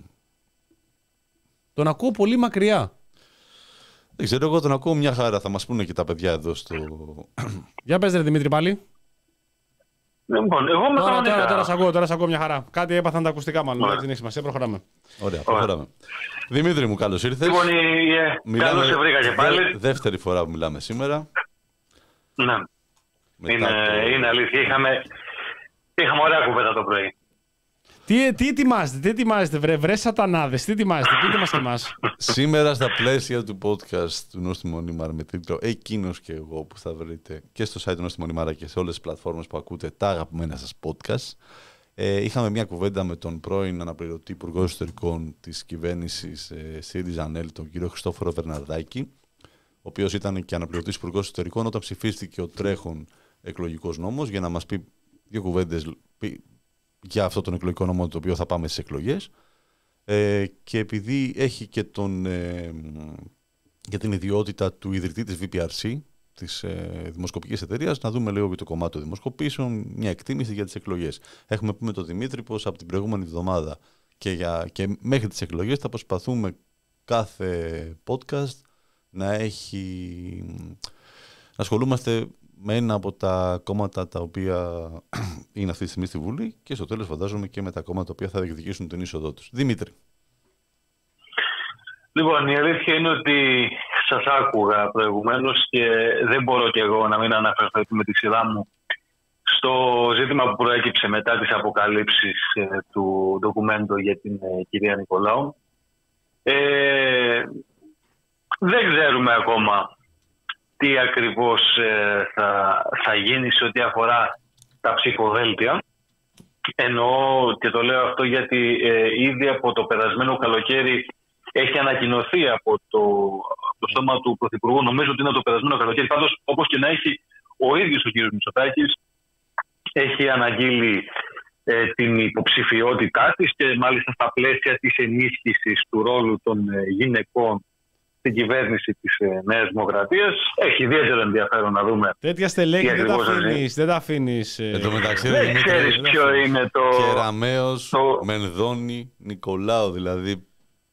Τον ακούω πολύ μακριά. Δεν ξέρω, εγώ τον ακούω μια χαρά. Θα μας πούνε και τα παιδιά εδώ στο... Για πες ρε Δημήτρη πάλι. Λοιπόν, εγώ με Τώρα, κανονικά. τώρα, τώρα, σ' ακούω, τώρα σ' ακούω μια χαρά. Κάτι έπαθαν τα ακουστικά μάλλον. Δεν έχει σημασία, προχωράμε. Ωραία, προχωράμε. Δημήτρη μου, καλώς ήρθες. Λοιπόν, ε, καλώς σε βρήκα και πάλι. Δε, δεύτερη φορά που μιλάμε σήμερα. Ναι, Μετά είναι, το... είναι αλήθεια. Είχαμε, είχαμε ωραία κουβέντα το πρωί. Τι, τι ετοιμάζετε, τι ετοιμάζετε, βρε, βρε σατανάδες, τι ετοιμάζετε, πείτε μας και εμάς. Σήμερα στα πλαίσια του podcast του Νόστιμο Νίμαρ με τίτλο «Εκείνος και εγώ» που θα βρείτε και στο site του Νόστιμο Νίμαρ και σε όλες τις πλατφόρμες που ακούτε τα αγαπημένα σας podcast. Ε, είχαμε μια κουβέντα με τον πρώην αναπληρωτή Υπουργό Εσωτερικών της κυβέρνησης ε, ΣΥΡΙΖΑ-ΑΝΕΛ, τον κύριο Χριστόφορο Βερναρδάκη, ο οποίος ήταν και αναπληρωτής Υπουργός Εσωτερικών όταν ψηφίστηκε ο τρέχον εκλογικός νόμος, για να μας πει δύο κουβέντες για αυτό τον εκλογικό νόμο το οποίο θα πάμε στις εκλογές. Ε, και επειδή έχει και τον, ε, για την ιδιότητα του ιδρυτή της βι πι αρ σι, της ε, δημοσκοπικής εταιρείας, να δούμε λίγο για το κομμάτι των δημοσκοπήσεων, μια εκτίμηση για τις εκλογές. Έχουμε πει με τον Δημήτρη πως από την προηγούμενη εβδομάδα και, για, και μέχρι τις εκλογές θα προσπαθούμε κάθε podcast να έχει, να ασχολούμαστε με ένα από τα κόμματα τα οποία είναι αυτή τη στιγμή στη Βουλή και στο τέλος φαντάζομαι και με τα κόμματα τα οποία θα διεκδικήσουν την είσοδό τους. Δημήτρη. Λοιπόν, η αλήθεια είναι ότι σας άκουγα προηγουμένως και δεν μπορώ κι εγώ να μην αναφερθώ με τη σειρά μου στο ζήτημα που προέκυψε μετά τις αποκαλύψεις ε, του ντοκουμέντου για την ε, κυρία Νικολάου. Ε, δεν ξέρουμε ακόμα τι ακριβώς ε, θα, θα γίνει σε ό,τι αφορά τα ψηφοδέλτια. Εννοώ και το λέω αυτό γιατί ε, ήδη από το περασμένο καλοκαίρι έχει ανακοινωθεί από το, από το στόμα του Πρωθυπουργού, νομίζω ότι είναι το περασμένο καλοκαίρι, πάντως όπως και να έχει ο ίδιος ο κ. Μητσοτάκης, έχει αναγγείλει ε, την υποψηφιότητά της και μάλιστα στα πλαίσια της ενίσχυσης του ρόλου των ε, γυναικών στην κυβέρνηση της ε, Νέας Δημοκρατίας. Έχει ιδιαίτερο ενδιαφέρον να δούμε. Τέτοια στελέχη δεν τα αφήνεις. Δεν τα αφήνεις. Εν τω μεταξύ, δεν ξέρεις ποιο είναι το... Κεραμέως, το... Μενδώνη, Νικολάου, δηλαδή...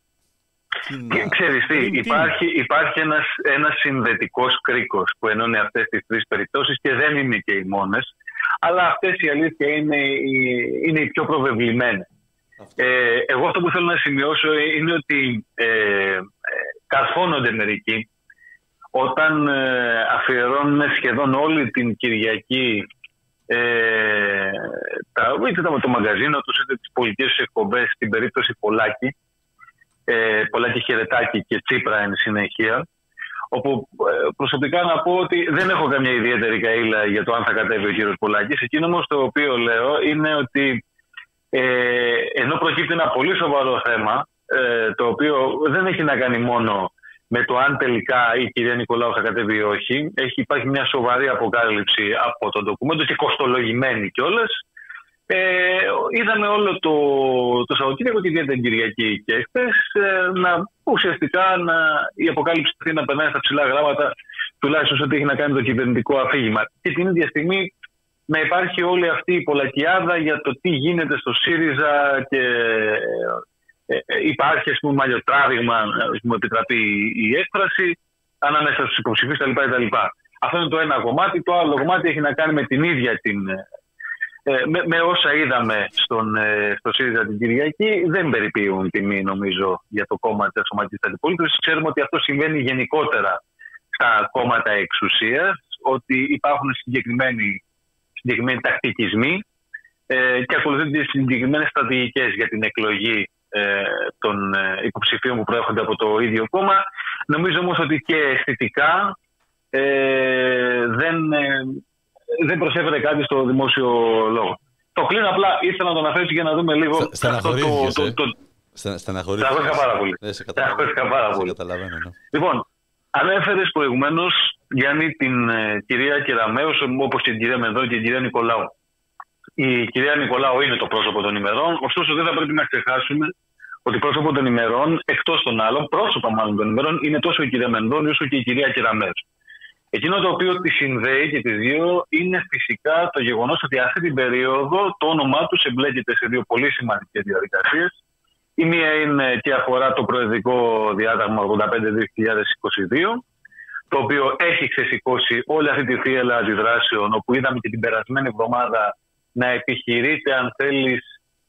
Και ξέρεις τι, υπάρχει, υπάρχει ένας, ένας συνδετικός κρίκος που ενώνει αυτές τις τρεις περιπτώσεις και δεν είναι και οι μόνες, αλλά αυτές η αλήθεια είναι, είναι οι πιο προβεβλημένες. Ε, εγώ αυτό που θέλω να σημειώσω είναι ότι ε, ε, καρφώνονται μερικοί όταν ε, αφιερώνουν σχεδόν όλη την Κυριακή ε, τα, είτε το μαγκαζίνο τους είτε τις πολιτικές εκπομπές στην περίπτωση Πολάκη, ε, Πολάκη Χαιρετάκη και Τσίπρα εν συνεχεία, όπου ε, προσωπικά να πω ότι δεν έχω καμία ιδιαίτερη καήλα για το αν θα κατέβει ο κύριος Πολάκης. Εκείνο όμως το οποίο λέω είναι ότι ε, ενώ προκύπτει ένα πολύ σοβαρό θέμα, ε, το οποίο δεν έχει να κάνει μόνο με το αν τελικά η κυρία Νικολάου θα κατέβει ή όχι, έχει, υπάρχει μια σοβαρή αποκάλυψη από το ντοκουμέντο και κοστολογημένη κιόλας. Ε, είδαμε όλο το, το Σαββατοκύριακο και ιδιαίτερα την Κυριακή και χθες ε, να ουσιαστικά να, η αποκάλυψη να περνάει στα ψηλά γράμματα, τουλάχιστον ό,τι έχει να κάνει το κυβερνητικό αφήγημα. Και την ίδια στιγμή να υπάρχει όλη αυτή η πολλακιάδα για το τι γίνεται στο ΣΥΡΙΖΑ και ε, ε, υπάρχει ας πούμε μαλλιοτράβηγμα, μου επιτραπεί η έκφραση, ανάμεσα στους υποψηφίους κτλ. Αυτό είναι το ένα κομμάτι. Το άλλο κομμάτι έχει να κάνει με την ίδια την... Ε, με, με όσα είδαμε στον, ε, στο ΣΥΡΙΖΑ την Κυριακή, δεν περιποιούν τιμή νομίζω για το κόμμα της αξιωματικής αντιπολίτευσης. Ξέρουμε ότι αυτό συμβαίνει γενικότερα στα κόμματα εξουσίας, ότι υπάρχουν συγκεκριμένοι, συγκεκριμένοι τακτικισμοί ε, και ακολουθούνται συγκεκριμένες στρατηγικές για την εκλογή ε, των ε, υποψηφίων που προέρχονται από το ίδιο κόμμα. Νομίζω όμως ότι και αισθητικά ε, δεν... Ε, δεν προσέφερε κάτι στο δημόσιο λόγο. Το κλείνω απλά, ήθελα να το αναφέρω για να δούμε λίγο. Στεναχωρήθηκες, το, το, ε. Στεναχωρήθηκες. Στεναχωρήθηκα πάρα πολύ. Ε, σε Στεναχωρήθηκα πάρα πολύ. Καταλαβαίνω, ναι. Λοιπόν, ανέφερες προηγουμένως, Γιάννη, την ε, κυρία Κεραμέως, όπως και την κυρία Μενδώνη και την κυρία Νικολάου. Η κυρία Νικολάου είναι το πρόσωπο των ημερών, ωστόσο δεν θα πρέπει να ξεχάσουμε ότι πρόσωπο των ημερών, εκτός των άλλων, πρόσωπα μάλλον των ημερών, είναι τόσο η κυρία Μενδώνη όσο και η κυρία Κεραμέως. Εκείνο το οποίο τις συνδέει και τις δύο είναι φυσικά το γεγονός ότι αυτή την περίοδο το όνομά τους εμπλέκεται σε δύο πολύ σημαντικές διαδικασίες. Η μία είναι και αφορά το προεδρικό διάταγμα ογδόντα πέντε δύο χιλιάδες είκοσι δύο, το οποίο έχει ξεσηκώσει όλη αυτή τη θύελλα αντιδράσεων, όπου είδαμε και την περασμένη εβδομάδα να επιχειρείται, αν θέλεις,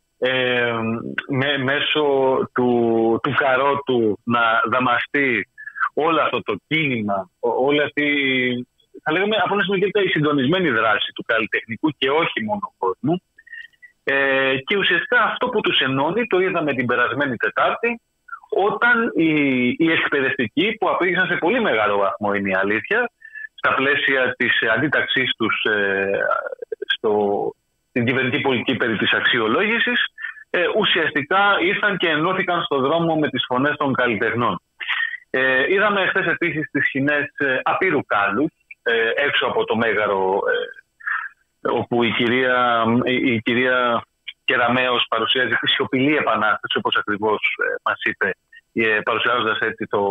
ε, με, μέσω του, του καρότου να δαμαστεί όλο αυτό το κίνημα, όλη αυτή, θα λέγαμε, από ένα σημείο η συντονισμένη δράση του καλλιτεχνικού και όχι μόνο κόσμου. Ε, και ουσιαστικά αυτό που τους ενώνει το είδαμε την περασμένη Τετάρτη, όταν οι, οι εκπαιδευτικοί που απήγησαν σε πολύ μεγάλο βαθμό, είναι η αλήθεια, στα πλαίσια της αντίταξής τους ε, στο, στην κυβερνητική πολιτική περί της αξιολόγησης, ε, ουσιαστικά ήρθαν και ενώθηκαν στον δρόμο με τις φωνές των καλλιτεχνών. Ε, είδαμε χθες επίσης τις σκηνές ε, απείρου κάλους ε, έξω από το Μέγαρο, ε, όπου η κυρία, η, η κυρία Κεραμέως παρουσιάζει τη σιωπηλή επανάσταση, όπως ακριβώς ε, μας είπε, ε, παρουσιάζοντας έτσι το,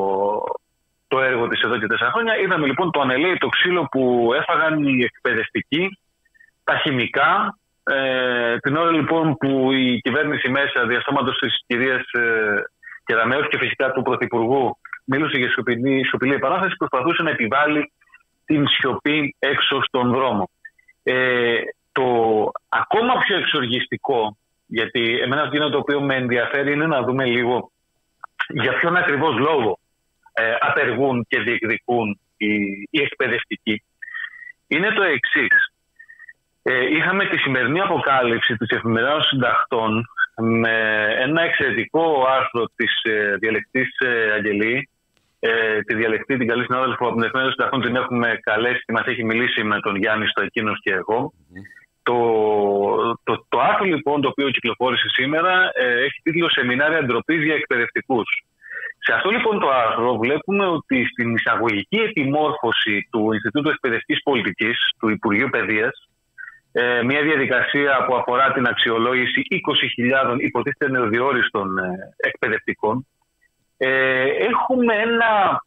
το έργο της εδώ και τέσσερα χρόνια. Είδαμε λοιπόν το ανελαίητο ξύλο που έφαγαν οι εκπαιδευτικοί, τα χημικά, ε, την ώρα λοιπόν που η κυβέρνηση μέσα διαστόματος της κυρίας ε, Κεραμέως και φυσικά του Πρωθυπουργού μίλησε για σιωπηλή, σιωπηλή επανάσταση, προσπαθούσε να επιβάλλει την σιωπή έξω στον δρόμο. Ε, το ακόμα πιο εξοργιστικό, γιατί εμένα αυτό το οποίο με ενδιαφέρει είναι να δούμε λίγο για ποιον ακριβώς λόγο ε, απεργούν και διεκδικούν οι, οι εκπαιδευτικοί, είναι το εξής. Ε, είχαμε τη σημερινή αποκάλυψη της Εφημερίδας Συντακτών με ένα εξαιρετικό άρθρο της ε, διαλεκτής ε, Αγγελή, ε, τη διαλεκτή, την καλή συνάδελφο από την Εφημερίδα Συντακτών, την έχουμε καλέσει και μας έχει μιλήσει με τον Γιάννη στο εκείνος και εγώ. Mm. Το, το, το άρθρο λοιπόν το οποίο κυκλοφόρησε σήμερα ε, έχει τίτλο «Σεμινάρια ντροπής για εκπαιδευτικούς». Σε αυτό λοιπόν το άρθρο βλέπουμε ότι στην εισαγωγική επιμόρφωση του Ινστιτούτου Εκπαιδευτικής Πολιτικής του Υπουργείου Παιδείας, ε, μια διαδικασία που αφορά την αξιολόγηση είκοσι χιλιάδων υποτίθεται νεοδιόριστων ε, εκπαιδευτικών, ε, έχουμε ένα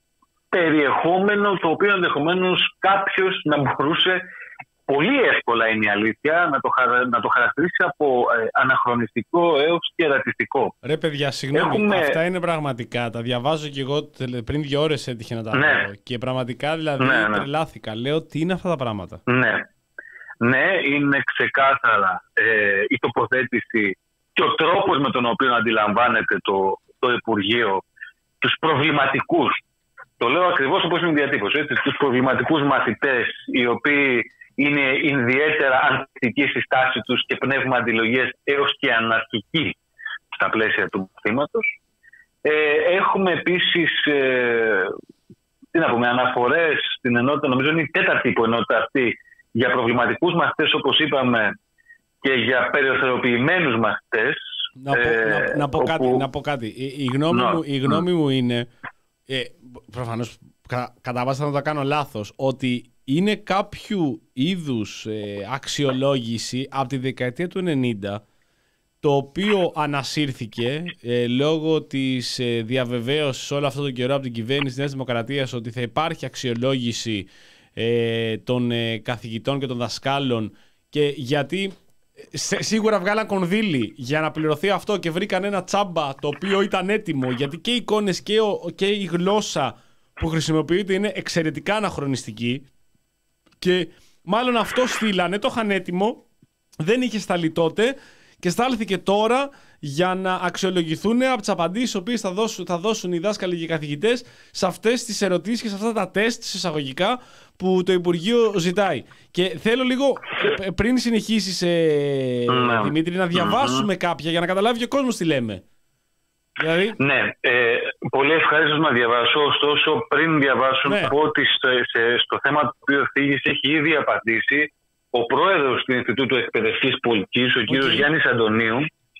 περιεχόμενο το οποίο ενδεχομένως κάποιος να μπορούσε πολύ εύκολα, είναι η αλήθεια, να το, χαρα... να το χαρακτηρίσει από ε, αναχρονιστικό έως και ρατσιστικό. Ρε παιδιά, συγγνώμη, Έχουμε... αυτά είναι πραγματικά. Τα διαβάζω και εγώ πριν δύο ώρες έτυχε να τα ναι. δω. Και πραγματικά δηλαδή ναι, ναι. τρελάθηκα. Λέω, τι είναι αυτά τα πράγματα. Ναι, ναι, είναι ξεκάθαρα ε, η τοποθέτηση και ο τρόπος με τον οποίο αντιλαμβάνεται το, το Υπουργείο τους προβληματικούς, το λέω ακριβώς όπως είναι η διατύπωση, έτσι, τους προβληματικούς μαθητές οι οποίοι είναι ιδιαίτερα ανθεκτικοί στη στάση τους και πνεύμα αντιλογίας έως και αναρχική στα πλαίσια του μαθήματος. Ε, έχουμε επίσης ε, τι να πούμε, αναφορές στην ενότητα, νομίζω είναι η τέταρτη υποενότητα αυτή, για προβληματικούς μαθητές όπως είπαμε και για περιοθεροποιημένους μαθητές. Να, ε, πω, να, να, πω, όπου... κάτι, να πω κάτι. Η, η γνώμη, no. μου, η γνώμη mm. μου είναι, ε, προφανώς κα, κατά βάση θα το κάνω λάθος, ότι είναι κάποιου είδους ε, αξιολόγηση από τη δεκαετία του ενενήντα, το οποίο ανασύρθηκε ε, λόγω της ε, διαβεβαίωσης όλο αυτό το καιρό από την κυβέρνηση της Νέας Δημοκρατίας ότι θα υπάρχει αξιολόγηση ε, των ε, καθηγητών και των δασκάλων, και γιατί σε, σίγουρα βγάλαν κονδύλι για να πληρωθεί αυτό και βρήκαν ένα τσάμπα το οποίο ήταν έτοιμο, γιατί και οι εικόνες και, ο, και η γλώσσα που χρησιμοποιείται είναι εξαιρετικά αναχρονιστική. Και μάλλον αυτό στείλανε, το είχαν έτοιμο, δεν είχε σταλεί τότε και στάλθηκε τώρα για να αξιολογηθούν από τις απαντήσεις τις οποίες θα δώσουν, θα δώσουν οι δάσκαλοι και οι καθηγητές σε αυτές τις ερωτήσεις και σε αυτά τα τεστ εισαγωγικά που το Υπουργείο ζητάει. Και θέλω λίγο, πριν συνεχίσεις ε, Δημήτρη, να διαβάσουμε κάποια για να καταλάβει ο κόσμος τι λέμε. Δηλαδή... Ναι, ε, πολύ ευχαριστώ να διαβάσω. Ωστόσο, πριν διαβάσω, ναι. πω ότι στο, σε, στο θέμα το οποίο θίγησε έχει ήδη απαντήσει ο πρόεδρος του Ινστιτούτου Εκπαιδευτικής Πολιτικής, ο κύριος okay. Γιάννης Αντωνίου,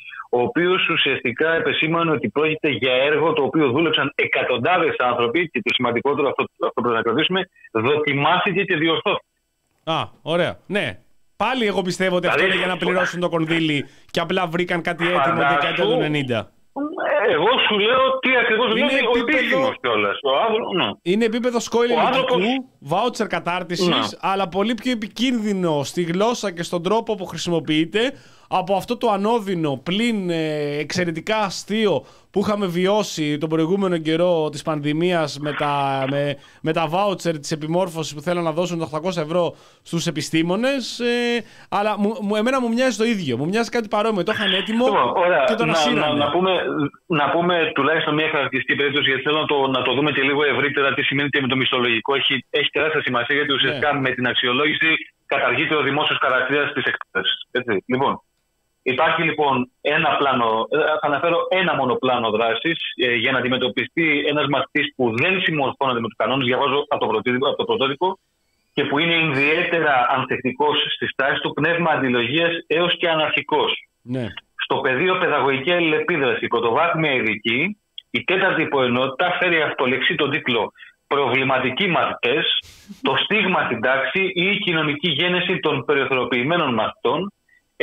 ο οποίος ουσιαστικά επεσήμανε ότι πρόκειται για έργο το οποίο δούλεψαν εκατοντάδες άνθρωποι και το σημαντικότερο, αυτό, αυτό πρέπει να κρατήσουμε, δοκιμάστηκε και διορθώθηκε. Α, ωραία. Ναι. Πάλι εγώ πιστεύω ότι αυτό είναι για να πληρώσουν το κονδύλι και απλά βρήκαν κάτι έτοιμο δεκαετία του ενενήντα. Εγώ σου λέω τι ακριβώς λέει ο επίσημος κιόλας. Είναι επίπεδο σκόιλ ελληνικού, βάουτσερ κατάρτισης, ναι. αλλά πολύ πιο επικίνδυνο στη γλώσσα και στον τρόπο που χρησιμοποιείται από αυτό το ανώδυνο πλην ε, εξαιρετικά αστείο που είχαμε βιώσει τον προηγούμενο καιρό της πανδημίας με τα, με, με τα βάουτσερ της επιμόρφωσης που θέλουν να δώσουν τα οχτακόσια ευρώ στους επιστήμονες. Ε, αλλά μου, μου, εμένα μου μοιάζει το ίδιο. Μου μοιάζει κάτι παρόμοιο. Το είχαν έτοιμο Ωραία, και τον να, ασύρανε. Να, να, πούμε, να πούμε τουλάχιστον μια χαρακτηριστική περίπτωση, γιατί θέλω να το, να το δούμε και λίγο ευρύτερα τι σημαίνει και με το μισθολογικό. Έχει, έχει τεράστια σημασία, γιατί ουσιαστικά ναι. με την αξιολόγηση καταργείται ο δημόσιος χαρακτήρας της εκπαίδευσης. Λοιπόν. Υπάρχει λοιπόν ένα πλάνο, θα αναφέρω ένα μόνο πλάνο δράσης ε, για να αντιμετωπιστεί ένας μαθητής που δεν συμμορφώνεται με τους κανόνες, διαβάζω από το πρωτότυπο, από το πρωτότυπο και που είναι ιδιαίτερα ανθεκτικός στις τάσεις του, πνεύμα αντιλογίας έως και αναρχικός. Ναι. Στο πεδίο παιδαγωγική αλληλεπίδραση, πρωτοβάθμια ειδική, η τέταρτη υποενότητα φέρει αυτολεξή τον τίτλο «Προβληματικοί μαθητές, το στίγμα στην τάξη ή η κοινωνική γένεση των περιοθεροποιημένων μαθητών»,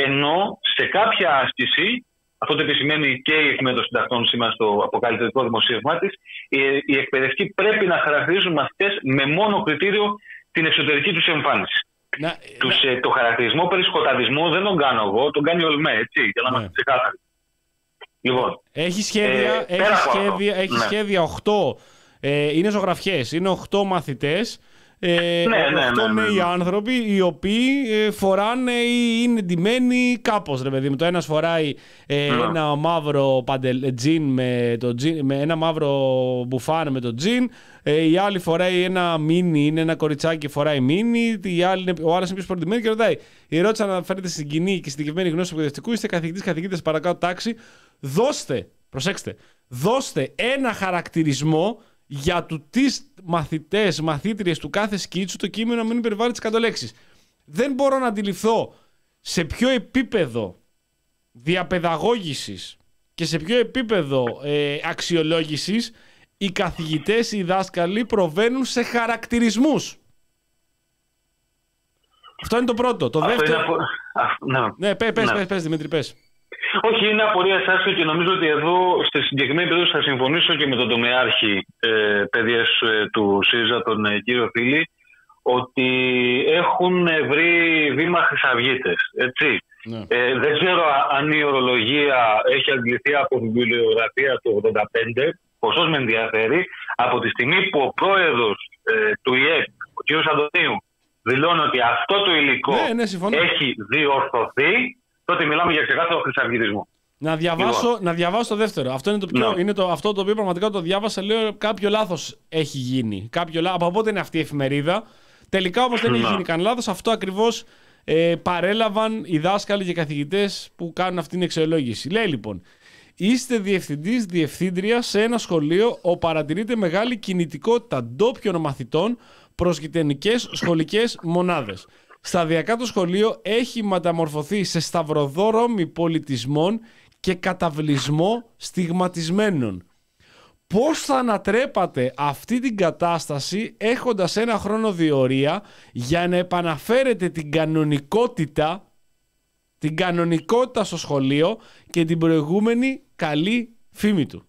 ενώ σε κάποια άσκηση, αυτό το επισημαίνει και η Εφημερίδα των Συντακτών σήμερα στο αποκαλυπτικό δημοσίευμά της, οι εκπαιδευτικοί πρέπει να χαρακτηρίζουν μαθητές με μόνο κριτήριο την εξωτερική τους εμφάνιση. Να, τους, να... Το χαρακτηρισμό περί σκοταδισμού δεν τον κάνω εγώ, τον κάνει ο ΕΛΜΕ, έτσι, για να είμαστε ξεκάθαροι. Λοιπόν, έχει σχέδια, ε, έχει σχέδια, έχει ναι. σχέδια οκτώ, ε, είναι ζωγραφιές, είναι οκτώ μαθητές. Ε, ναι, ναι, οκτώ ναι, ναι, ναι. νέοι άνθρωποι οι οποίοι ε, φοράνε ή είναι ντυμένοι κάπως, ρε παιδί μου. Το ένας φοράει ε, ναι. ένα μαύρο παντελ, τζιν με, το τζιν, με ένα μαύρο μπουφάν με το τζιν, ε, η άλλη φοράει ένα μίνι, είναι ένα κοριτσάκι φοράει μίνι, η άλλη είναι, ο άλλος είναι πιο σπορτιμένος και ρωτάει. Η ερώτηση αναφέρεται στην κοινή και συγκεκριμένη γνώση του εκπαιδευτικού, είστε καθηγητής, καθηγητές παρακάτω τάξη, δώστε, προσέξτε, δώστε ένα χαρακτηρισμό για του τι μαθητές, μαθήτριες του κάθε σκίτσου το κείμενο να μην υπερβάλλει τις εκατό λέξεις. Δεν μπορώ να αντιληφθώ σε ποιο επίπεδο διαπαιδαγώγησης και σε ποιο επίπεδο ε, αξιολόγησης οι καθηγητές, οι δάσκαλοι προβαίνουν σε χαρακτηρισμούς. Αυτό είναι το πρώτο. Το δεύτερο... Είναι... Ναι, ναι πες, πες, ναι. πες, πες, Δημήτρη, πες. Όχι, είναι απορία άσχετο και νομίζω ότι εδώ στη συγκεκριμένη περίπτωση θα συμφωνήσω και με τον τομεάρχη ε, παιδείας ε, του ΣΥΡΙΖΑ, τον ε, κύριο Φίλη, ότι έχουν βρει βήμα χρυσαυγίτες. Έτσι. Ναι. Ε, δεν ξέρω αν η ορολογία έχει αντιληφθεί από την βιβλιογραφία του ογδόντα πέντε, ποσός με ενδιαφέρει, από τη στιγμή που ο πρόεδρος ε, του ΙΕΠ, ο κύριος Αντωνίου, δηλώνει ότι αυτό το υλικό ναι, ναι, έχει διορθωθεί, τότε μιλάμε για ξεκάθαρο χρυσαυγητισμό. Να διαβάσω, λοιπόν. να διαβάσω το δεύτερο. Αυτό είναι, το πιο, no. είναι το, αυτό το οποίο πραγματικά το διάβασα. Λέω κάποιο λάθος έχει γίνει. Κάποιο, από πότε είναι αυτή η εφημερίδα. Τελικά όμως δεν no. έχει γίνει κανένα λάθος. Αυτό ακριβώς ε, παρέλαβαν οι δάσκαλοι και καθηγητές που κάνουν αυτή την αξιολόγηση. Λέει λοιπόν, είστε διευθυντής, διευθύντρια σε ένα σχολείο όπου παρατηρείται μεγάλη κινητικότητα ντόπιων μαθητών προς γειτονικές σχολικές μονάδες. Σταδιακά το σχολείο έχει μεταμορφωθεί σε σταυροδρόμι πολιτισμών και καταβλισμό στιγματισμένων. Πώς θα ανατρέπατε αυτή την κατάσταση έχοντας ένα χρόνο διορία για να επαναφέρετε την κανονικότητα, την κανονικότητα στο σχολείο και την προηγούμενη καλή φήμη του.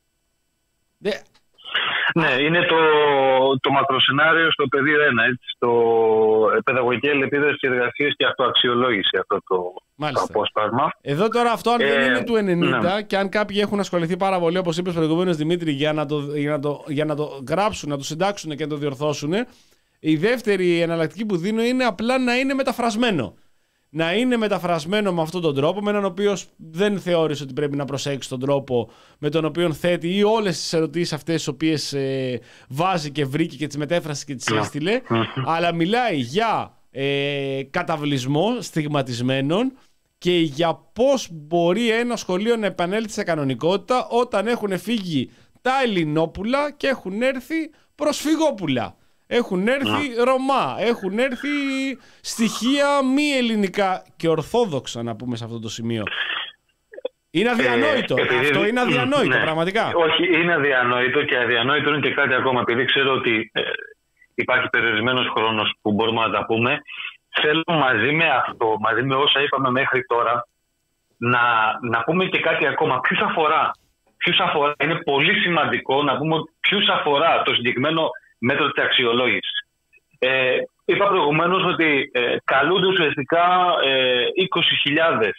Ναι, είναι το, το μακροσενάριο στο πεδίο ένα, έτσι, στο παιδαγωγική αλληλεπίδραση, εργασίες και αυτοαξιολόγηση, αυτό το, το απόσπασμα. Εδώ τώρα αυτό αν ε, δεν είναι του ενενήντα ναι. και αν κάποιοι έχουν ασχοληθεί πάρα πολύ, όπως είπες προηγουμένως Δημήτρη, για να, το, για, να το, για να το γράψουν, να το συντάξουν και να το διορθώσουν, η δεύτερη εναλλακτική που δίνω είναι απλά να είναι μεταφρασμένο. Να είναι μεταφρασμένο με αυτόν τον τρόπο, με έναν ο οποίος δεν θεώρησε ότι πρέπει να προσέξει τον τρόπο με τον οποίο θέτει ή όλες τις ερωτήσεις αυτές τις οποίες ε, βάζει και βρήκε και τις μετέφρασε και τις έστειλε, αλλά μιλάει για ε, καταβλισμό στιγματισμένων και για πώς μπορεί ένα σχολείο να επανέλθει σε κανονικότητα όταν έχουν φύγει τα Ελληνόπουλα και έχουν έρθει προσφυγόπουλα. Έχουν έρθει mm. Ρωμά, έχουν έρθει στοιχεία μη ελληνικά και ορθόδοξα, να πούμε σε αυτό το σημείο. Είναι αδιανόητο. Ε, επειδή... Αυτό είναι αδιανόητο, ναι, πραγματικά. Όχι, είναι αδιανόητο και αδιανόητο είναι και κάτι ακόμα. Επειδή ξέρω ότι ε, υπάρχει περιορισμένος χρόνος που μπορούμε να τα πούμε, θέλω μαζί με αυτό, μαζί με όσα είπαμε μέχρι τώρα, να, να πούμε και κάτι ακόμα. Ποιους αφορά. Ποιους αφορά. Είναι πολύ σημαντικό να πούμε ποιους αφορά το συγκεκριμένο μέτρο της αξιολόγησης. Ε, είπα προηγουμένως ότι ε, καλούνται ουσιαστικά ε, είκοσι χιλιάδες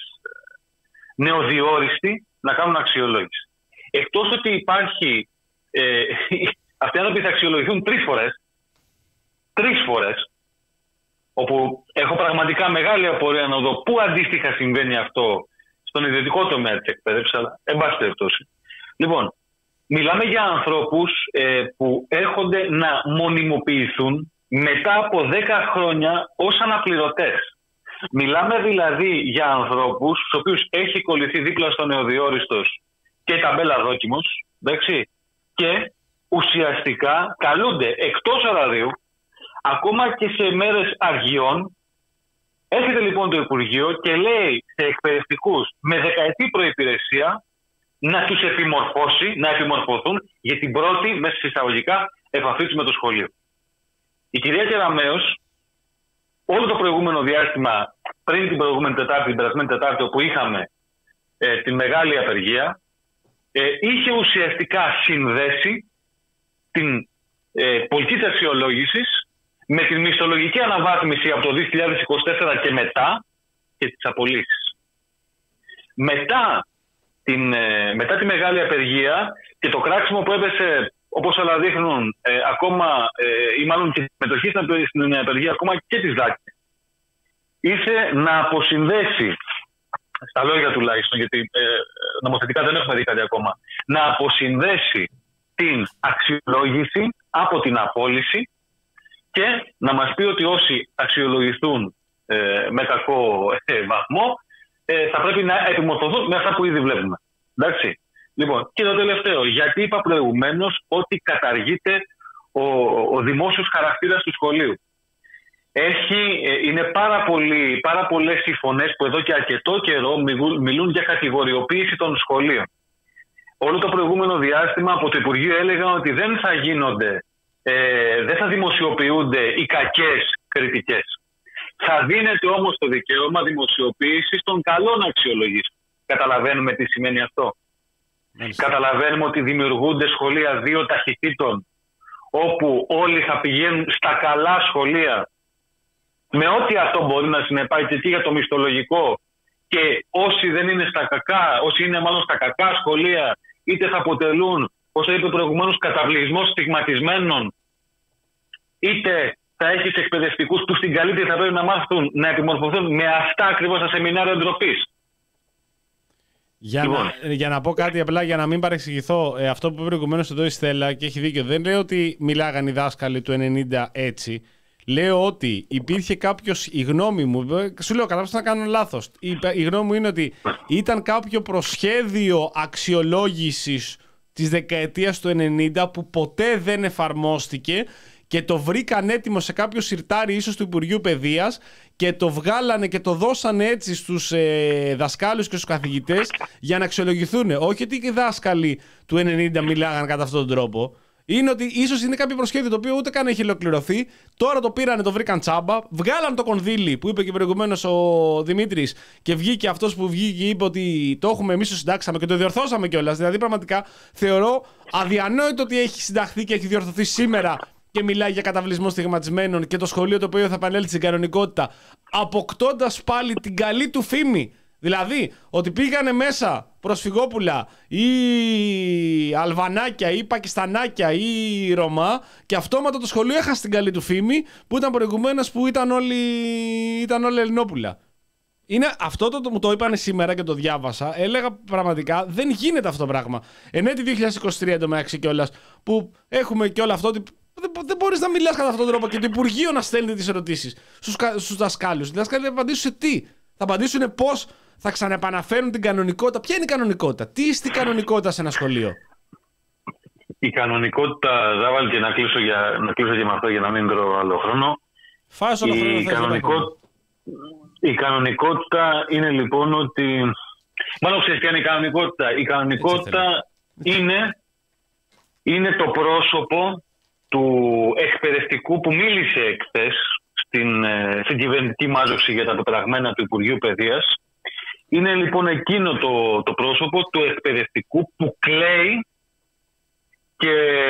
νεοδιόριστοι να κάνουν αξιολόγηση. Εκτός ότι υπάρχει, ε, αυτοί οι άνθρωποι θα αξιολογηθούν τρεις φορές, τρεις φορές, όπου έχω πραγματικά μεγάλη απορία να δω πού αντίστοιχα συμβαίνει αυτό στον ιδιωτικό τομέα της εκπαίδευσης, αλλά εν πάση περιπτώσει. Λοιπόν, μιλάμε για ανθρώπους ε, που έρχονται να μονιμοποιηθούν μετά από δέκα χρόνια ως αναπληρωτές. Μιλάμε δηλαδή για ανθρώπους στους οποίους έχει κολληθεί δίπλα στο νεοδιόριστος και ταμπέλα δόκιμος, εντάξει, και ουσιαστικά καλούνται εκτός ωραρίου, ακόμα και σε μέρες αργιών. Έρχεται λοιπόν το Υπουργείο και λέει σε εκπαιδευτικούς με δεκαετή προϋπηρεσία να τους επιμορφώσει, να επιμορφωθούν για την πρώτη, μέσα σε εισαγωγικά, επαφή τους με το σχολείο. Η κυρία Κεραμέως, όλο το προηγούμενο διάστημα, πριν την προηγούμενη Τετάρτη, την περασμένη Τετάρτη, όπου είχαμε ε, τη μεγάλη απεργία, ε, είχε ουσιαστικά συνδέσει την ε, πολιτική της αξιολόγησης με την μισθολογική αναβάθμιση από το δύο χιλιάδες είκοσι τέσσερα και μετά και τις απολύσεις. Μετά, την, ε, μετά τη μεγάλη απεργία και το κράξιμο που έπεσε, όπως όλα δείχνουν, ε, ακόμα, ε, ή μάλλον και τη συμμετοχή στην απεργία ακόμα και της ΔΑΚΕ, ήρθε να αποσυνδέσει, στα λόγια τουλάχιστον, γιατί ε, νομοθετικά δεν έχουμε δει κάτι ακόμα, να αποσυνδέσει την αξιολόγηση από την απόλυση και να μας πει ότι όσοι αξιολογηθούν ε, με κακό ε, βαθμό ε, θα πρέπει να επιμορφωθούν με αυτά που ήδη βλέπουμε. Εντάξει. Λοιπόν, και το τελευταίο, γιατί είπα προηγουμένως ότι καταργείται ο, ο δημόσιος χαρακτήρας του σχολείου. Έχει, είναι πάρα, πολύ, πάρα πολλές οι φωνές που εδώ και αρκετό καιρό μιλούν για κατηγοριοποίηση των σχολείων. Όλο το προηγούμενο διάστημα από το Υπουργείο έλεγαν ότι δεν θα γίνονται, ε, δεν θα δημοσιοποιούνται οι κακές κριτικές. Θα δίνεται όμως το δικαίωμα δημοσιοποίησης των καλών αξιολογήσεων. Καταλαβαίνουμε τι σημαίνει αυτό. Μάλιστα. Καταλαβαίνουμε ότι δημιουργούνται σχολεία δύο ταχυτήτων, όπου όλοι θα πηγαίνουν στα καλά σχολεία, με ό,τι αυτό μπορεί να συνεπάγεται και για το μισθολογικό, και όσοι δεν είναι στα κακά, όσοι είναι μάλλον στα κακά σχολεία, είτε θα αποτελούν, όπως είπε προηγουμένως, καταβλισμό στιγματισμένων, είτε θα έχεις εκπαιδευτικούς που στην καλύτερη θα πρέπει να μάθουν να επιμορφωθούν με αυτά ακριβώς τα σεμινάρια ντροπής. Για, λοιπόν. να, για να πω κάτι απλά, για να μην παρεξηγηθώ, ε, αυτό που είπε προηγουμένως εδώ η Στέλλα, και έχει δίκιο, δεν λέω ότι μιλάγαν οι δάσκαλοι του ενενήντα έτσι. Λέω ότι υπήρχε κάποιος, η γνώμη μου, σου λέω κατά να κάνω λάθος, η, η γνώμη μου είναι ότι ήταν κάποιο προσχέδιο αξιολόγησης της δεκαετίας του ενενήντα που ποτέ δεν εφαρμόστηκε και το βρήκαν έτοιμο σε κάποιο σιρτάρι ίσως του Υπουργείου Παιδείας και το βγάλανε και το δώσανε έτσι στους ε, δασκάλους και στους καθηγητές για να αξιολογηθούν. Όχι ότι οι δάσκαλοι του ενενήντα μιλάγαν κατά αυτόν τον τρόπο. Είναι ότι ίσως είναι κάποιο προσχέδιο το οποίο ούτε καν έχει ολοκληρωθεί. Τώρα το πήρανε, το βρήκαν τσάμπα. Βγάλαν το κονδύλι που είπε και προηγουμένως ο Δημήτρης και βγήκε αυτός που βγήκε και είπε ότι το έχουμε εμείς το συντάξαμε και το διορθώσαμε κιόλας. Δηλαδή, πραγματικά θεωρώ αδιανόητο ότι έχει συνταχθεί και έχει διορθωθεί σήμερα και μιλάει για καταβλισμό στιγματισμένων και το σχολείο το οποίο θα επανέλθει στην κανονικότητα, αποκτώντας πάλι την καλή του φήμη. Δηλαδή, ότι πήγανε μέσα προσφυγόπουλα ή Αλβανάκια ή Πακιστανάκια ή Ρωμά και αυτόματα το σχολείο έχασε την καλή του φήμη που ήταν προηγουμένως που ήταν όλοι, ήταν όλοι Ελληνόπουλα. Είναι αυτό το, το μου το είπανε σήμερα και το διάβασα. Έλεγα πραγματικά δεν γίνεται αυτό το πράγμα. Εν έτη δύο χιλιάδες είκοσι τρία εντωμεταξύ κιόλας που έχουμε και όλο αυτό ότι δεν, δεν μπορείς να μιλάς κατά αυτόν τον τρόπο και το Υπουργείο να στέλνει τις ερωτήσεις στους, στους δασκάλους. Οι δασκάλοι θα απαντήσουν σε τι? Θα απαντήσουν πώς θα ξαναεπαναφέρουν την κανονικότητα. Ποια είναι η κανονικότητα? Τι είστε η κανονικότητα σε ένα σχολείο? η κανονικότητα, Ζάβαλ, και να κλείσω, για, να κλείσω και με αυτό για να μην τρώω άλλο χρόνο. Φάες όλο χρόνο. Η, κανονικο... η κανονικότητα είναι λοιπόν ότι... Μάλλον ξέρεις ποια είναι η κανονικότητα. Η κανονικότητα είναι, είναι το πρόσωπο του εκπαιδευτικού που μίλησε εχθές στην, στην κυβερνητική μάζοξη για τα πεπραγμένα του Υπουργείου Παιδείας. Είναι λοιπόν εκείνο το, το πρόσωπο του εκπαιδευτικού που κλαίει και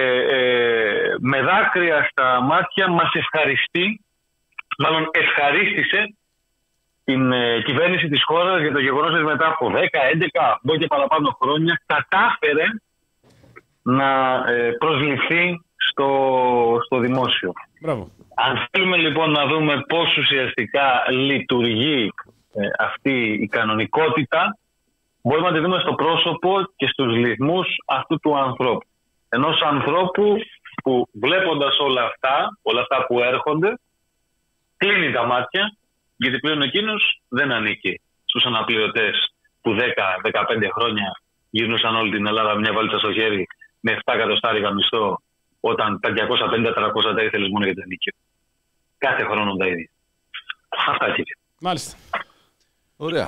ε, με δάκρυα στα μάτια μας ευχαριστεί, μάλλον ευχαρίστησε την ε, κυβέρνηση της χώρας για το γεγονός ότι μετά από δέκα, έντεκα, μπορεί και παραπάνω χρόνια κατάφερε να ε, προσληφθεί στο, στο δημόσιο. Μπράβο. Αν θέλουμε λοιπόν να δούμε πώς ουσιαστικά λειτουργεί ε, αυτή η κανονικότητα, μπορούμε να τη δούμε στο πρόσωπο και στους λυγμούς αυτού του ανθρώπου. Ενός ανθρώπου που βλέποντας όλα αυτά, όλα αυτά που έρχονται, κλείνει τα μάτια, γιατί πλέον εκείνος δεν ανήκει στους αναπληρωτές που δέκα με δεκαπέντε χρόνια γυρνούσαν όλη την Ελλάδα μια βαλίτσα στο χέρι με επτά εκατοστάρικα μισθό, όταν τα διακόσια πενήντα τριακόσια τα ήθελες μόνο για την νίκη. Κάθε χρόνο τα ίδια. Αυτά, κύριε. Μάλιστα. Ωραία.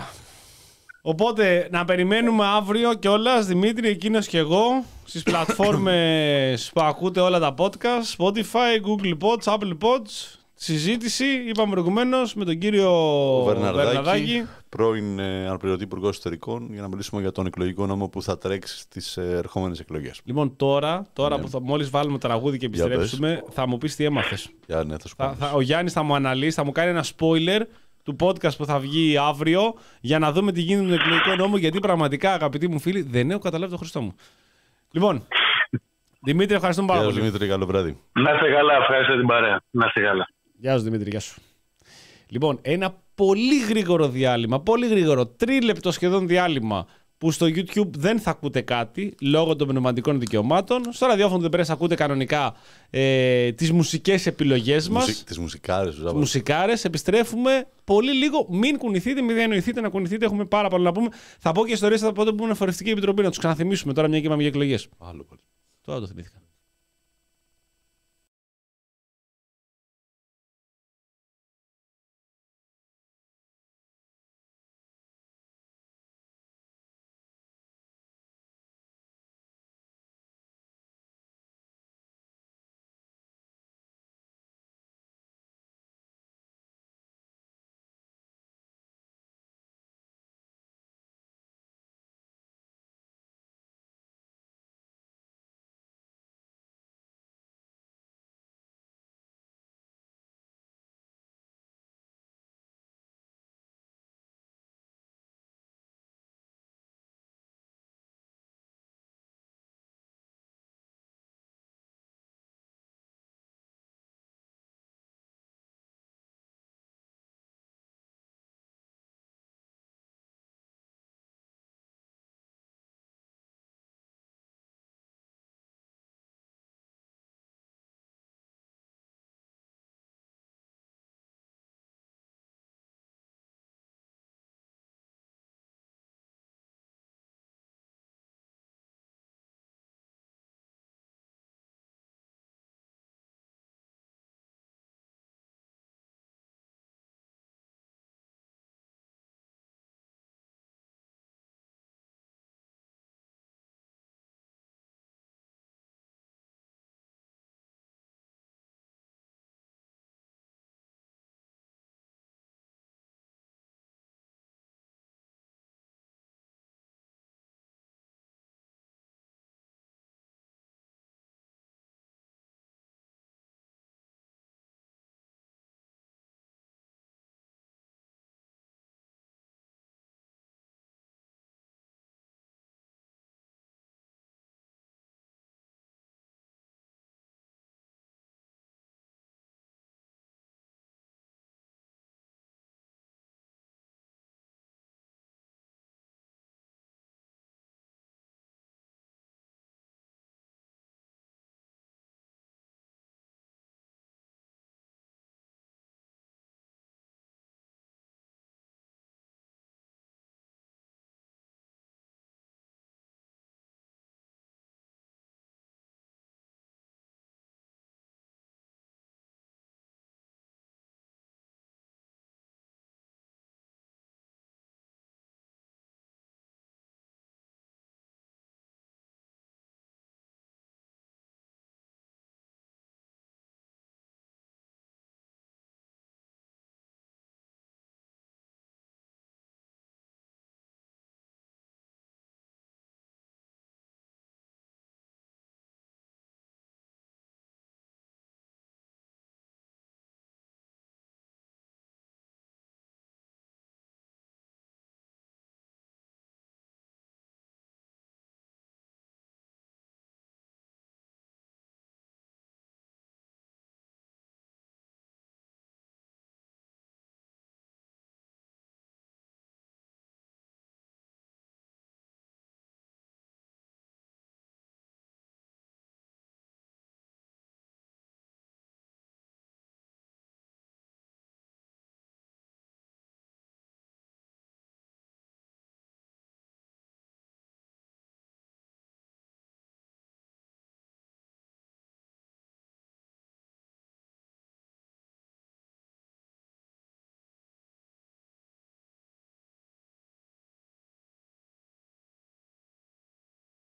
Οπότε να περιμένουμε αύριο κιόλας, Δημήτρη, εκείνος και εγώ, στις πλατφόρμες που ακούτε όλα τα podcast, Spotify, Google Pods, Apple Pods, συζήτηση, είπαμε προηγουμένως, με τον κύριο Βερναρδάκη, Βερναρδάκη, πρώην ε, αναπληρωτή Υπουργό Εσωτερικών, για να μιλήσουμε για τον εκλογικό νόμο που θα τρέξει στις ε, ερχόμενες εκλογές. Λοιπόν, τώρα, τώρα Ναι. που θα μόλις βάλουμε το τραγούδι και Για επιστρέψουμε, θα μου πεις τι έμαθες. Για, ναι, θα σου Θα, πω. θα, ο Γιάννης θα μου αναλύσει, θα μου κάνει ένα spoiler του podcast που θα βγει αύριο για να δούμε τι γίνεται με τον εκλογικό νόμο. Γιατί πραγματικά, αγαπητοί μου φίλοι, δεν έχω καταλάβει το Χριστό μου. Λοιπόν, Δημήτρη, ευχαριστούμε πάρα Γεια σου, πολύ. Δημήτρη, καλό βράδυ. Να είστε καλά, ευχαριστώ την παρέα. Να είστε καλά. Γεια σου, Δημήτρη, γεια σου. Λοιπόν, ένα πολύ γρήγορο διάλειμμα, πολύ γρήγορο, τρίλεπτο σχεδόν διάλειμμα, που στο YouTube δεν θα ακούτε κάτι λόγω των πνευματικών δικαιωμάτων. Στο ραδιόφωνο του The Press ακούτε κανονικά ε, τις μουσικές επιλογές μας. Μουσι... Τις μουσικάρες, Τις Ζάβα. μουσικάρες. Επιστρέφουμε πολύ λίγο. Μην κουνηθείτε, μην διανοηθείτε να κουνηθείτε. Έχουμε πάρα πολλά να πούμε. Θα πω και ιστορίες από τότε που ήμουν Φορευτική Επιτροπή, να τους ξαναθυμίσουμε τώρα, μια και είπαμε για εκλογές. Άλλο πολύ. Τώρα το θυμήθηκα.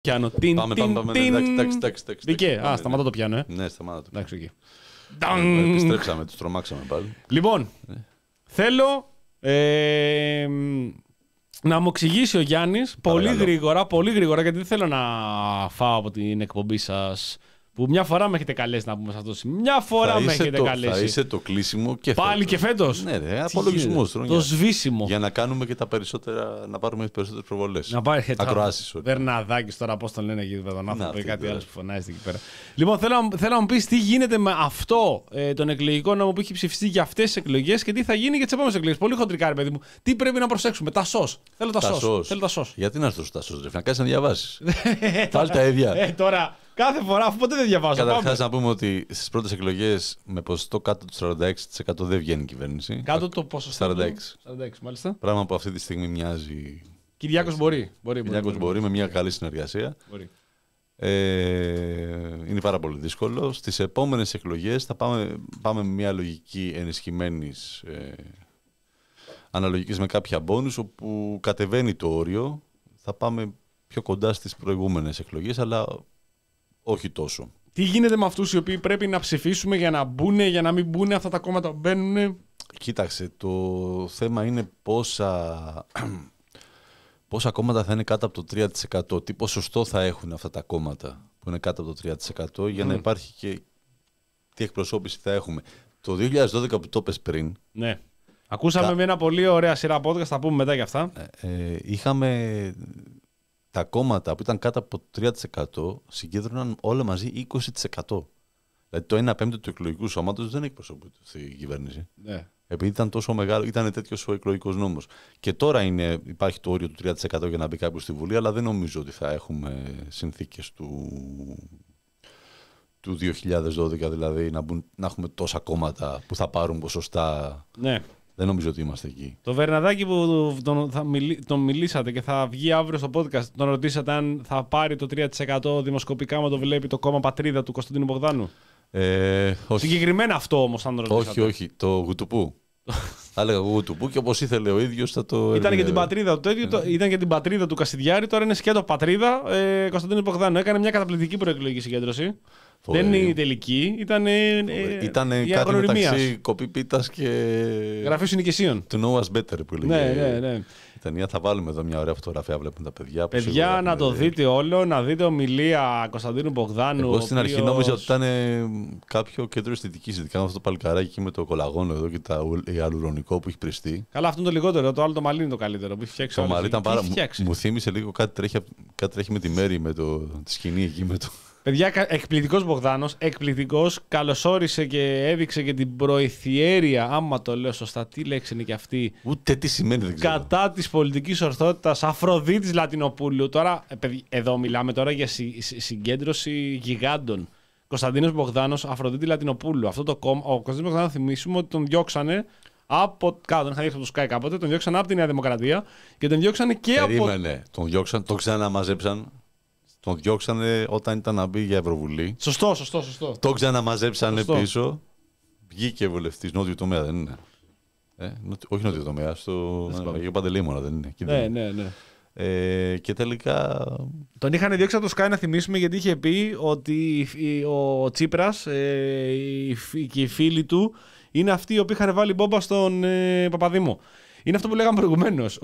Πιάνω. Τιν, Πάμε, τιν, πάμε, πάμε. τιν. Εντάξει, εντάξει, εντάξει, εντάξει. Μπήκε. Πάμε, Α, ναι. σταματώ το πιάνω, ε. Ναι, σταμάτα το. Εντάξει, εκεί. Ε, Επιστρέψαμε, τους τρομάξαμε πάλι. Λοιπόν, θέλω ε, να μου εξηγήσει ο Γιάννης πολύ Παρακαλώ. γρήγορα, πολύ γρήγορα, γιατί δεν θέλω να φάω από την εκπομπή σας. Που μια φορά με έχετε καλέσει να πούμε σε αυτό το σημείο. Μια φορά Θα με είσαι έχετε το- καλέσει. Θα είσαι το κλείσιμο και Πάλι φέτος. και φέτος. Ναι, ρε, Τι απολογισμός. γίνεται? Το σβήσιμο. Για να κάνουμε και τα περισσότερα, να πάρουμε περισσότερες προβολές. Να πάρει Ακροάσεις. όχι. Βερναδάκης τώρα, πώς τον λένε εκεί πέρα, τον άνθρωπο ή αυτή κάτι τώρα. άλλο που φωνάζει εκεί πέρα. Λοιπόν, θέλω, να- θέλω να μου πεις τι γίνεται με αυτό ε, τον εκλογικό νόμο που έχει ψηφιστεί για αυτές τις εκλογές και τι θα γίνει για τις επόμενες εκλογές. Πολύ χοντρικά, ρε παιδί μου. Τι πρέπει να προσέξουμε. Τα σως. Θέλω τα, Τα σως. σως. Θέλω τα σως. Γιατί να στο τα σως, ρε, να κάνεις να διαβάσεις. Πάλι τα ίδια. Ε, τώρα, κάθε φορά, αφού ποτέ δεν διαβάζω. Καταρχάς Πάμε. να πούμε ότι στις πρώτες εκλογές με ποσοστό κάτω του σαράντα έξι τοις εκατό δεν βγαίνει η κυβέρνηση. Κάτω το ποσοστό. σαράντα έξι. του- σαράντα έξι, μάλιστα. Πράγμα που αυτή τη στιγμή μοιάζει. Κυριάκος μπορεί. Μπορεί, μπορεί, Κυριάκος μπορεί με μια καλή συνεργασία. μπορεί. Ε, είναι πάρα πολύ δύσκολο. Στις επόμενες εκλογές θα πάμε, πάμε με μια λογική ενισχυμένης ε, αναλογικής με κάποια μπόνους, όπου κατεβαίνει το όριο. Θα πάμε πιο κοντά στις προηγούμενες εκλογές, αλλά όχι τόσο. Τι γίνεται με αυτούς οι οποίοι πρέπει να ψηφίσουμε για να μπουν, για να μην μπουν αυτά τα κόμματα που μπαίνουν. Κοίταξε, το θέμα είναι πόσα, πόσα κόμματα θα είναι κάτω από το τρία τοις εκατό. Τι ποσοστό θα έχουν αυτά τα κόμματα που είναι κάτω από το τρία τοις εκατό για να υπάρχει και τι εκπροσώπηση θα έχουμε. Το δύο χιλιάδες δώδεκα που το είπες πριν, Ναι. Ακούσαμε Κα- μια πολύ ωραία σειρά podcast, θα πούμε μετά για αυτά. ε, είχαμε τα κόμματα που ήταν κάτω από το τρία τοις εκατό συγκέντρωναν όλα μαζί είκοσι τοις εκατό. Δηλαδή το ένα πέμπτο του εκλογικού σώματος δεν εκπροσωπείται στη κυβέρνηση. Ναι. Επειδή ήταν τόσο μεγάλο, ήταν τέτοιο ο εκλογικός νόμος. Και τώρα είναι, υπάρχει το όριο του τρία τοις εκατό για να μπει κάποιο στη Βουλή, αλλά δεν νομίζω ότι θα έχουμε συνθήκες του, του δύο χιλιάδες δώδεκα, δηλαδή να, μπουν, να έχουμε τόσα κόμματα που θα πάρουν ποσοστά. ναι. Δεν νομίζω ότι είμαστε εκεί. Το Βερναδάκη που τον, θα μιλή, τον μιλήσατε και θα βγει αύριο στο podcast, τον ρωτήσατε αν θα πάρει το τρία τοις εκατό δημοσκοπικά, μα το βλέπει το κόμμα Πατρίδα του Κωνσταντίνου Μπογδάνου. Ε, όχι, Συγκεκριμένα αυτό όμως, αν τον ρωτήσατε. όχι, όχι, το γουτουπού. Θα έλεγα εγώ γουτουπού και όπως ήθελε ο ίδιος θα το Ήταν ερμηνεύε. για την πατρίδα του τέτοιου, το, ήταν για την πατρίδα του Κασιδιάρη, τώρα είναι σκέτο πατρίδα ε, Κωνσταντίνου Μπογδάνου. Έκανε μια καταπληκτική προεκλογική συγκέντρωση. Φοβερή. Δεν είναι η τελική, ήταν. Ε, Ήταν η κάτι αγρορημίας. μεταξύ κοπή πίτας και Γραφείο συνοικισίων. του Know Us Better που έλεγε. Ναι, ναι, ναι. Η ταινία, θα βάλουμε εδώ μια ωραία φωτογραφία, βλέπουμε τα παιδιά. που Παιδιά, σίγουρα να έχουν το δει. δείτε όλο, να δείτε ομιλία Κωνσταντίνου Μπογδάνου. Εγώ στην ο αρχή οποίος- νόμιζα ότι ήταν ε, κάποιο κέντρο αισθητικής, ειδικά με αυτό το παλικάράκι εκεί με το κολαγόνο εδώ και τα, ιαλουρονικό που έχει πριστεί. Καλά, αυτό είναι το λιγότερο. Το άλλο το μαλλί είναι το καλύτερο που έχει φτιάξει. Το όλος. μαλλί ήταν Τι πάρα. έχει φτιάξει. Μου θύμισε λίγο κάτι τρέχει, απ- κάτι τρέχει με τη Μέρη, με το, τη σκηνή εκεί με το. Παιδιά, εκπληκτικό Μπογδάνο, εκπληκτικό. Καλωσόρισε και έδειξε και την προηθιέρεια, άμα το λέω σωστά, τι λέξη είναι και αυτή, Ούτε τι σημαίνει δεν ξέρω. κατά τη πολιτική ορθότητα Αφροδίτης Λατινοπούλου. Τώρα, ε, παιδί, εδώ μιλάμε τώρα για συ- συ- συγκέντρωση γιγάντων. Κωνσταντίνος Μπογδάνος, Αφροδίτη Λατινοπούλου. Αυτό το κόμμα, ο Κωνσταντίνος Μπογδάνος, θυμίσουμε ότι τον διώξανε από κάτω, τον είχαν ρίξει από το Sky κάποτε, τον διώξανε από τη Νέα Δημοκρατία και τον διώξανε και από. Περίμενε. Τον διώξαν, τον ξαναμαζέψαν. Τον διώξανε όταν ήταν να μπει για Ευρωβουλή. Σωστό, σωστό, σωστό. Τον ξαναμαζέψανε Σωστό. πίσω. Βγήκε βουλευτής νότιο τομέα, δεν είναι. Ε, νότιο- όχι νότιο τομέα, στο Αγίου Παντελήμωνα δεν είναι. Εκεί δεν Ναι, είναι. ναι, ναι. Ε, και τελικά. Τον είχαν διώξει από το Sky, να θυμίσουμε, γιατί είχε πει ότι η- ο Τσίπρας ε, οι φι- και οι φίλοι του είναι αυτοί οι οποίοι είχαν βάλει μπόμπα στον ε, Παπαδήμο. Είναι αυτό που λέγαμε προηγουμένως.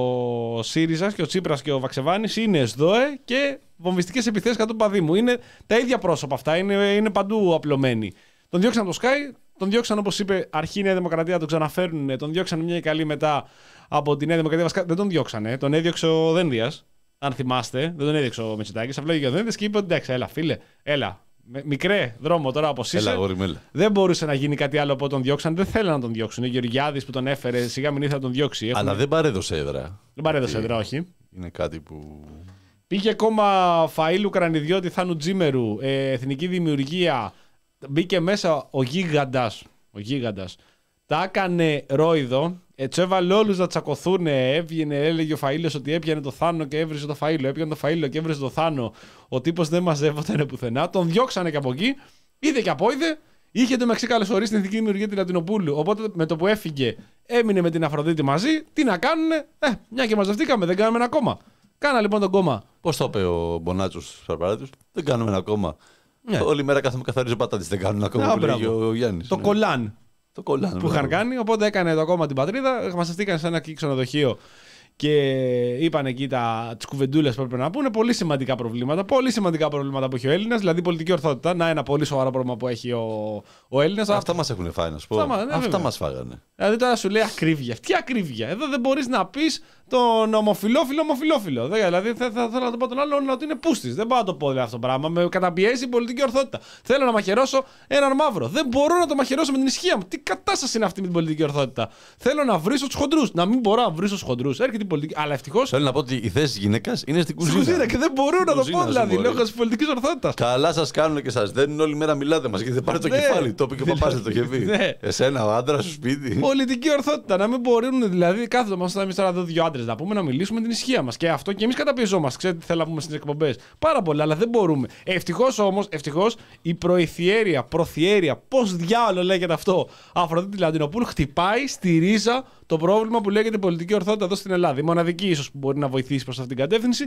Ο ΣΥΡΙΖΑ και ο Τσίπρας και ο Βαξεβάνης είναι ΣΔΟΕ και βομβιστικές επιθέσεις κατά του Παπαδήμου. Είναι τα ίδια πρόσωπα αυτά, είναι, είναι παντού απλωμένοι. Τον διώξαν από το Sky, τον διώξαν, όπως είπε, αρχή η Νέα Δημοκρατία, τον ξαναφέρνουν, τον διώξαν μια καλή μετά από τη Νέα Δημοκρατία. Βασικά δεν τον διώξανε, τον έδιωξε ο Δένδιας. Αν θυμάστε, δεν τον έδιωξε ο Μητσοτάκης. Απλά είχε ο Δένδιας και είπε: εντάξει, έλα, φίλε, έλα. Με- Μικρέ δρόμο τώρα όπως είσαι. Έλα, αγόρι μου, έλα. Δεν μπορούσε να γίνει κάτι άλλο από τον διώξαν. Δεν θέλανε να τον διώξουν. Ο Γεωργιάδης που τον έφερε, σιγά μην ήθελε να τον διώξει. Έχουν- Αλλά δεν παρέδωσε έδρα. δεν παρέδωσε Ε, έδρα, όχι. Είναι κάτι που. Πήγε κόμμα Φαΐλου Κρανιδιώτη Θάνου Τζίμερου, ε, εθνική δημιουργία. Μπήκε μέσα ο γίγαντας. Ο γίγαντας. Τα έκανε ρόιδο. Έτσι έβαλε όλους να τσακωθούν. Έβγαινε, έλεγε ο Φαΐλος ότι έπιανε το Θάνο και έβριζε το Φαΐλο. Έπιανε το Φαΐλο και έβριζε το Θάνο. Ο τύπος δεν μαζεύονταν πουθενά. Τον διώξανε και από εκεί. Είδε και από είδε. Είχε το μεταξύ καλωσορίσει την εθνική δημιουργία τη Λατινοπούλου. Οπότε με το που έφυγε, έμεινε με την Αφροδίτη μαζί. Τι να κάνουνε. Ε, μια και μαζευτήκαμε, δεν κάναμε ένα κόμμα. Κάνα λοιπόν τον κόμμα. Πώς το είπε ο Μπονάτσος στους απαραίτητους, δεν κάνουμε ένα κόμμα. Ναι. Όλη μέρα κάθομαι καθαρίζω πατάτες, δεν κάνουν ακόμα Α, που λέγει μπράβο. ο Γιάννης. Το ναι. κολάν Το κολλάνε. που είχαν κάνει. Οπότε έκανε το κόμμα την πατρίδα. Μαζευτήκαν σε ένα εκεί ξενοδοχείο και είπαν εκεί τις κουβεντούλες που έπρεπε να πούνε. Πολύ σημαντικά προβλήματα. Πολύ σημαντικά προβλήματα που έχει ο Έλληνας. Δηλαδή πολιτική ορθότητα. Να, ένα πολύ σοβαρό πρόβλημα που έχει ο, ο Έλληνας. Αυτά μας έχουν φάει, να σου πω. Αυτά μας, ναι, Αυτά βέβαια. μας φάγανε. Δηλαδή τώρα σου λέει ακρίβεια. Τι ακρίβεια. Εδώ δεν μπορείς να πεις τον ομοφιλόφιλο ομοφιλόφιλο. Δηλαδή θα, θα, θέλω να το πω τον άλλον ότι είναι πούστης. Δεν πάω να το πω δηλαδή, αυτό το πράγμα. Με καταπιέζει η πολιτική ορθότητα. Θέλω να μαχαιρώσω έναν μαύρο. Δεν μπορώ να το μαχαιρώσω με την ισχύα μου. Τι κατάσταση είναι αυτή με την πολιτική ορθότητα. Θέλω να βρίσω τους χοντρούς. Να μην μπορώ να βρίσω τους χοντρούς. Έρχεται η πολιτική. Αλλά ευτυχώς. Θέλω να πω ότι η θέση της γυναίκας είναι στην Στην κουζίνα. κουζίνα και δεν μπορώ να το κουζίνα, πω δηλαδή δεν μπορεί. λόγω της πολιτικής ορθότητας. Καλά σας κάνουν και σας δένουν όλη μέρα μιλάτε μας γιατί δεν πάρετε το Ναι. κεφάλι. Το είπε και ο παπάς δεν το είχε πει. Ναι. Εσένα ο άντρας σου σπίτι. Πολιτική ορθότητα. Να μην μπορούν δηλαδή κάθονται μας εμείς τώρα εδώ δύο άντρες να πούμε να μιλήσουμε την ισχύα μας. Και αυτό και εμείς καταπιεζόμαστε. Ξέρετε τι θέλω να πούμε στις εκπομπές. Πάρα πολλά, αλλά δεν μπορούμε. Ευτυχώς όμως, ευτυχώς η προηθιέρεια, προθιέρεια, πώς διάολο λέγεται αυτό, Αφροδίτη Λαντινοπούλου, χτυπάει στη ρίζα το πρόβλημα που λέγεται πολιτική ορθότητα εδώ στην Ελλάδα. Η μοναδική ίσως που μπορεί να βοηθήσει προς αυτήν την κατεύθυνση.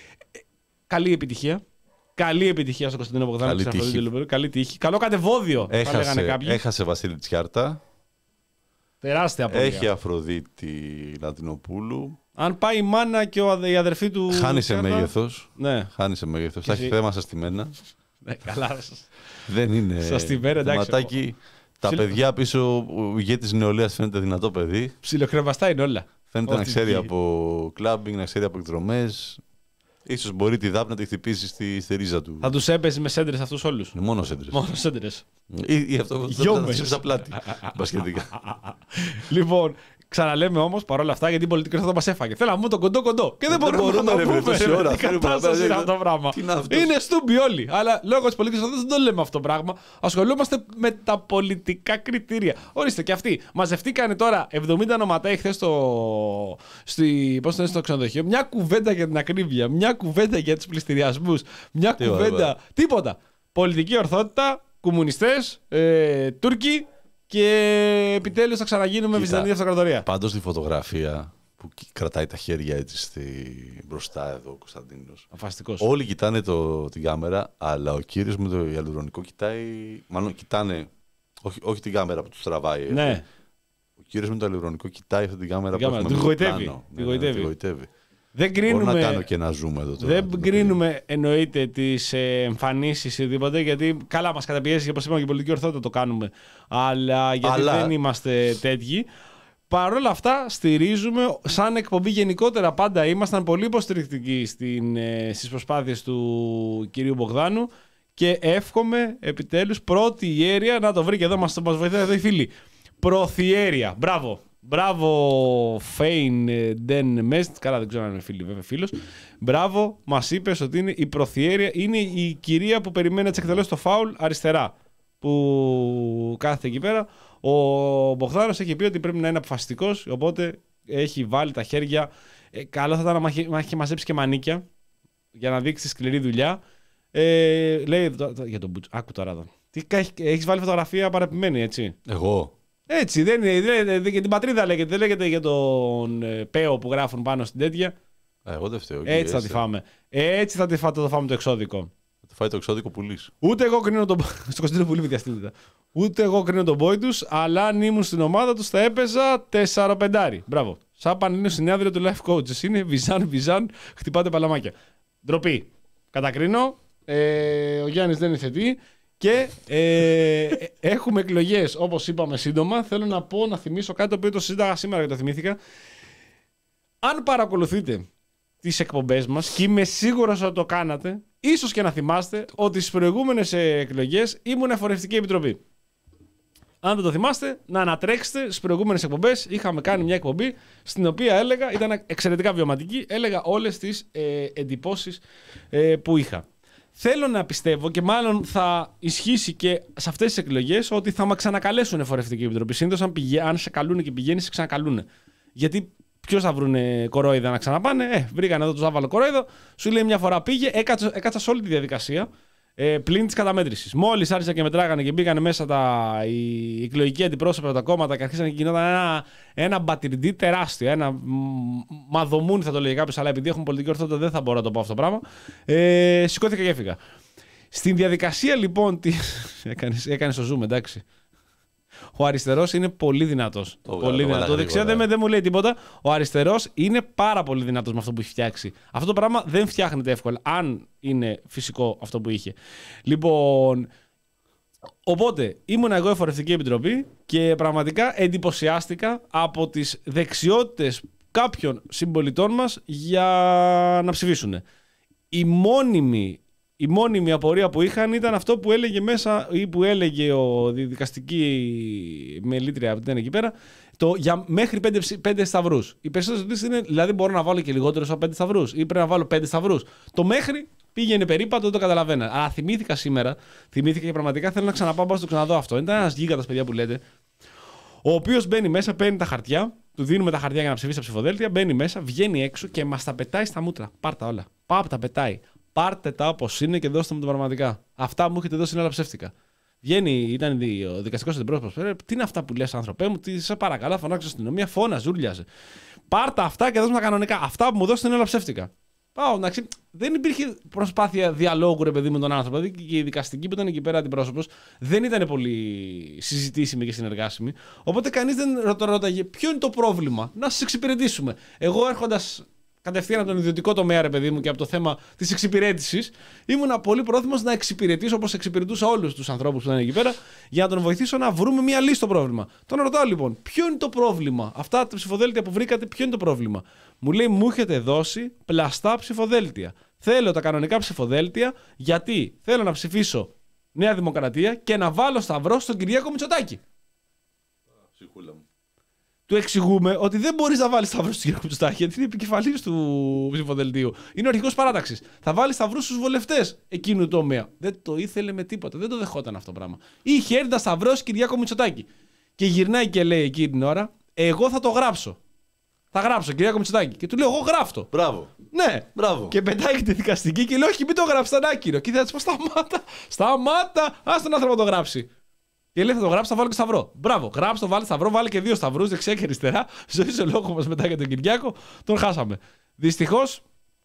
Καλή επιτυχία. Καλή επιτυχία στον Κωνσταντίνο Μπογδάνο και στην Αφροδίτη Λαντινοπούλου. Καλή τύχη. Καλό κατεβόδιο, θα λέγανε Έχασε, κάποιοι. έχασε Βασίλη Τσιάρτα. Τεράστια απορία. Έχει Αφροδίτη Λατινοπούλου. Αν πάει η μάνα και ο, η αδερφή του. Χάνει σε Τσιάρτα, μέγεθος. Ναι. Χάνει σε μέγεθος. Και Θα έχει εσύ- θέμα στα στημένα. Ναι, καλά. σας. Δεν είναι. Στα στημένα, εντάξει. θεματάκι. Τα Ψιλο- παιδιά πίσω, ο ηγέτης νεολαίας φαίνεται δυνατό παιδί. Ψιλοκρεβαστά είναι όλα. Φαίνεται Ό,τι να ξέρει βγει. από κλάμπινγκ, να ξέρει από εκδρομές. Ίσως μπορεί τη δάπ να τη χτυπήσει στη, στη ρίζα του. Θα του έπαιζε με σέντρες αυτούς όλους. Είναι μόνο σέντρες. Μόνο σέντρες. Ή, ή αυτό θα Γιόμες. τα στήσει στα πλάτη. Μπασχετικά. Λοιπόν, ξαναλέμε όμως παρόλα αυτά γιατί η πολιτική ορθότητα μας έφαγε. Θέλαμε να πούμε το κοντό κοντό. Και δεν Δεν μπορούμε μπορούμε, να ρε, το βρε, πούμε. τόση ρε, ώρα. Τι Θέλουμε να κατάσταση είναι πάμε, αυτό το πράγμα. τι είναι αυτό. Είναι στούμπι όλοι. Αλλά λόγω της πολιτικής ορθότητας δεν το λέμε αυτό το πράγμα. Ασχολούμαστε με τα πολιτικά κριτήρια. Ορίστε και αυτοί. Μαζευτήκανε τώρα εβδομήντα ονοματέοι χθες στο, στη, πώς το λένε, στο ξενοδοχείο. Μια κουβέντα για την ακρίβεια. Μια κουβέντα για τους πληστηριασμούς. Μια Τι κουβέντα. ωραία. Τίποτα. Πολιτική ορθότητα, κομμουνιστές, ε, Τούρκοι και επιτέλους θα ξαναγίνουμε Κοίτα. Βυζαντινή Αυτοκρατορία. Πάντως στη φωτογραφία που κοι- κρατάει τα χέρια έτσι στη... μπροστά εδώ ο Κωνσταντίνος. Αφαστικός. Όλοι κοιτάνε το, την κάμερα, αλλά ο κύριος με το ιαλουρονικό κοιτάει. Μάλλον κοιτάνε. Όχι, όχι την κάμερα που του τραβάει. Ναι. έτσι. Ο κύριος με το ιαλουρονικό κοιτάει αυτή την κάμερα Την που κάμερα, έχουμε του στο γοητεύει. πλάνο. Τη Ναι, ναι, γοητεύει. τη γοητεύει. Δεν Μπορώ να κρίνουμε, κάνω και ένα zoom εδώ τώρα. δεν κρίνουμε εννοείται τις ε, εμφανίσεις ή οτιδήποτε, γιατί καλά μας καταπιέζει και όπως είπαμε και η πολιτική ορθότητα το κάνουμε. Αλλά γιατί Αλλά- δεν είμαστε τέτοιοι. Παρ' όλα αυτά στηρίζουμε, σαν εκπομπή γενικότερα πάντα ήμασταν πολύ υποστηρικτικοί στην, ε, στις προσπάθειες του κυρίου Μπογδάνου και εύχομαι επιτέλους πρώτη ιέρια, να το βρει και εδώ μας, μας βοηθάει εδώ οι φίλοι. Προθιέρεια. Μπράβο. Μπράβο, Φέιν Ντεν Μέστ. Καλά, δεν ξέρω αν είναι φίλοι, βέβαια φίλος. Μπράβο, μας είπες ότι είναι η προθιέρεια. Είναι η κυρία που περιμένει να της εκτελέσει το φάουλ αριστερά. Που κάθεται εκεί πέρα. Ο Μπογδάνος έχει πει ότι πρέπει να είναι αποφασιστικός. Οπότε έχει βάλει τα χέρια. Ε, καλό θα ήταν να μαχ- να έχει μαζέψει και μανίκια για να δείξει σκληρή δουλειά. Ε, λέει το- το- για τον Μπούτσο. Άκου τώρα εδώ. Τι, έχει, έχεις βάλει φωτογραφία παραπημένη, έτσι. Εγώ. Έτσι, δεν είναι. Δεν, δεν, για την πατρίδα λέγεται. Δεν λέγεται για τον ε, Πέο που γράφουν πάνω στην τέτοια. Ε, εγώ δεν φταίω. Έτσι θα τη φάμε. Έτσι θα τη φά, το φάμε το εξώδικο. Θα φάει το εξώδικο πουλής. Ούτε εγώ κρίνω τον. Στο Κωνσταντίνο πολύ με διαστήματα. Ούτε εγώ κρίνω τον boy του, αλλά αν ήμουν στην ομάδα του θα έπαιζα τέσσερα πέντε. Μπράβο. Σαν πανελλήνιο συνέδριο του Life Coaches. Είναι βυζάν, βυζάν, χτυπάτε παλαμάκια. Ντροπή. Κατακρίνω. Ε, ο Γιάννης δεν είναι θετή. Και ε, έχουμε εκλογές, όπως είπαμε σύντομα. Θέλω να πω, να θυμίσω κάτι το οποίο το συζήταγα σήμερα και το θυμήθηκα. Αν παρακολουθείτε τις εκπομπές μας, και είμαι σίγουρος ότι το κάνατε, ίσως και να θυμάστε ότι στις προηγούμενες εκλογές ήμουν εφορευτική επιτροπή. Αν δεν το θυμάστε, να ανατρέξετε στις προηγούμενες εκπομπές. Είχαμε κάνει μια εκπομπή στην οποία έλεγα, ήταν εξαιρετικά βιωματική, έλεγα όλες τις ε, εντυπώσεις ε, που είχα. Θέλω να πιστεύω και μάλλον θα ισχύσει και σε αυτές τις εκλογές ότι θα με ξανακαλέσουν εφορευτική επιτροπή. Συνήθως αν, πηγα... αν σε καλούνε και πηγαίνεις, σε ξανακαλούνε. Γιατί ποιος θα βρουνε κορόιδα να ξαναπάνε. Ε, βρήκαν εδώ το Ζάβαλο κορόιδο, σου λέει μια φορά πήγε, έκατσα, έκατσα σε όλη τη διαδικασία. Ε, πλην τη καταμέτρηση. Μόλις άρχισαν και μετράγανε και μπήκαν μέσα τα, οι εκλογικοί αντιπρόσωποι από τα κόμματα και αρχίσαν και γινόταν ένα, ένα μπατιρντί τεράστιο. Ένα μαδομούνι θα το λέγει κάποιο, αλλά επειδή έχουν πολιτική ορθότητα δεν θα μπορώ να το πω αυτό το πράγμα. Ε, σηκώθηκα και έφυγα. Στην διαδικασία λοιπόν. Έκανε το zoom, εντάξει. Ο αριστερός είναι πολύ δυνατός. Το πολύ δυνατό. Το δεξιό δεν, δεν μου λέει τίποτα. Ο αριστερός είναι πάρα πολύ δυνατός με αυτό που έχει φτιάξει. Αυτό το πράγμα δεν φτιάχνεται εύκολα. Αν είναι φυσικό αυτό που είχε. Λοιπόν. Οπότε ήμουν εγώ εφορευτική επιτροπή και πραγματικά εντυπωσιάστηκα από τις δεξιότητες κάποιων συμπολιτών μας για να ψηφίσουν. Η μόνιμη. Η μόνιμη απορία που είχαν ήταν αυτό που έλεγε μέσα ή που έλεγε ο δικαστική μελήτρια που ήταν εκεί πέρα, το για μέχρι πέντε, πέντε σταυρούς. Οι περισσότερες ερωτήσεις είναι, δηλαδή μπορώ να βάλω και λιγότερους από πέντε σταυρούς ή πρέπει να βάλω πέντε σταυρούς. Το μέχρι πήγαινε περίπατο, δεν το καταλαβαίνα. Αλλά θυμήθηκα σήμερα, θυμήθηκα και πραγματικά θέλω να ξαναπάω να το ξαναδώ αυτό. Ήταν ένας γίγαντας, παιδιά, που λέτε, ο οποίος μπαίνει μέσα, παίρνει τα χαρτιά, του δίνουμε τα χαρτιά για να ψηφίσει τα ψηφοδέλτια, μπαίνει μέσα, βγαίνει έξω και μας τα πετάει στα μούτρα. Πάρτα όλα. Πάπ τα πετάει. Πάρτε τα όπως είναι και δώστε μου τα πραγματικά. Αυτά μου έχετε δώσει είναι όλα ψεύτικα. Βγαίνει, ήταν ο δικαστικός αντιπρόσωπος. Τι είναι αυτά που λες, άνθρωπέ μου, τι σε παρακαλώ, φωνάξω στην αστυνομία, φώνα, ζούρλιαζε. Πάρτα αυτά και δώστε μου τα κανονικά. Αυτά που μου δώσετε είναι όλα ψεύτικα. Πάω, εντάξει. Δεν υπήρχε προσπάθεια διαλόγου, ρε παιδί, με τον άνθρωπο. Δηλαδή και η δικαστική που ήταν εκεί πέρα αντιπρόσωπος δεν ήταν πολύ συζητήσιμη και συνεργάσιμη. Οπότε κανείς δεν το ρώταγε ποιο είναι το πρόβλημα. Να σας εξυπηρετήσουμε. Εγώ έρχοντας κατευθείαν από τον ιδιωτικό τομέα, ρε παιδί μου, και από το θέμα της εξυπηρέτησης, ήμουν πολύ πρόθυμος να εξυπηρετήσω όπως εξυπηρετούσα όλους τους ανθρώπους που ήταν εκεί πέρα, για να τον βοηθήσω να βρούμε μια λύση στο πρόβλημα. Τον ρωτάω λοιπόν, ποιο είναι το πρόβλημα, αυτά τα ψηφοδέλτια που βρήκατε, ποιο είναι το πρόβλημα. Μου λέει, μου έχετε δώσει πλαστά ψηφοδέλτια. Θέλω τα κανονικά ψηφοδέλτια, γιατί θέλω να ψηφίσω Νέα Δημοκρατία και να βάλω σταυρό στον Κυριάκο Μητσοτάκη. Ψυχούλα μου. Του εξηγούμε ότι δεν μπορεί να βάλει σταυρού στον κύριο Μητσοτάκη, γιατί είναι επικεφαλής του ψηφοδελτίου. Είναι ο αρχηγός παράταξης. Θα βάλει σταυρού στους βουλευτές εκείνου του τομέα. Δεν το ήθελε με τίποτα. Δεν το δεχόταν αυτό το πράγμα. Είχε έρθει να σταυρώσει Κυριάκο Μητσοτάκη. Και γυρνάει και λέει εκείνη την ώρα, εγώ θα το γράψω. Θα γράψω Κυριάκο Μητσοτάκη. Και του λέω, εγώ γράφτο. Μπράβο. Ναι. Μπράβο. Και πετάει τη δικαστική και λέει, όχι, μην το γράψει, ήταν άκυρο. Και θα τη πω, σταμάτα, σταμάτα, α τον άνθρωπο να το γράψει. Και λέει, θα το γράψω, θα βάλω και σταυρό. Μπράβο, γράψω το, βάλει σταυρό, βάλει και δύο σταυρούς, δεξιά και αριστερά. Ζωή ο λόγο μας μετά για τον Κυριάκο, τον χάσαμε. Δυστυχώς,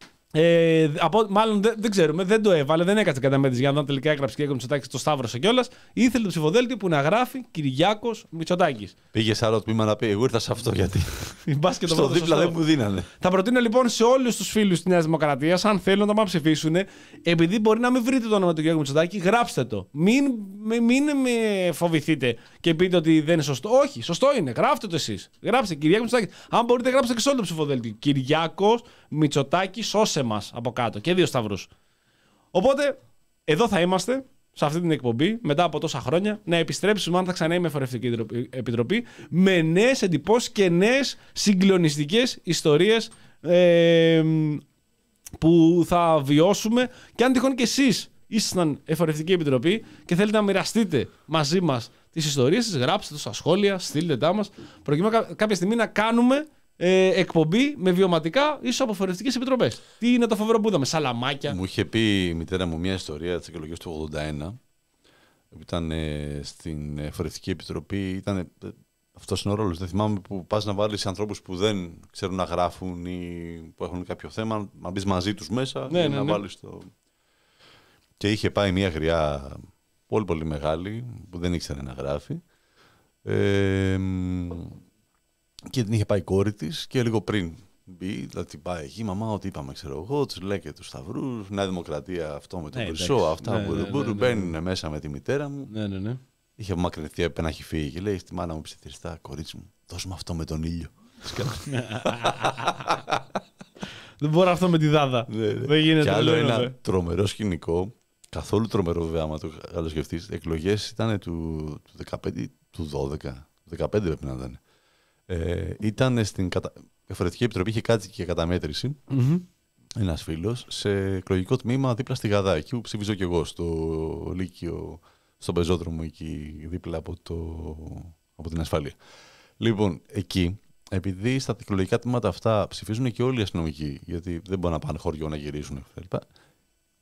ε, από, μάλλον δεν, δεν ξέρουμε, δεν το έβαλε, δεν έκατσε κατά μέτρηση για να δω τελικά έγραψε Κυριάκο Μητσοτάκης, το σταύρωσε κιόλας. Ήθελε το ψηφοδέλτιο που να γράφει Κυριάκος Μητσοτάκης. Πήγε σε άλλο τμήμα να πει, εγώ ήρθα σε αυτό γιατί. το Στο δίπλα δεν μου δίνανε. Θα προτείνω λοιπόν σε όλους τους φίλους της Νέας Δημοκρατίας, αν θέλουν να το ψηφίσουν, επειδή μπορεί να μην βρείτε το όνομα του Κυριάκου Μητσοτάκη, γράψτε το. Μην, μην, μην με φοβηθείτε και πείτε ότι δεν είναι σωστό. Όχι, σωστό είναι. Γράφτε το εσείς. Γράψτε Κυριάκο Μητσοτάκη. Αν μπορείτε, γράψτε και σε όλο το ψηφοδέλτιο. Κυριάκος Μητσοτάκη, σώσε μας από κάτω. Και δύο σταυρούς. Οπότε, εδώ θα είμαστε. Σε αυτή την εκπομπή, μετά από τόσα χρόνια, να επιστρέψουμε, αν θα ξανά είμαι εφορευτική επιτροπή, με νέες εντυπώσεις και νέες συγκλονιστικές ιστορίες ε, που θα βιώσουμε. Και αν τυχόν και εσείς ήσασταν εφορευτική επιτροπή και θέλετε να μοιραστείτε μαζί μας τις ιστορίες σας, γράψτε το στα σχόλια, στείλτε τα μας, προκειμένου κάποια στιγμή να κάνουμε ε, εκπομπή με βιωματικά ίσως από εφορευτικές επιτροπές. Τι είναι το φοβερό που είδαμε, σαλαμάκια. Μου είχε πει η μητέρα μου μια ιστορία της εκλογής του ογδόντα ένα. Ήταν ε, στην Εφορευτική Επιτροπή, ήταν, ε, αυτός είναι ο ρόλος, δεν θυμάμαι, που πας να βάλεις ανθρώπους που δεν ξέρουν να γράφουν ή που έχουν κάποιο θέμα, να μπεις μαζί τους μέσα ναι, και ναι, να ναι. βάλεις το... Και είχε πάει μια γριά πολύ πολύ μεγάλη που δεν ήξερε να γράφει ε, και την είχε πάει η κόρη της και λίγο πριν μπει, δηλαδή πάει εκεί, μαμά, ό,τι είπαμε, ξέρω εγώ, τους λέει και τους σταυρούς, Νέα Δημοκρατία, αυτό με τον Ναι, Χρυσό, εντάξει. αυτά Ναι, που ναι, ναι, ναι. μπαίνουν μέσα με τη μητέρα μου. Ναι, ναι, ναι. Είχε απομακρυνθεί, έπρεπε να έχει φύγει και λέει στη μάνα μου ψιθυριστά, κορίτσι μου, δώσ' μου αυτό με τον ήλιο. Δεν μπορώ αυτό με τη δάδα. Δεν γίνεται. Και άλλο δεν ένα γίνεται. τρομερό σκηνικό, καθόλου τρομερό βέβαια, άμα το καλοσκεφτείς, εκλογές ήταν του, του δεκαπέντε, του δώδεκα, δεκαπέντε πρέπει να ήταν. Ε, ήταν στην κατα... Εφορευτική Επιτροπή, είχε κάτσει και καταμέτρηση. Μμμ. Ένας φίλος σε εκλογικό τμήμα δίπλα στη Γαδά, εκεί που ψηφίζω κι εγώ, στο Λύκειο, στον πεζόδρομο εκεί δίπλα από, το... από την ασφάλεια. Λοιπόν, εκεί, επειδή στα εκλογικά τμήματα αυτά ψηφίζουν και όλοι οι αστυνομικοί, γιατί δεν μπορούν να πάνε χωριό να γυρίσουν κτλ.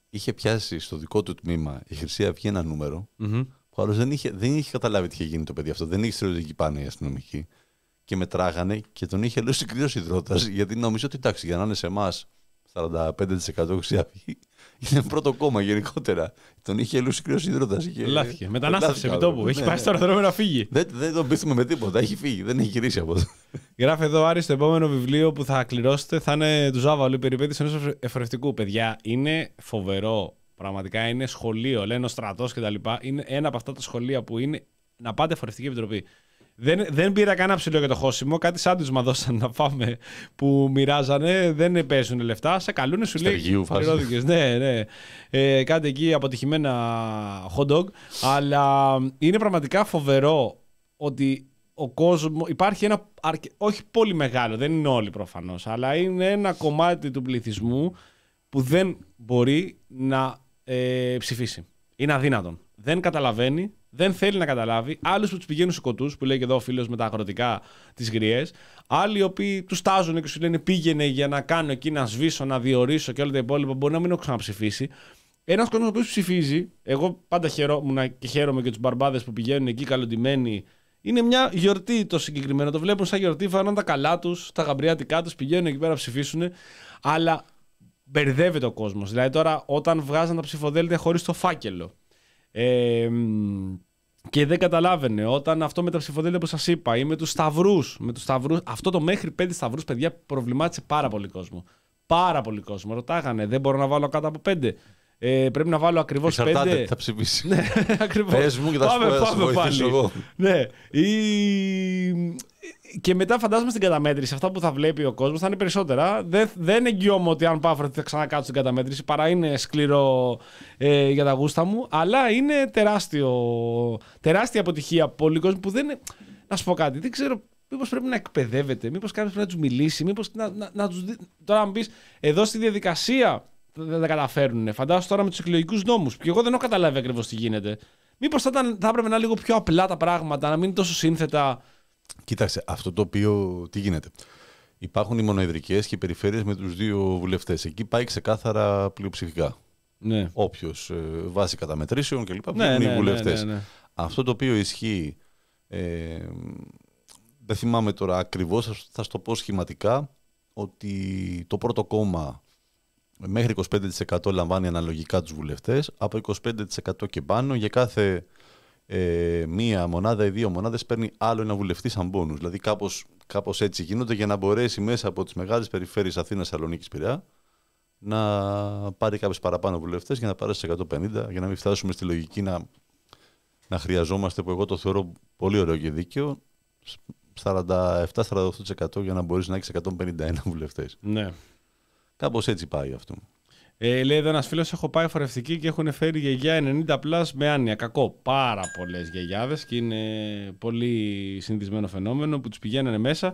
είχε πιάσει στο δικό του τμήμα η Χρυσή Αυγή ένα νούμερο. Mm-hmm. Που άλλος δεν είχε, δεν είχε καταλάβει τι είχε γίνει το παιδί αυτό. Δεν είχε στρατιωτική πάνω οι αστυνομικοί. Και μετράγανε και τον είχε λούσει κρύος υδρότας, γιατί νομίζω ότι εντάξει, για να είναι σε εμάς σαράντα πέντε τοις εκατό Χρυσή Αυγή, είναι πρώτο κόμμα γενικότερα. Τον είχε λούσει κρύος υδρότας. Είχε... Λάθηκε. Μετανάστευσε επί τόπου. Έχει ναι, πάει ναι. στο αεροδρόμιο να φύγει. Δεν, δεν τον πείθουμε με τίποτα. Έχει φύγει. Δεν έχει γυρίσει από εδώ. Γράφει εδώ Άρη, το επόμενο βιβλίο που θα κληρώσετε θα είναι του Ζάβαλου, οι περιπέτειες ενός εφορευτικού. Παιδιά, είναι φοβερό. Πραγματικά είναι σχολείο, λένε ο στρατός κτλ. Είναι ένα από αυτά τα σχολεία που είναι να πάτε εφορευτική επιτροπή. Δεν, δεν πήρα κανένα ψηλό για το χώσιμο. Κάτι σάντουιτς μα δώσαν να πάμε που μοιράζανε. Δεν παίζουν λεφτά. Σε καλούνε, σου λέει. Στεργίου φάση. Ναι, ναι. Ε, κάτι εκεί αποτυχημένα hot dog. Αλλά είναι πραγματικά φοβερό ότι ο κόσμος. Υπάρχει ένα. Αρκε... Όχι πολύ μεγάλο, δεν είναι όλοι προφανώς. Αλλά είναι ένα κομμάτι του πληθυσμού που δεν μπορεί να ε, ψηφίσει. Είναι αδύνατον. Δεν καταλαβαίνει. Δεν θέλει να καταλάβει. Άλλους που τους πηγαίνουν στους κοτούς, που λέει και εδώ ο φίλος με τα αγροτικά τις γριές. Άλλοι οι οποίοι τους τάζουν και σου λένε πήγαινε για να κάνω εκεί, να σβήσω, να διορίσω και όλα τα υπόλοιπα. Μπορεί να μην έχω ξαναψηφίσει. Ένας κόσμος ο οποίος ψηφίζει, εγώ πάντα χαιρόμουν και χαίρομαι και τους μπαρμπάδες που πηγαίνουν εκεί καλοντημένοι. Είναι μια γιορτή το συγκεκριμένο. Το βλέπουν σαν γιορτή, φάνουν τα καλά τους, τα γαμπριάτικά τους, πηγαίνουν εκεί πέρα να ψηφίσουν. Αλλά μπερδεύεται ο κόσμος. Δηλαδή τώρα όταν βγάζαν τα ψηφοδέλτια χωρίς το φάκελο. Ε, και δεν καταλάβαινε όταν αυτό με τα ψηφοδέλτια που σας είπα ή με τους σταυρούς, με τους σταυρούς, αυτό το μέχρι πέντε σταυρούς, παιδιά, προβλημάτισε πάρα πολύ κόσμο. Πάρα πολύ κόσμο. Ρωτάγανε, δεν μπορώ να βάλω κάτω από πέντε. Ε, πρέπει να βάλω ακριβώς πέντε. Εξαρτάται, θα ψηφίσει. Ναι, ακριβώς. Πες μου και θα πάμε, σου πάμε βοηθήσω εγώ. Ναι. Ή... Και μετά φαντάζομαι στην καταμέτρηση, αυτά που θα βλέπει ο κόσμος θα είναι περισσότερα. Δεν, δεν εγγυώμαι ότι αν πάω θα ξανακάτσω στην καταμέτρηση, παρά είναι σκληρό ε, για τα γούστα μου. Αλλά είναι τεράστιο, τεράστια αποτυχία πολλοί κόσμοι που δεν. Να σου πω κάτι, δεν ξέρω. Μήπως πρέπει να εκπαιδεύεται, μήπως κάποιος πρέπει να τους μιλήσει, μήπως να, να, να τους δει. Τώρα, αν πεις εδώ στη διαδικασία δεν τα καταφέρουν. Φαντάζομαι τώρα με τους εκλογικούς νόμους, που εγώ δεν έχω καταλάβει ακριβώς τι γίνεται. Μήπως θα, θα έπρεπε να είναι λίγο πιο απλά τα πράγματα, να μην είναι τόσο σύνθετα. Κοίταξε, αυτό το οποίο τι γίνεται. Υπάρχουν οι μονοεδρικές και οι περιφέρειες με τους δύο βουλευτές. Εκεί πάει ξεκάθαρα πλειοψηφικά. Ναι. Όποιος ε, βάσει καταμετρήσεων κλπ. Ναι, Ναι, ναι, οι βουλευτές. ναι, ναι, ναι. Αυτό το οποίο ισχύει. Ε, δεν θυμάμαι τώρα ακριβώς, θα σου το πω σχηματικά, ότι το πρώτο κόμμα μέχρι είκοσι πέντε τοις εκατό λαμβάνει αναλογικά τους βουλευτές, από είκοσι πέντε τοις εκατό και πάνω για κάθε ε, μία μονάδα ή δύο μονάδες παίρνει άλλο ένα βουλευτή σαν μπόνους. Δηλαδή κάπως, κάπως έτσι γίνονται για να μπορέσει μέσα από τις μεγάλες περιφέρειες Αθήνας, Σαλονίκης, Πειραιά να πάρει κάποιους παραπάνω βουλευτές για να πάρει στις εκατόν πενήντα, για να μην φτάσουμε στη λογική να, να χρειαζόμαστε, που εγώ το θεωρώ πολύ ωραίο και δίκαιο, σαράντα επτά με σαράντα οκτώ τοις εκατό για να μπορείς να έχεις εκατόν πενήντα ένα βουλευτές. Ναι. Κάπως έτσι πάει αυτό. Ε, λέει εδώ ένας φίλος, έχω πάει φορευτική και έχουν φέρει γιαγιά ενενήντα πλας με άνοια. Κακό. Πάρα πολλές γιαγιάδες και είναι πολύ συνηθισμένο φαινόμενο που τους πηγαίνανε μέσα.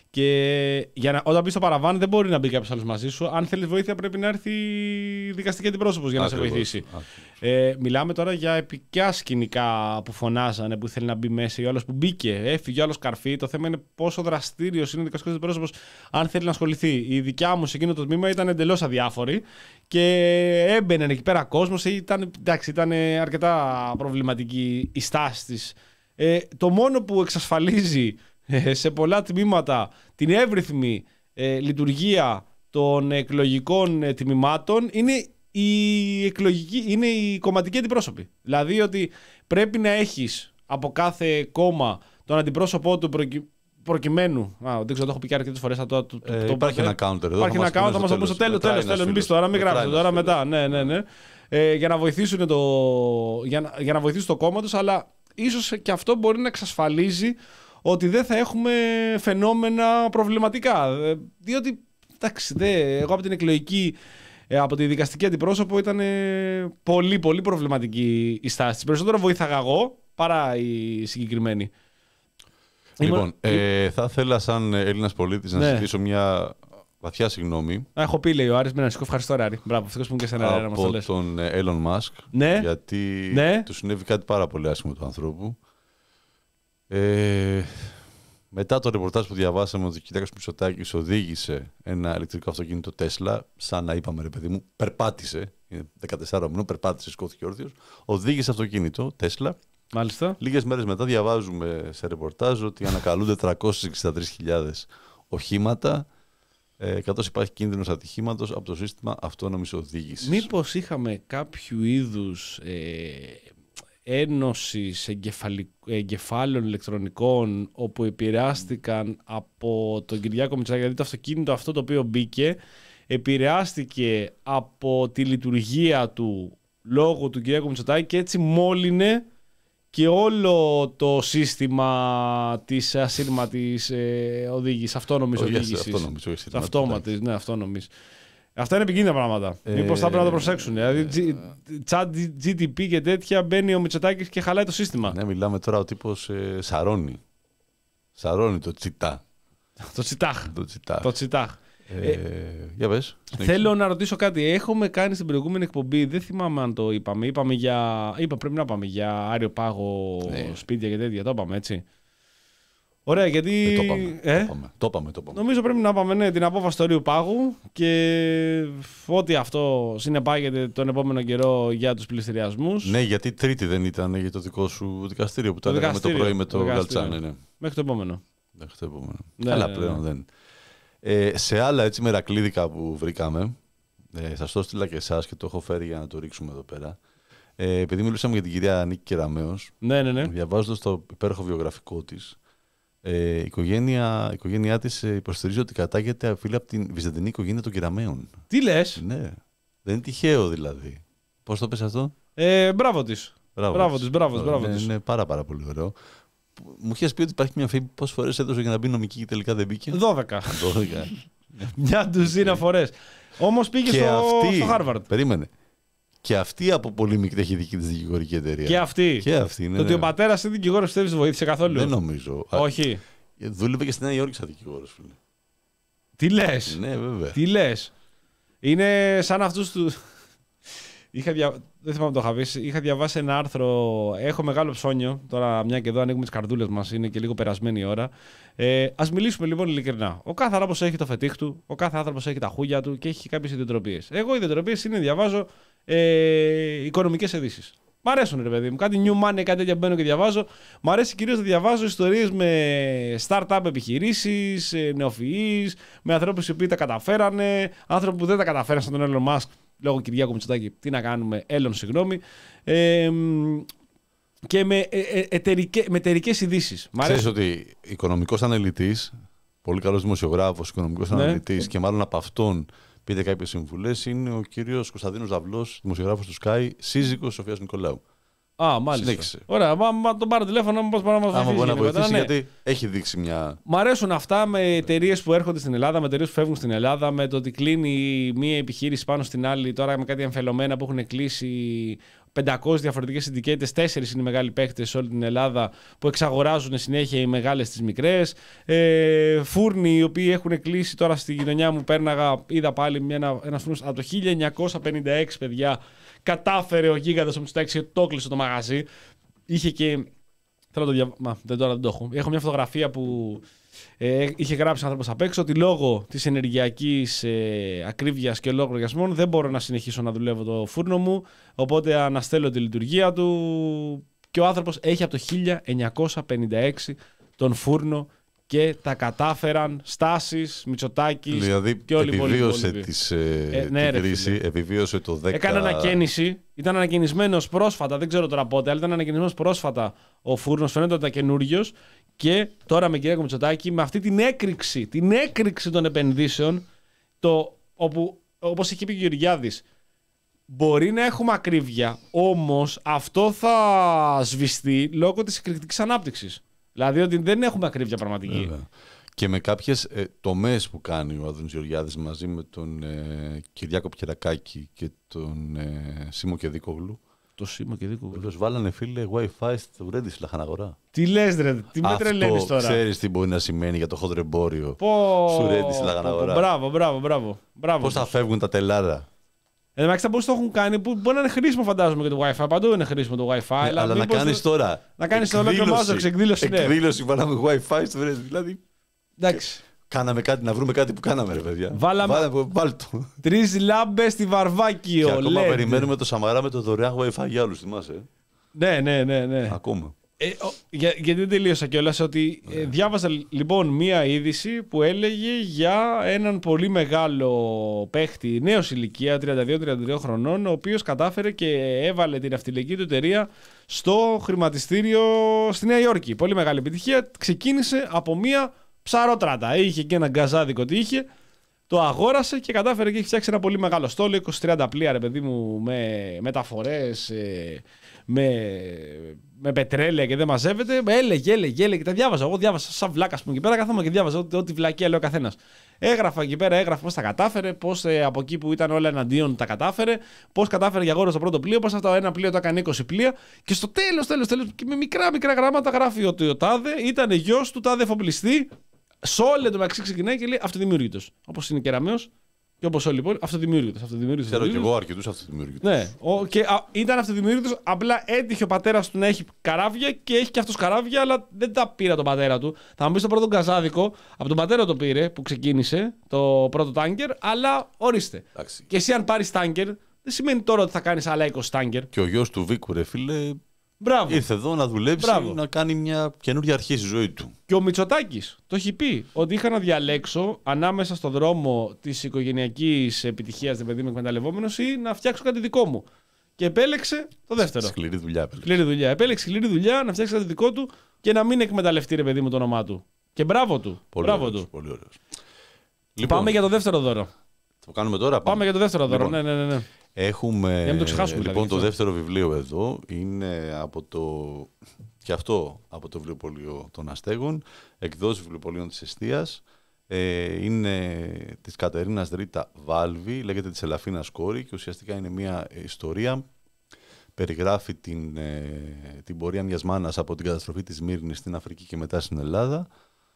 Και για να, όταν μπει στο παραβάν δεν μπορεί να μπει κάποιος άλλος μαζί σου. Αν θέλεις βοήθεια πρέπει να έρθει δικαστική αντιπρόσωπος για να Ακριβώς. σε βοηθήσει. Ε, μιλάμε τώρα για επικά σκηνικά που φωνάζανε, που ήθελε να μπει μέσα, ή ο άλλος που μπήκε, έφυγε ο άλλος καρφί. Το θέμα είναι πόσο δραστήριος είναι ο δικαστικός αντιπρόσωπος, αν θέλει να ασχοληθεί. Η δικιά μου σε εκείνο το τμήμα ήταν εντελώς αδιάφορη και έμπαινε εκεί πέρα κόσμος. Ήταν, εντάξει, ήταν αρκετά προβληματική η στάση της. Ε, το μόνο που εξασφαλίζει σε πολλά τμήματα την εύρυθμη ε, λειτουργία των εκλογικών ε, τμήματων είναι η, εκλογική, είναι η κομματική αντιπρόσωπη. Δηλαδή ότι πρέπει να έχεις από κάθε κόμμα τον αντιπρόσωπό του προκει, προκειμένου. Α, δεν ξέρω, το έχω πει και αρκετές φορές. Το, το, ε, το, υπάρχει ένα counter εδώ. Υπάρχει ένα counter, θα μας το πω στο τέλος. Τέλος, τέλος, μην πεις τώρα, μην γράψετε τώρα μετά. Ναι, ναι, ναι. Ε, για να βοηθήσουν το, για να, για να βοηθήσουν το κόμμα τους, αλλά ίσως και αυτό μπορεί να εξασφαλίζει ότι δεν θα έχουμε φαινόμενα προβληματικά. Διότι, εντάξει, δε, εγώ από την εκλογική, από τη δικαστική αντιπρόσωπο ήταν πολύ, πολύ προβληματική η στάση της. Περισσότερο βοήθαγα εγώ παρά η συγκεκριμένη. Λοιπόν, ε, θα ήθελα σαν Έλληνας πολίτης να ναι. ζητήσω μια βαθιά συγγνώμη. Α, έχω πει, λέει ο Άρης, με ευχαριστώ, Άρη. Μπράβο, αυτός που μου και σε ένα από μας τον Elon Musk, ναι. γιατί ναι. του συνέβη κάτι πάρα πολύ άσχημο του ανθρώπου. Ε, μετά το ρεπορτάζ που διαβάσαμε ότι ο Κυριάκος Μητσοτάκης οδήγησε ένα ηλεκτρικό αυτοκίνητο Τέσλα, σαν να είπαμε ρε παιδί μου, περπάτησε δεκατέσσερα μηνών, περπάτησε, σκόθηκε όρθιος, οδήγησε αυτοκίνητο, Τέσλα. Μάλιστα. Λίγες μέρες μετά διαβάζουμε σε ρεπορτάζ ότι ανακαλούνται τριακόσιες εξήντα τρεις χιλιάδες οχήματα, ε, καθώς υπάρχει κίνδυνος ατυχήματος από το σύστημα αυτόνομης οδήγησης. Μήπως είχαμε κάποιο είδους ε, ένωσης εγκεφάλων ηλεκτρονικών όπου επηρεάστηκαν από τον Κυριάκο Μητσοτάκη, δηλαδή το αυτοκίνητο αυτό το οποίο μπήκε επηρεάστηκε από τη λειτουργία του λόγω του Κυριάκου Μητσοτάκη και έτσι μόλυνε και όλο το σύστημα της ασύρματης ε, οδήγησης, αυτόνομης οδήγησης. Αυτόνομης, όχι σύστημα. Αυτόματης, ναι, αυτόνομης. Αυτά είναι επικίνδυνα πράγματα. Ε, Μήπως θα πρέπει να το προσέξουν. Δηλαδή, chat τζι τι πι και τέτοια μπαίνει ο Μητσοτάκης και χαλάει το σύστημα. Ναι, μιλάμε τώρα ο τύπος ε, σαρώνει. Σαρώνει το τσιτά. το τσιτάχ. Το τσιτάχ. Το τσιτάχ. Ε, ε, για πες. Θέλω να ρωτήσω κάτι. Έχουμε κάνει στην προηγούμενη εκπομπή, δεν θυμάμαι αν το είπαμε. Είπαμε για. Είπα, πρέπει να πάμε για Άριο Πάγο, ναι. Σπίτια και τέτοια. Το είπαμε, έτσι. Ωραία, γιατί. Ε, το είπαμε. Ε? Το είπαμε, το είπαμε, το είπαμε. Νομίζω πρέπει να πάμε, ναι, την απόφαση του Άριου Πάγου και ό,τι αυτό συνεπάγεται τον επόμενο καιρό για τους πληστηριασμούς. Ναι, γιατί Τρίτη δεν ήταν για το δικό σου δικαστήριο που το έλεγαμε το πρωί με το, το Γαλτσάνι. Ναι. Μέχρι το επόμενο. Μέχρι το επόμενο. Ναι, αλλά ναι, πλέον ναι. δεν. Ε, σε άλλα έτσι μερακλίδικα που βρήκαμε, ε, σας το στείλα και εσάς και το έχω φέρει για να το ρίξουμε εδώ πέρα. Ε, επειδή μιλούσαμε για την κυρία Νίκη Κεραμέως, ναι, ναι, ναι. διαβάζοντας το υπέροχο βιογραφικό της, ε, η, οικογένεια, η οικογένειά της υποστηρίζει ότι κατάγεται φίλη από την βυζαντινή οικογένεια των Κεραμέων. Τι λες? Ναι, δεν είναι τυχαίο δηλαδή. Πώς το πες αυτό? Ε, μπράβο της. Μπράβο, μπράβο της, μπράβο, μπράβο ναι, της. Είναι πάρα, πάρα πολύ ωραίο. Μου είχες πει ότι υπάρχει μια φήμη πόσες φορές έδωσε για να μπει νομική και τελικά δεν μπήκε. δώδεκα. δώδεκα. Μια ντουζίνα φορές. Όμως πήγε και στο, αυτή, στο Harvard. Περίμενε. Και αυτή από πολύ μικρή έχει δική της δικηγορική εταιρεία. Και αυτή. Και αυτή ναι, το ότι ναι. ο πατέρας είναι δικηγόρος, πιστεύεις βοήθησε καθόλου? Δεν νομίζω. Όχι. Δούλευε και στη Νέα Υόρκη σαν δικηγόρος, φίλε. Τι λες? Ναι, βέβαια. Τι λες? Είναι σαν αυτούς του... Είχα δια... Δεν θυμάμαι το είχα πει. Είχα διαβάσει ένα άρθρο. Έχω μεγάλο ψώνιο. Τώρα, μια και εδώ ανοίγουμε τις καρδούλες μας, είναι και λίγο περασμένη η ώρα. Ε, ας μιλήσουμε λοιπόν ειλικρινά. Ο κάθε άνθρωπος έχει το φετίχ του, ο κάθε άνθρωπος έχει τα χούγια του και έχει κάποιες ιδιοτροπίες. Εγώ οι ιδιοτροπίες είναι διαβάζω ε, οικονομικές ειδήσεις. Μ' αρέσουν, ρε παιδί μου. Κάτι new money, κάτι τέτοια μπαίνω και διαβάζω. Μ' αρέσει κυρίως να διαβάζω ιστορίες με start-up επιχειρήσεις, νεοφυείς, με ανθρώπους οι οποίοι τα καταφέρανε, άνθρωποι που δεν τα καταφέραν, σαν τον Elon Musk. Λόγω Κυριάκου Μητσοτάκη, τι να κάνουμε, Έλλον, συγγνώμη. Ε, και με, ε, ε, εταιρικέ, με εταιρικές ειδήσεις. Ξέρεις ότι οικονομικός αναλυτής, πολύ καλός δημοσιογράφος, οικονομικός ναι. αναλυτής και μάλλον από αυτόν πήρε κάποιες συμβουλές, είναι ο κύριος Κωνσταντίνος Δαυλός, δημοσιογράφος του Sky, σύζυγος Σοφίας Νικολάου. Α, μάλιστα. Συνέχισε. Ωραία, μα, μα τον πάρω τηλέφωνο, μήπως μπορεί να μας βοηθήσει. Άμα μπορεί να βοηθήσει, ναι. γιατί έχει δείξει μια... Μ' αρέσουν αυτά με εταιρείες που έρχονται στην Ελλάδα, με εταιρείες που φεύγουν στην Ελλάδα, με το ότι κλείνει μία επιχείρηση πάνω στην άλλη, τώρα με κάτι εμφελωμένα που έχουν κλείσει πεντακόσιες διαφορετικές συντικέτες, τέσσερις είναι οι μεγάλοι παίκτες σε όλη την Ελλάδα που εξαγοράζουν συνέχεια οι μεγάλες τις μικρές. Ε, φούρνοι οι οποίοι έχουν κλείσει τώρα στη γειτονιά μου, πέρναγα, είδα πάλι μια, ένα, ένας φούρνος από το χίλια εννιακόσια πενήντα έξι, παιδιά. Κατάφερε ο γίγαντας ο Μητσοτάκης, το κλείσε το μαγαζί. Είχε και. Θέλω να το διαβάσω. Μα δεν, τώρα δεν το έχω. Έχω μια φωτογραφία που ε, είχε γράψει ο άνθρωπος απ' έξω ότι λόγω της ενεργειακής ε, ακρίβειας και λογαριασμών δεν μπορώ να συνεχίσω να δουλεύω το φούρνο μου. Οπότε αναστέλω τη λειτουργία του. Και ο άνθρωπος έχει από το χίλια εννιακόσια πενήντα έξι τον φούρνο και τα κατάφεραν. Στάσεις, Μητσοτάκης δηλαδή, και όλοι οι υπόλοιποι. Επιβίωσε τις, ε, ε, ναι, την κρίση, επιβίωσε το δέκα. Έκανε ανακαίνιση. Ήταν ανακαινισμένος πρόσφατα, δεν ξέρω τώρα πότε, αλλά ήταν ανακαινισμένος πρόσφατα ο φούρνος, φαίνεται ότι ήταν καινούριος. Και τώρα με Κυριάκο Μητσοτάκη, με αυτή την έκρηξη, την έκρηξη των επενδύσεων, το, όπου, όπως είχε πει ο Γεωργιάδης, μπορεί να έχουμε ακρίβεια, όμως αυτό θα σβηστεί λόγω της εκρηκτικής ανάπτυξης. Δηλαδή ότι δεν έχουμε ακρίβεια πραγματική. Βέβαια. Και με κάποιες ε, τομές που κάνει ο Άδωνης Γεωργιάδης μαζί με τον ε, Κυριάκο Πικερακάκη και τον ε, Σίμω Κεδίκογλου. Το Σίμω Κεδίκογλου. Τους βάλανε, φίλε, Wi-Fi στο Βρέντι στη Λαχαναγορά. Τι λες, ρε, τι με τρελαίνεις τώρα. Αυτό ξέρεις τι μπορεί να σημαίνει για το χοντρεμπόριο. Πω, στο Βρέντι στη Λαχαναγορά. Μπράβο, μπράβο, μπράβο. μπράβο. Πώς θα φεύγουν τα τελάρα. Εν τω πώς το έχουν κάνει, που μπορεί να είναι χρήσιμο, φαντάζομαι, και το Wi-Fi. Παντού είναι χρήσιμο το Wi-Fi. Ναι, αλλά να κάνεις το... τώρα. Να κάνεις το ολόκληρο Μάζοξ, εκδήλωση. Εκδήλωση, βάλαμε Wi-Fi στο Βρέντι. Δηλαδή. Εντάξει. Κάναμε κάτι, να βρούμε κάτι που κάναμε, ρε παιδιά. Βάλαμε. Βάλε, βάλ το. Τρεις λάμπες στη Βαρβάκιο. Και ακόμα λέτε. περιμένουμε το Σαμαρά με το δωρεάν Wi-Fi για όλους, θυμάσαι. Ναι, ναι, ναι. ναι. Ακόμα. Ε, ο, για, γιατί δεν τελείωσα κιόλας ότι ε, διάβαζα λοιπόν μία είδηση που έλεγε για έναν πολύ μεγάλο παίχτη νέος ηλικία, τριάντα δύο τριάντα τρία χρονών, ο οποίος κατάφερε και έβαλε την ναυτιλιακή του εταιρεία στο χρηματιστήριο στη Νέα Υόρκη. Πολύ μεγάλη επιτυχία. Ξεκίνησε από μία ψαρότρατα. Είχε και ένα γκαζάδικο ότι είχε. Το αγόρασε και κατάφερε και έχει φτιάξει ένα πολύ μεγάλο στόλο, είκοσι τριάντα πλοία, ρε παιδί μου, με μεταφορές, με, με πετρέλαια και δεν μαζεύεται. Έλεγε, έλεγε, έλεγε. Τα διάβαζα. Εγώ διάβασα σαν βλάκα, α πούμε, εκεί πέρα. Καθόμουν και διάβαζα ό,τι, ό,τι βλακία λέει ο καθένας. Έγραφα εκεί πέρα, έγραφα πώς τα κατάφερε, πώς ε, από εκεί που ήταν όλα εναντίον τα κατάφερε, πώς κατάφερε για αγόρασε το πρώτο πλοίο, πώς αυτό ένα πλοίο το έκανε είκοσι πλοία. Και στο τέλος, τέλος, τέλος, και με μικρά μικρά γράμματα γράφει ότι ο τάδε ήταν γιος του τάδε εφοπλιστή. Σόλε το μεταξύ ξεκινάει και λέει αυτοδημιούργητος. Όπως είναι κεραμέως και όπως όλοι οι υπόλοιποι, αυτοδημιούργητος. Αυτοδημιούργητος. Ξέρω και εγώ αρκετούς αυτοδημιούργητους. Ναι, ο, και α, ήταν αυτοδημιούργητος. Απλά έτυχε ο πατέρας του να έχει καράβια και έχει και αυτός καράβια, αλλά δεν τα πήρε τον πατέρα του. Θα μου πει το πρώτο γκαζάδικο, από τον πατέρα το πήρε που ξεκίνησε το πρώτο τάγκερ, αλλά ορίστε. Εντάξει. Και εσύ αν πάρεις τάγκερ, δεν σημαίνει τώρα ότι θα κάνεις άλλα είκοσι τάγκερ. Και ο γιος του Βίκου, ρε φίλε, Μπράβο. ήρθε εδώ να δουλέψει, Μπράβο. να κάνει μια καινούργια αρχή στη ζωή του. Και ο Μητσοτάκης το έχει πει ότι είχα να διαλέξω ανάμεσα στο δρόμο της οικογενειακής επιτυχίας, δηλαδή με εκμεταλλευόμενος, ή να φτιάξω κάτι δικό μου. Και επέλεξε το δεύτερο. Σκληρή δουλειά, επέλεξε. Σκληρή δουλειά. Επέλεξε σκληρή δουλειά να φτιάξει κάτι δικό του και να μην εκμεταλλευτεί, ρε παιδί μου, το όνομά του. Και μπράβο του. Πολύ μπράβο ωραίος, του. πολύ ωραίος. Πάμε για το δεύτερο δώρο. Το κάνουμε τώρα. Πάμε, πάμε για το δεύτερο δώρο. Λοιπόν, ναι, ναι, ναι. Έχουμε. Για να μην το ξεχάσουμε, λοιπόν, δηλαδή, το αυτό. δεύτερο βιβλίο εδώ είναι από το. Και αυτό από το βιβλιοπωλείο των Αστέγων, εκδόσεις βιβλιοπωλείων της Εστίας. Ε, είναι της Κατερίνας Ρίτα Βάλβη, λέγεται της Ελαφίνας Κόρη και ουσιαστικά είναι μια ιστορία. Περιγράφει την, ε, την πορεία μιας μάνας από την καταστροφή της Μύρνης στην Αφρική και μετά στην Ελλάδα,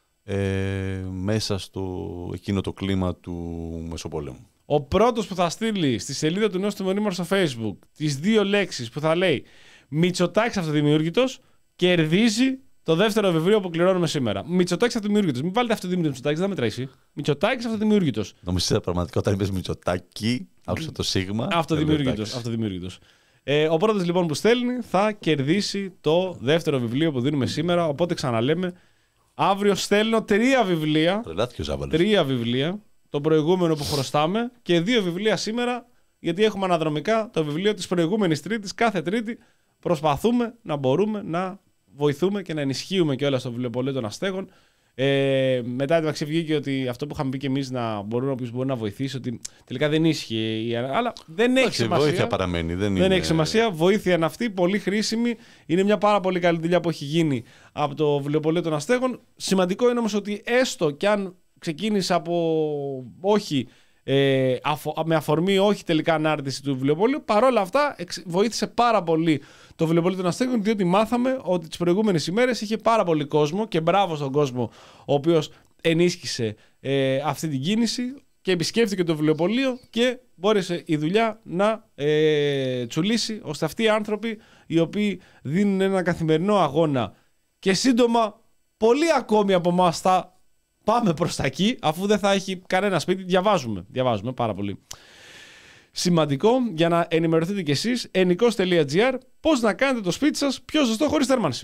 ε, μέσα στο εκείνο το κλίμα του Μεσοπόλεμου. Ο πρώτος που θα στείλει στη σελίδα του Νέου Τιμονίμορ στο Facebook τις δύο λέξεις που θα λέει Μητσοτάκης αυτοδημιούργητος, κερδίζει το δεύτερο βιβλίο που κληρώνουμε σήμερα. Μητσοτάκης αυτοδημιούργητος. Μην βάλετε αυτοδημιούργητος Μητσοτάκης, δεν θα μετρήσει. Μητσοτάκης αυτοδημιούργητος. Νομίζω πραγματικά όταν είπες Μητσοτάκη, άκουσα το σίγμα. Αυτοδημιούργητος. αυτοδημιούργητος. Ε, ο πρώτος λοιπόν που στέλνει θα κερδίσει το δεύτερο βιβλίο που δίνουμε σήμερα. Οπότε ξαναλέμε, αύριο στέλνω τρία βιβλία. Τρελάθηκε ο Ζάβαλος. Τρία βιβλία. Το προηγούμενο που χρωστάμε και δύο βιβλία σήμερα, γιατί έχουμε αναδρομικά το βιβλίο της προηγούμενης Τρίτης. Κάθε Τρίτη προσπαθούμε να μπορούμε να βοηθούμε και να ενισχύουμε και όλα στο βιβλιοπωλείο των Αστέγων. Ε, μετά εντάξει βγήκε ότι αυτό που είχαμε πει και εμείς να μπορούν, όποιος μπορεί να βοηθήσει, ότι τελικά δεν ίσχυε. Αλλά δεν έχει σημασία. Βοήθεια παραμένει. Δεν, δεν είναι... έχει σημασία. Βοήθεια είναι αυτή, πολύ χρήσιμη. Είναι μια πάρα πολύ καλή δουλειά που έχει γίνει από το βιβλιοπωλείο των Αστέγων. Σημαντικό είναι όμως ότι έστω κι αν ξεκίνησε από όχι, ε, αφο, με αφορμή όχι τελικά ανάρτηση του βιβλιοπωλείου, παρόλα αυτά εξ, βοήθησε πάρα πολύ το βιβλιοπωλείο των Αστέγων, διότι μάθαμε ότι τις προηγούμενες ημέρες είχε πάρα πολύ κόσμο και μπράβο στον κόσμο ο οποίος ενίσχυσε ε, αυτή την κίνηση και επισκέφθηκε το βιβλιοπωλείο και μπόρεσε η δουλειά να ε, τσουλήσει, ώστε αυτοί οι άνθρωποι οι οποίοι δίνουν ένα καθημερινό αγώνα και σύντομα πολλοί ακόμη από εμάς θα πάμε προς τα εκεί, αφού δεν θα έχει κανένα σπίτι. Διαβάζουμε, διαβάζουμε πάρα πολύ. Σημαντικό για να ενημερωθείτε κι εσείς, ενικός τελεία τζι άρ, πώς να κάνετε το σπίτι σας πιο ζεστό χωρίς θέρμανση.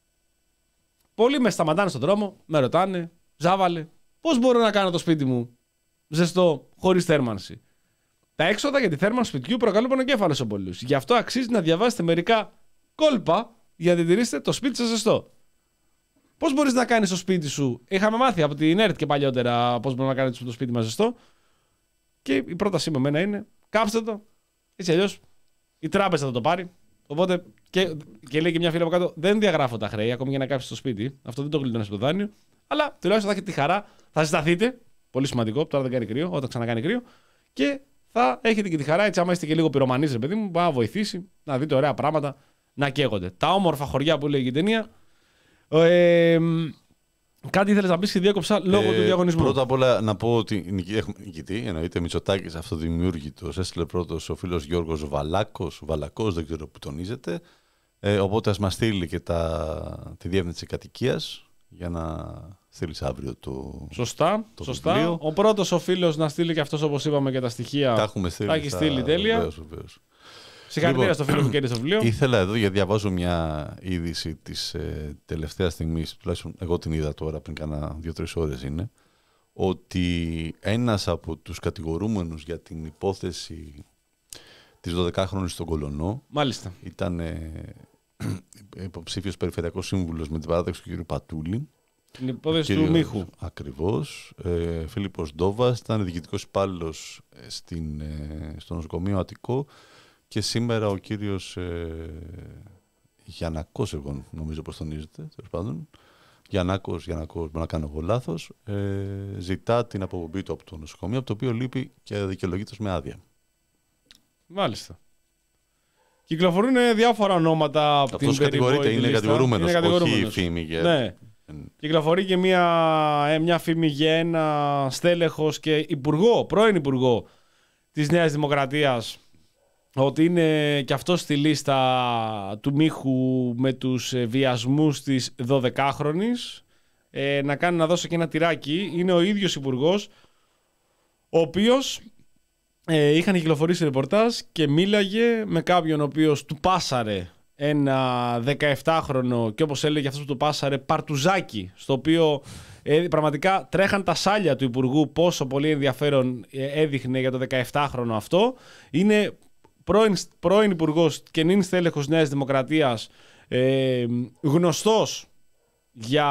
Πολλοί με σταματάνε στον δρόμο, με ρωτάνε, Ζάβαλε, πώς μπορώ να κάνω το σπίτι μου ζεστό χωρίς θέρμανση. Τα έξοδα για τη θέρμανση σπιτιού προκαλούν πονοκέφαλο σε πολλούς. Γι' αυτό αξίζει να διαβάσετε μερικά κόλπα για να διατηρήσετε το σπίτι σας ζεστό. Πώς μπορείς να κάνεις το σπίτι σου, είχαμε μάθει από την ΕΡΤ και παλιότερα πώς μπορούμε να κάνουμε το σπίτι μας ζεστό. Και η πρότασή με εμένα είναι, κάψτε το, έτσι αλλιώς η τράπεζα θα το πάρει. Οπότε, και, και λέει και μια φίλη από κάτω, δεν διαγράφω τα χρέη, ακόμη για να κάψεις το σπίτι. Αυτό δεν το γλιτώνεις από το δάνειο. Αλλά τουλάχιστον θα έχετε τη χαρά, θα ζεσταθείτε. Πολύ σημαντικό, τώρα δεν κάνει κρύο, όταν ξανακάνει κρύο. Και θα έχετε και τη χαρά, έτσι, άμα είστε και λίγο πυρομανείς, ρε παιδί μου, να βοηθήσει να δείτε ωραία πράγματα να καίγονται. Τα όμορφα χωριά που λέγει η ταινία. Ε, κάτι ήθελες να πεις και διέκοψα λόγω ε, του διαγωνισμού. Πρώτα απ' όλα να πω ότι έχουμε νικητή, εννοείται Μητσοτάκης αυτοδημιούργητος. Έστειλε πρώτος ο φίλος Γιώργος Βαλάκος, Βαλακός, δεν ξέρω που τονίζεται. Ε, οπότε ας μας στείλει και τα, τη διεύθυνση κατοικίας για να στείλεις αύριο το. Σωστά. το σωστά. βιβλίο. Ο πρώτος ο φίλος να στείλει και αυτός, όπως είπαμε, και τα στοιχεία. Τα έχουμε στείλει. Τα έχει στα- στείλει τέλεια. βεβαίως, βεβαίως. Συγχαρητήρια Λοιπόν, στο φίλο που κέρδισε το βιβλίο. Ήθελα εδώ, γιατί διαβάζω μια είδηση της ε, τελευταίας στιγμής, τουλάχιστον εγώ την είδα τώρα πριν κάνα δύο-τρεις ώρες είναι, ότι ένας από τους κατηγορούμενους για την υπόθεση της δωδεκάχρονης στον Κολονό Μάλιστα. ήταν ε, υποψήφιος περιφερειακός σύμβουλος με την παράταξη του κ. Πατούλη. Την υπόθεση του Κύριος- Μίχου. Ακριβώς. Ε, Φίλιππος Ντόβας ήταν διοικητικός υπάλληλος ε, στην, ε, στο νοσοκομείο Αττικό και σήμερα ο κύριος ε, Γιαννακός, εγώ νομίζω πως τονίζεται, τέλος πάντων. Γιαννάκος, Γιαννακός, μπορεί να κάνω εγώ λάθος, ε, ζητά την αποπομπή του από το νοσοκομείο, από το οποίο λείπει και δικαιολογείται με άδεια. Μάλιστα. Κυκλοφορούν διάφορα ονόματα από την Αυτός κατηγορείται, περιβόητη είναι λίστα. κατηγορούμενος, Είναι όχι κατηγορούμενος. φήμη. Για... Ναι. Κυκλοφορεί και μια, ε, μια φήμη για ένα στέλεχος και υπουργό, πρώην υπουργό της Νέας Δημοκρατίας, ότι είναι και αυτό στη λίστα του Μίχου με τους ε, βιασμούς της δωδεκάχρονης. Ε, να κάνει να δώσω και ένα τυράκι. Είναι ο ίδιος υπουργός, ο οποίος ε, είχαν κυκλοφορήσει ρεπορτάζ και μίλαγε με κάποιον ο οποίος του πάσαρε ένα δεκαεπτάχρονο και όπως έλεγε αυτός που του πάσαρε παρτουζάκι, στο οποίο ε, πραγματικά τρέχαν τα σάλια του υπουργού πόσο πολύ ενδιαφέρον ε, έδειχνε για το δεκαεπτάχρονο αυτό. Είναι πρώην, πρώην υπουργός και νυν στέλεχος Νέας Δημοκρατίας, ε, γνωστός για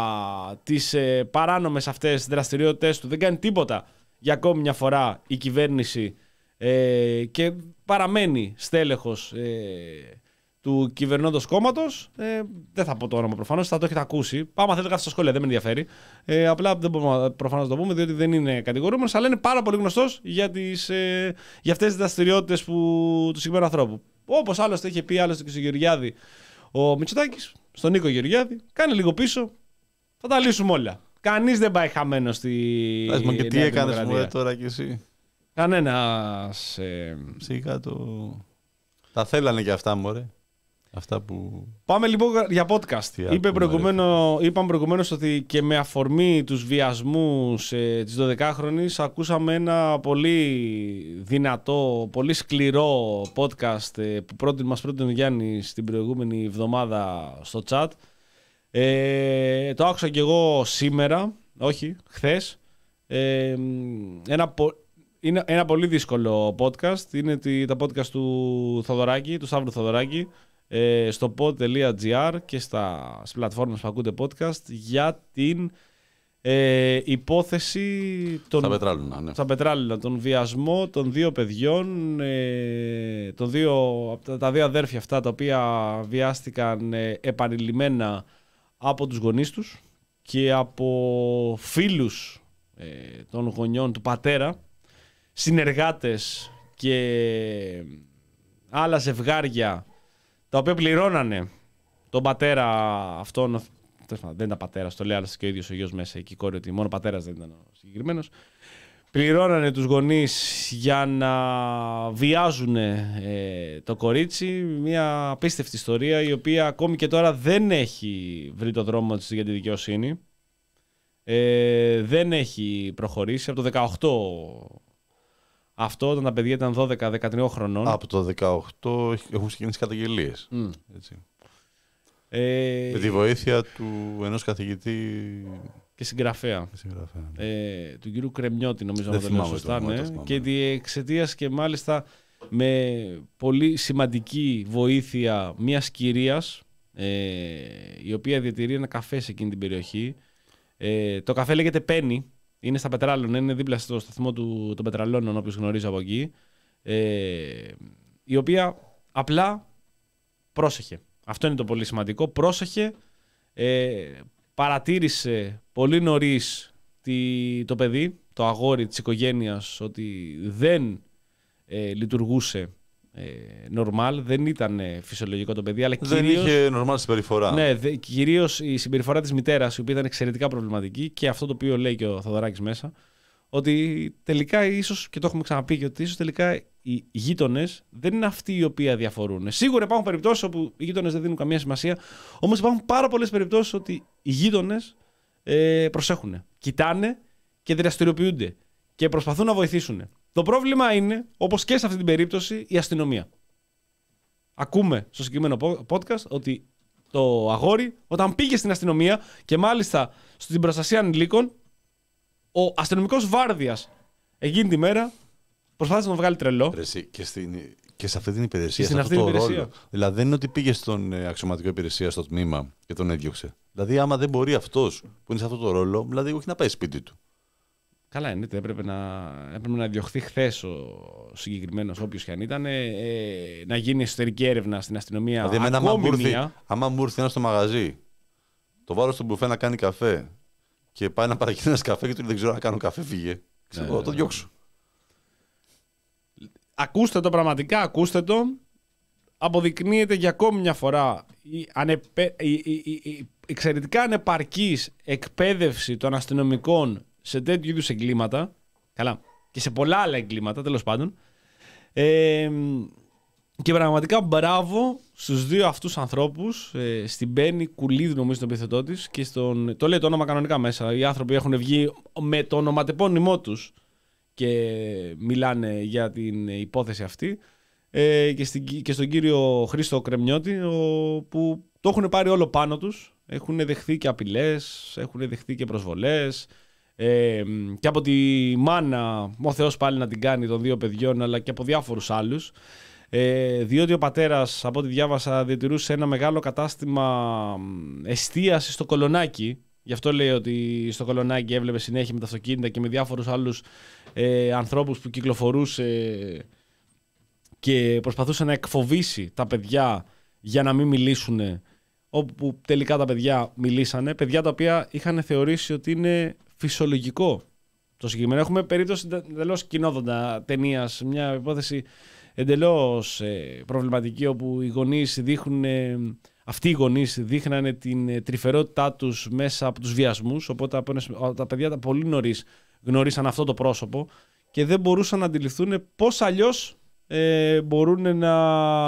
τις ε, παράνομες αυτές δραστηριότητες του. Δεν κάνει τίποτα για ακόμη μια φορά η κυβέρνηση ε, και παραμένει στέλεχος ε, του κυβερνώντος κόμματος. Ε, δεν θα πω το όνομα προφανώς, θα το έχετε ακούσει. Πάμε, θέλετε κάθε στα σχόλια, δεν με ενδιαφέρει. Ε, απλά δεν μπορούμε προφανώς να το πούμε, διότι δεν είναι κατηγορούμενος, αλλά είναι πάρα πολύ γνωστός για, τις, ε, για αυτές τις δραστηριότητες που, του συγκεκριμένου ανθρώπου. Όπως άλλωστε είχε πει άλλωστε και στο Γεωργιάδη ο Μητσοτάκης, στον Νίκο Γεωργιάδη, κάνε λίγο πίσω, θα τα λύσουμε όλα. Κανείς δεν πάει χαμένο στη. Πες μου, και τι Νέα έκανες Δημοκρατία. μου τώρα κι εσύ. Κανένας. Ε... Σιγά το. Τα θέλανε και αυτά, μωρέ. Αυτά που. Πάμε λοιπόν για podcast. Τι Είπε ακούμε, προηγουμένο, είπαμε προηγουμένως ότι και με αφορμή τους βιασμούς ε, της δωδεκάχρονης ακούσαμε ένα πολύ δυνατό, πολύ σκληρό podcast ε, που πρότεινε, μας πρότεινε ο Γιάννης την προηγούμενη εβδομάδα στο chat. Ε, το άκουσα και εγώ σήμερα, όχι, χθες. Ε, ένα, πο- είναι ένα πολύ δύσκολο podcast. Είναι τη, τα podcast του Θοδωράκη, του Σταύρου Θοδωράκη, ε, στο pod.gr και στα, στις πλατφόρμες που ακούτε podcast για την ε, υπόθεση των, Στα πετράλαινα, ναι. στα πετράλαινα, τον βιασμό των δύο παιδιών, ε, των δύο, τα δύο αδέρφια αυτά τα οποία βιάστηκαν ε, επανειλημμένα από τους γονείς τους και από φίλους ε, των γονιών του πατέρα, συνεργάτες και άλλα ζευγάρια τα οποία πληρώνανε τον πατέρα αυτόν. Δεν ήταν πατέρας, το λέει άλλωστε και ο ίδιος ο γιος μέσα εκεί, κόρη, ότι μόνο πατέρας δεν ήταν ο συγκεκριμένος. Πληρώνανε τους γονείς για να βιάζουν ε, το κορίτσι. Μια απίστευτη ιστορία, η οποία ακόμη και τώρα δεν έχει βρει το δρόμο της για τη δικαιοσύνη. Ε, δεν έχει προχωρήσει. Από το δεκαοκτώ αυτό, όταν τα παιδιά ήταν δώδεκα δεκατρία χρονών. Από το δεκαοκτώ έχουν ξεκινήσει καταγγελίες. Mm. Έτσι. Ε, Με τη βοήθεια του ενός καθηγητή και συγγραφέα. συγγραφέα. Ε, του κύριου Κρεμιώτη, νομίζω να Δεν το λέω θυμάμαι το σωστά. όνομα, Ναι. το θυμάμαι. Και εξαιτίας και μάλιστα με πολύ σημαντική βοήθεια μιας κυρίας, ε, η οποία διατηρεί ένα καφέ σε εκείνη την περιοχή. Ε, το καφέ λέγεται Penny, είναι στα Πετράλωνα, είναι δίπλα στο σταθμό του, των Πετραλώνων, όποιος γνωρίζει από εκεί. Ε, η οποία απλά πρόσεχε. Αυτό είναι το πολύ σημαντικό. Πρόσεχε, ε, παρατήρησε πολύ νωρίς τη, το παιδί, το αγόρι της οικογένειας, ότι δεν ε, λειτουργούσε ε, normal, δεν ήταν ε, φυσιολογικό το παιδί, αλλά Δεν κυρίως, είχε normal συμπεριφορά. ναι, δε, κυρίως η συμπεριφορά της μητέρας, η οποία ήταν εξαιρετικά προβληματική, και αυτό το οποίο λέει και ο Θοδωράκης μέσα, ότι τελικά ίσως, και το έχουμε ξαναπεί, και ότι ίσως τελικά οι γείτονες δεν είναι αυτοί οι οποίοι αδιαφορούν. Σίγουρα υπάρχουν περιπτώσεις όπου οι γείτονες δεν δίνουν καμία σημασία, όμως υπάρχουν πάρα πολλές περιπτώσεις ότι οι γείτονες ε, προσέχουν. Κοιτάνε και δραστηριοποιούνται και προσπαθούν να βοηθήσουν. Το πρόβλημα είναι, όπως και σε αυτή την περίπτωση, η αστυνομία. Ακούμε στο συγκεκριμένο podcast ότι το αγόρι, όταν πήγε στην αστυνομία και μάλιστα στην προστασία ανηλίκων, ο αστυνομικός βάρδιας εκείνη τη μέρα προσπάθησε να τον βγάλει τρελό. Και, στην, και σε αυτή την υπηρεσία, και σε αυτό την το υπηρεσία. ρόλο. Δηλαδή δεν είναι ότι πήγε στον αξιωματικό υπηρεσία στο τμήμα και τον έδιωξε. Δηλαδή, άμα δεν μπορεί αυτός που είναι σε αυτό το ρόλο, δηλαδή όχι να πάει σπίτι του. Καλά, εννοείται. Έπρεπε να, έπρεπε να διωχθεί χθες ο συγκεκριμένος, όποιος και αν ήταν, ε, ε, να γίνει εσωτερική έρευνα στην αστυνομία. Δηλαδή, ακόμη άμα, μία. άμα μου έρθει ένα στο μαγαζί, το βάλω στον μπουφέ να κάνει καφέ και πάει να παραγγείλει ένα καφέ και του λέει δεν ξέρω να κάνω καφέ, φύγε. Ξέρω, ναι, το διώξω. Ακούστε το πραγματικά, ακούστε το. Αποδεικνύεται για ακόμη μια φορά η, ανεπε... η, η, η, η εξαιρετικά ανεπαρκής εκπαίδευση των αστυνομικών σε τέτοιου είδους εγκλήματα. Καλά, και σε πολλά άλλα εγκλήματα, τέλος πάντων. Ε, και πραγματικά μπράβο στους δύο αυτούς ανθρώπους, ε, στην Μπέννη Κουλίδη, νομίζω τον επιθετό της, και στον. Το λέει το όνομα κανονικά μέσα. Οι άνθρωποι έχουν βγει με το ονοματεπώνυμό τους και μιλάνε για την υπόθεση αυτή. Ε, και, στην, και στον κύριο Χρήστο Κρεμνιώτη, ο, που το έχουν πάρει όλο πάνω τους. Έχουν δεχθεί και απειλές, έχουν δεχθεί και προσβολές. Ε, και από τη μάνα, ο Θεός πάλι να την κάνει, των δύο παιδιών, αλλά και από διάφορους άλλους. Ε, διότι ο πατέρας, από ό,τι διάβασα, διατηρούσε ένα μεγάλο κατάστημα εστίασης στο Κολονάκι. Γι' αυτό λέει ότι στο Κολονάκι έβλεπε συνέχεια με τα αυτοκίνητα και με διάφορους άλλους ε, ανθρώπους που κυκλοφορούσε και προσπαθούσε να εκφοβήσει τα παιδιά για να μην μιλήσουν, όπου τελικά τα παιδιά μιλήσανε. Παιδιά τα οποία είχαν θεωρήσει ότι είναι φυσιολογικό το συγκεκριμένο. Έχουμε περίπτωση εντελώς κοινόδοντα ταινίας, μια υπόθεση εντελώς ε, προβληματική, όπου οι γονείς δείχνουν, ε, αυτοί οι γονείς δείχνανε την ε, τρυφερότητά τους μέσα από τους βιασμούς, οπότε τα παιδιά τα πολύ νωρίς γνωρίσαν αυτό το πρόσωπο και δεν μπορούσαν να αντιληφθούν πώς αλλιώς ε, μπορούν να,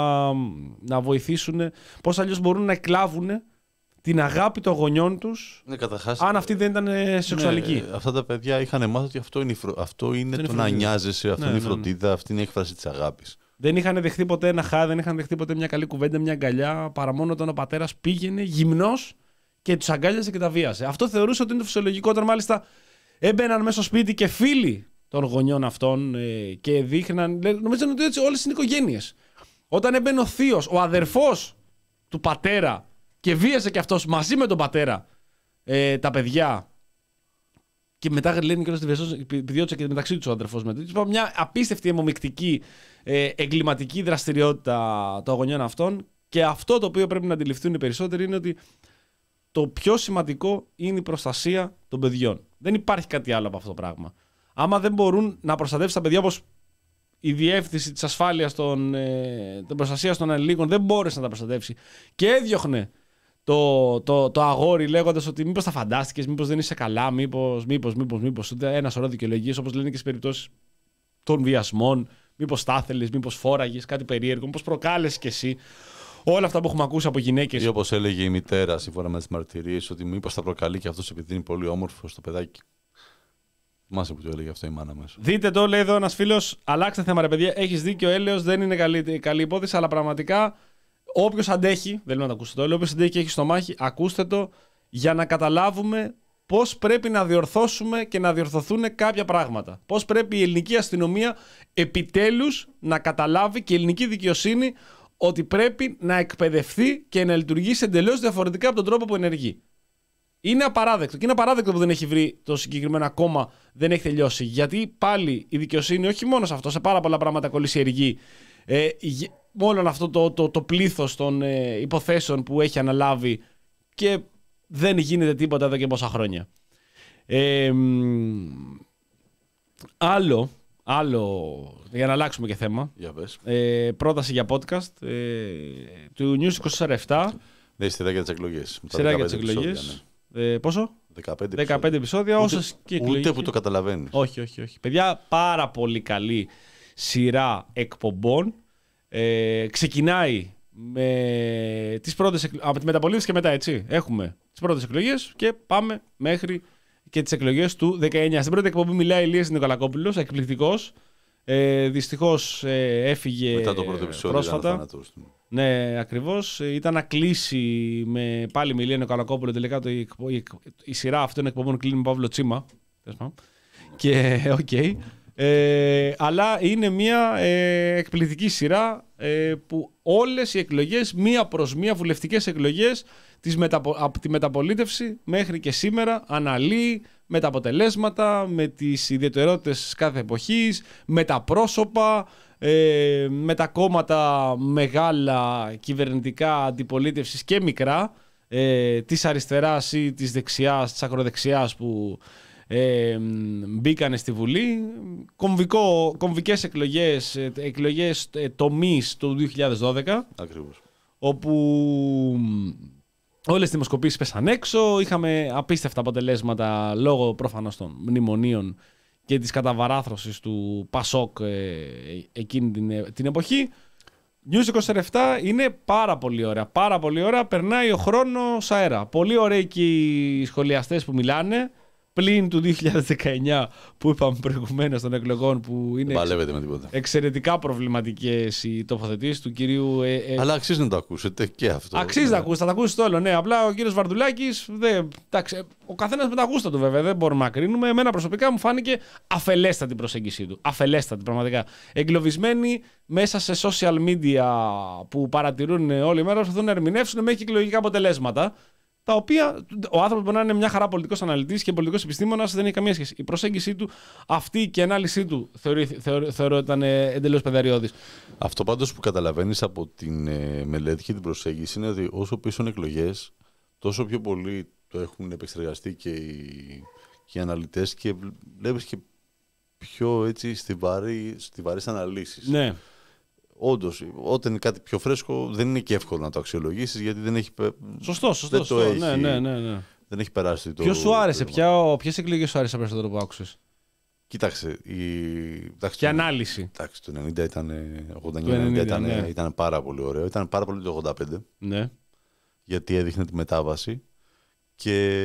να βοηθήσουν, πώς αλλιώς μπορούν να εκλάβουν την αγάπη των γονιών τους, ναι, καταρχάς, αν αυτή δεν ήταν σεξουαλική. Ναι, αυτά τα παιδιά είχαν μάθει ότι αυτό είναι, φρο... αυτό είναι το φροντίδα. Να νοιάζεσαι, αυτό ναι, είναι η ναι, ναι. φροντίδα, αυτή είναι η έκφραση της αγάπης. Δεν είχαν δεχτεί ποτέ ένα χάδι, δεν είχαν δεχτεί ποτέ μια καλή κουβέντα, μια αγκαλιά, παρά μόνο όταν ο πατέρας πήγαινε γυμνός και τους αγκάλιαζε και τα βίασε. Αυτό θεωρούσε ότι είναι το φυσιολογικό. Όταν μάλιστα έμπαιναν μέσα στο σπίτι και φίλοι των γονιών αυτών ε, και δείχναν. Νομίζαν ότι έτσι όλες είναι οικογένειες. Όταν έμπαινε ο θείος, ο αδερφός του πατέρα και βίασε και αυτός μαζί με τον πατέρα ε, τα παιδιά. Και μετά λένε και όλες τις επιδιώτησαν και μεταξύ τους ο αδερφός με τους. Μια απίστευτη αιμομικτική ε, εγκληματική δραστηριότητα των γονιών αυτών. Και αυτό το οποίο πρέπει να αντιληφθούν οι περισσότεροι είναι ότι το πιο σημαντικό είναι η προστασία των παιδιών. Δεν υπάρχει κάτι άλλο από αυτό το πράγμα. Άμα δεν μπορούν να προστατεύσουν τα παιδιά, όπως η διεύθυνση της ασφάλειας των, ε, των προστασίας των ανηλίκων δεν μπόρεσε να τα προστατεύσει και έδιωχνε το, το, το αγόρι λέγοντας ότι μήπως τα φαντάστηκες, μήπως δεν είσαι καλά, μήπως, μήπως, μήπως, μήπως, ένα σωρό δικαιολογίες, όπως λένε και στις περιπτώσεις των βιασμών, μήπως τα ήθελες, μήπως φόραγες, κάτι περίεργο, μήπως προκάλεσες κι εσύ. Όλα αυτά που έχουμε ακούσει από γυναίκες. Ή όπως έλεγε η μητέρα, σύμφωνα με τις μαρτυρίες, ότι μήπως θα προκαλεί και αυτός επειδή είναι πολύ όμορφο στο παιδάκι. Θυμάσαι που το έλεγε αυτό η μάνα μας. Δείτε το, λέει εδώ ένας φίλος. Αλλάξτε θέμα, ρε παιδιά. Έχεις δίκιο, έλεος, δεν είναι καλή, καλή υπόθεση, αλλά πραγματικά όποιος αντέχει, δεν λέω να το ακούσετε το, όποιος αντέχει και έχει στο μάχη, ακούστε το για να καταλάβουμε πώς πρέπει να διορθώσουμε και να διορθωθούν κάποια πράγματα. Πώς πρέπει η ελληνική αστυνομία επιτέλους να καταλάβει και η ελληνική δικαιοσύνη ότι πρέπει να εκπαιδευτεί και να λειτουργήσει εντελώς διαφορετικά από τον τρόπο που ενεργεί. Είναι απαράδεκτο. Και είναι απαράδεκτο που δεν έχει βρει το συγκεκριμένο ακόμα, δεν έχει τελειώσει. Γιατί πάλι η δικαιοσύνη, όχι μόνο σε αυτό, σε πάρα πολλά πράγματα κολλησιεργεί. Ε, με όλο αυτό το, το, το πλήθος των ε, υποθέσεων που έχει αναλάβει και δεν γίνεται τίποτα εδώ και πόσα χρόνια. Ε, άλλο, άλλο, για να αλλάξουμε και θέμα, Για πες. ε, πρόταση για podcast ε, του News είκοσι τέσσερα επτά. Ναι, σειρά για τις εκλογές. Σειρά για τις εκλογές. Ε, πόσο? δεκαπέντε, δεκαπέντε επεισόδια, ούτε, όσες και εκλογές. Ούτε που το καταλαβαίνεις. Όχι, όχι, όχι. Παιδιά, πάρα πολύ καλή σειρά εκπομπών. Ε, ξεκινάει με τις πρώτες εκ... από τη μεταπολίτευση και μετά, έτσι. Έχουμε τις τις πρώτες εκλογές και πάμε μέχρι και τις εκλογές του δεκαεννιά. Στην πρώτη εκπομπή μιλάει Ηλίας Νικολακόπουλος, εκπληκτικός. Ε, δυστυχώς ε, έφυγε μετά το πρώτο επεισόδιο πρόσφατα. Ήταν του. Ναι, ακριβώς. Ήταν να κλείσει με, πάλι με Ηλία Νικολακόπουλο. Τελικά το, η, η, η σειρά αυτών εκπομπών κλείνει με Παύλο Τσίμα. Και οκ. Okay. Ε, αλλά είναι μια ε, εκπληκτική σειρά ε, που όλες οι εκλογές, μία προς μία βουλευτικές εκλογές της μεταπο, από τη μεταπολίτευση μέχρι και σήμερα αναλύει με τα αποτελέσματα, με τις ιδιαιτερότητες κάθε εποχής, με τα πρόσωπα, ε, με τα κόμματα μεγάλα κυβερνητικά αντιπολίτευσης και μικρά, ε, της αριστεράς ή της δεξιάς, της ακροδεξιάς που ε, μπήκανε στη Βουλή. Κομβικό, κομβικές εκλογές, εκλογές τομής του δύο χιλιάδες δώδεκα. Ακριβώς. Όπου όλες οι δημοσκοπήσεις πέσαν έξω, είχαμε απίστευτα αποτελέσματα λόγω προφανώς των μνημονίων και της καταβαράθρωσης του Πασόκ ε, εκείνη την, την εποχή. News είκοσι επτά είναι πάρα πολύ ωραία, πάρα πολύ ωραία, περνάει ο χρόνος αέρα. Πολύ ωραίοι και οι σχολιαστές που μιλάνε, πλην του δύο χιλιάδες δεκαεννιά που είπαμε προηγουμένως των εκλογών, που είναι παλεύεται με τίποτα. Εξαιρετικά προβληματικές οι τοποθετήσεις του κυρίου. Ε, ε, Αλλά αξίζει να το ακούσετε και αυτό. Αξίζει ναι. να ακούσει, θα το ακούσει το όλο. Ναι, απλά ο κύριος Βαρδουλάκης, δε, εντάξει, ο καθένας με τα γούστα του βέβαια, δεν μπορούμε να κρίνουμε. Εμένα προσωπικά μου φάνηκε αφελέστατη η προσέγγιση του. Αφελέστατη, πραγματικά. Εγκλωβισμένοι μέσα σε social media που παρατηρούν όλη μέρα, προσπαθούν να ερμηνεύσουν μέχρι και εκλογικά αποτελέσματα. Τα οποία ο άνθρωπος μπορεί να είναι μια χαρά πολιτικός αναλυτής και πολιτικός επιστήμονας, δεν έχει καμία σχέση. Η προσέγγιση του, αυτή και η ανάλυση του θεωρεί, θεωρώ, θεωρώ ότι ήταν εντελώς παιδαριώδης. Αυτό πάντως που καταλαβαίνεις από την ε, μελέτη και την προσέγγιση είναι ότι όσο πίσω είναι εκλογές, τόσο πιο πολύ το έχουν επεξεργαστεί και οι, και οι αναλυτές και βλέπεις και πιο έτσι στιβαρή, στιβαρές αναλύσεις. Ναι. Όντως, όταν είναι κάτι πιο φρέσκο, δεν είναι και εύκολο να το αξιολογήσεις γιατί δεν έχει. Σωστό, σωστό. Δεν, το έχει, ναι, ναι, ναι, ναι. δεν έχει περάσει το. Ποιο σου άρεσε, ποιες εκλογές σου άρεσε περισσότερο που άκουσες? Κοίταξε. Η... Εντάξει, και το... ανάλυση. Εντάξει, το ενενήντα ήταν, ογδόντα εννιά ενενήντα ήταν, ναι. ήταν πάρα πολύ ωραίο. Ήταν πάρα πολύ το ογδόντα πέντε. Ναι. Γιατί έδειχνε τη μετάβαση και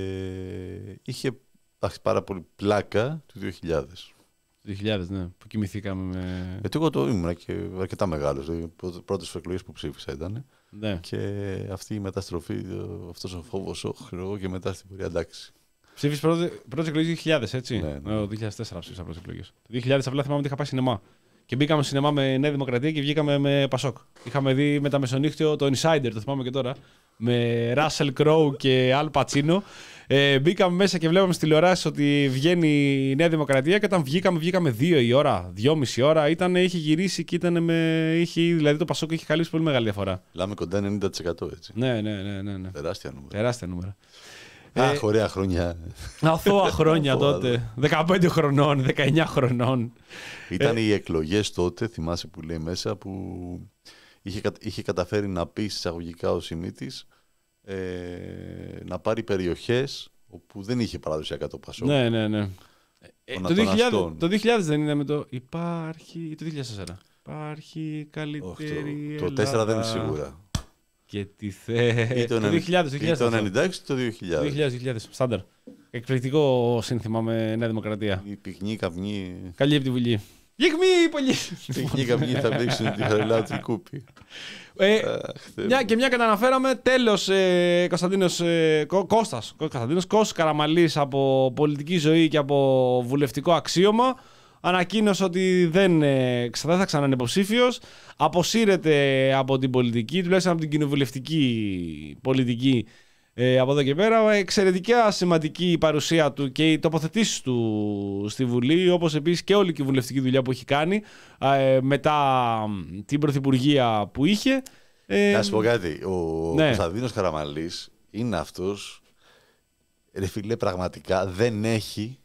είχε εντάξει, πάρα πολύ πλάκα του δύο χιλιάδες. δύο χιλιάδες, ναι, που κοιμηθήκαμε με... Γιατί εγώ το ήμουν και αρκετά μεγάλος. Οι πρώτες εκλογές που ψήφισα ήταν. Ναι. Και αυτή η μεταστροφή, αυτός ο φόβος, εγώ και μετά στην πορεία, εντάξει. Ψήφισες πρώτες εκλογές δύο χιλιάδες, έτσι. Ναι, ναι. Το δύο χιλιάδες τέσσερα ψήφισα πρώτες εκλογές. Το δύο χιλιάδες απλά θυμάμαι ότι είχα πάει σινεμά. Και μπήκαμε σινεμά με Νέα Δημοκρατία και βγήκαμε με Πασόκ. Είχαμε δει με τα μεσονύχτιο το Insider, το θυμάμαι και τώρα. Με Russell Crowe και Al Pacino. Ε, μπήκαμε μέσα και βλέπαμε στη τηλεοράση ότι βγαίνει η Νέα Δημοκρατία και όταν βγήκαμε, βγήκαμε δύο η ώρα, δυόμιση ώρα. Ήταν, είχε γυρίσει και ήταν με. Είχε, δηλαδή το Πασόκ είχε καλύψει πολύ μεγάλη διαφορά. Λάμε κοντά ενενήντα τοις εκατό έτσι. Ναι, ναι, ναι. ναι, ναι. Τεράστια νούμερα. Τεράστια νούμερα. Αχ, ε, ωραία χρόνια. Αθώα χρόνια τότε. δεκαπέντε χρονών, δεκαεννιά χρονών. Ήταν ε, οι εκλογές τότε, θυμάσαι που λέει μέσα, που είχε, είχε καταφέρει να πει εισαγωγικά ο Σιμίτης ε, να πάρει περιοχές όπου δεν είχε παραδοσιακά το Πασόκ. Ναι, ναι, ναι. Ε, το, δύο χιλιάδες, το δύο χιλιάδες δεν είναι με το υπάρχει. Το δύο χιλιάδες τέσσερα. Υπάρχει καλύτερη. Το, το τέσσερα δεν είναι σίγουρα. Και τι θε. Ή το, το δύο χιλιάδες, δύο χιλιάδες, ή το ενενήντα έξι ή το δύο χιλιάδες. δύο χιλιάδες, δύο χιλιάδες. Στάνταρ. Εκπληκτικό σύνθημα με Νέα Δημοκρατία. Η πυκνή καπνή. Καλή από τη Βουλή. Γιγμή, πολύ. Η πυκνή καπνή θα δείξουν τη χαριλάτη κούπη. Ε, μια, και μια καταναφέραμε, τέλος ε, Κωνσταντίνος ε, Κώ, Κώστας, Κωνσταντίνος Κώστας Καραμαλής από πολιτική ζωή και από βουλευτικό αξίωμα ανακοίνωσε ότι δεν, ε, δεν θα ξανά είναι υποψήφιος, αποσύρεται από την πολιτική, τουλάχιστον από την κοινοβουλευτική πολιτική ε, από εδώ και πέρα. Εξαιρετικά σημαντική η παρουσία του και οι τοποθετήσεις του στη Βουλή, όπως επίσης και όλη η βουλευτική δουλειά που έχει κάνει ε, μετά την πρωθυπουργία που είχε. Ε, Να σου πω κάτι, ο ναι. Κωνσταντίνος Καραμαλής είναι αυτός, ρε φίλε, πραγματικά δεν έχει,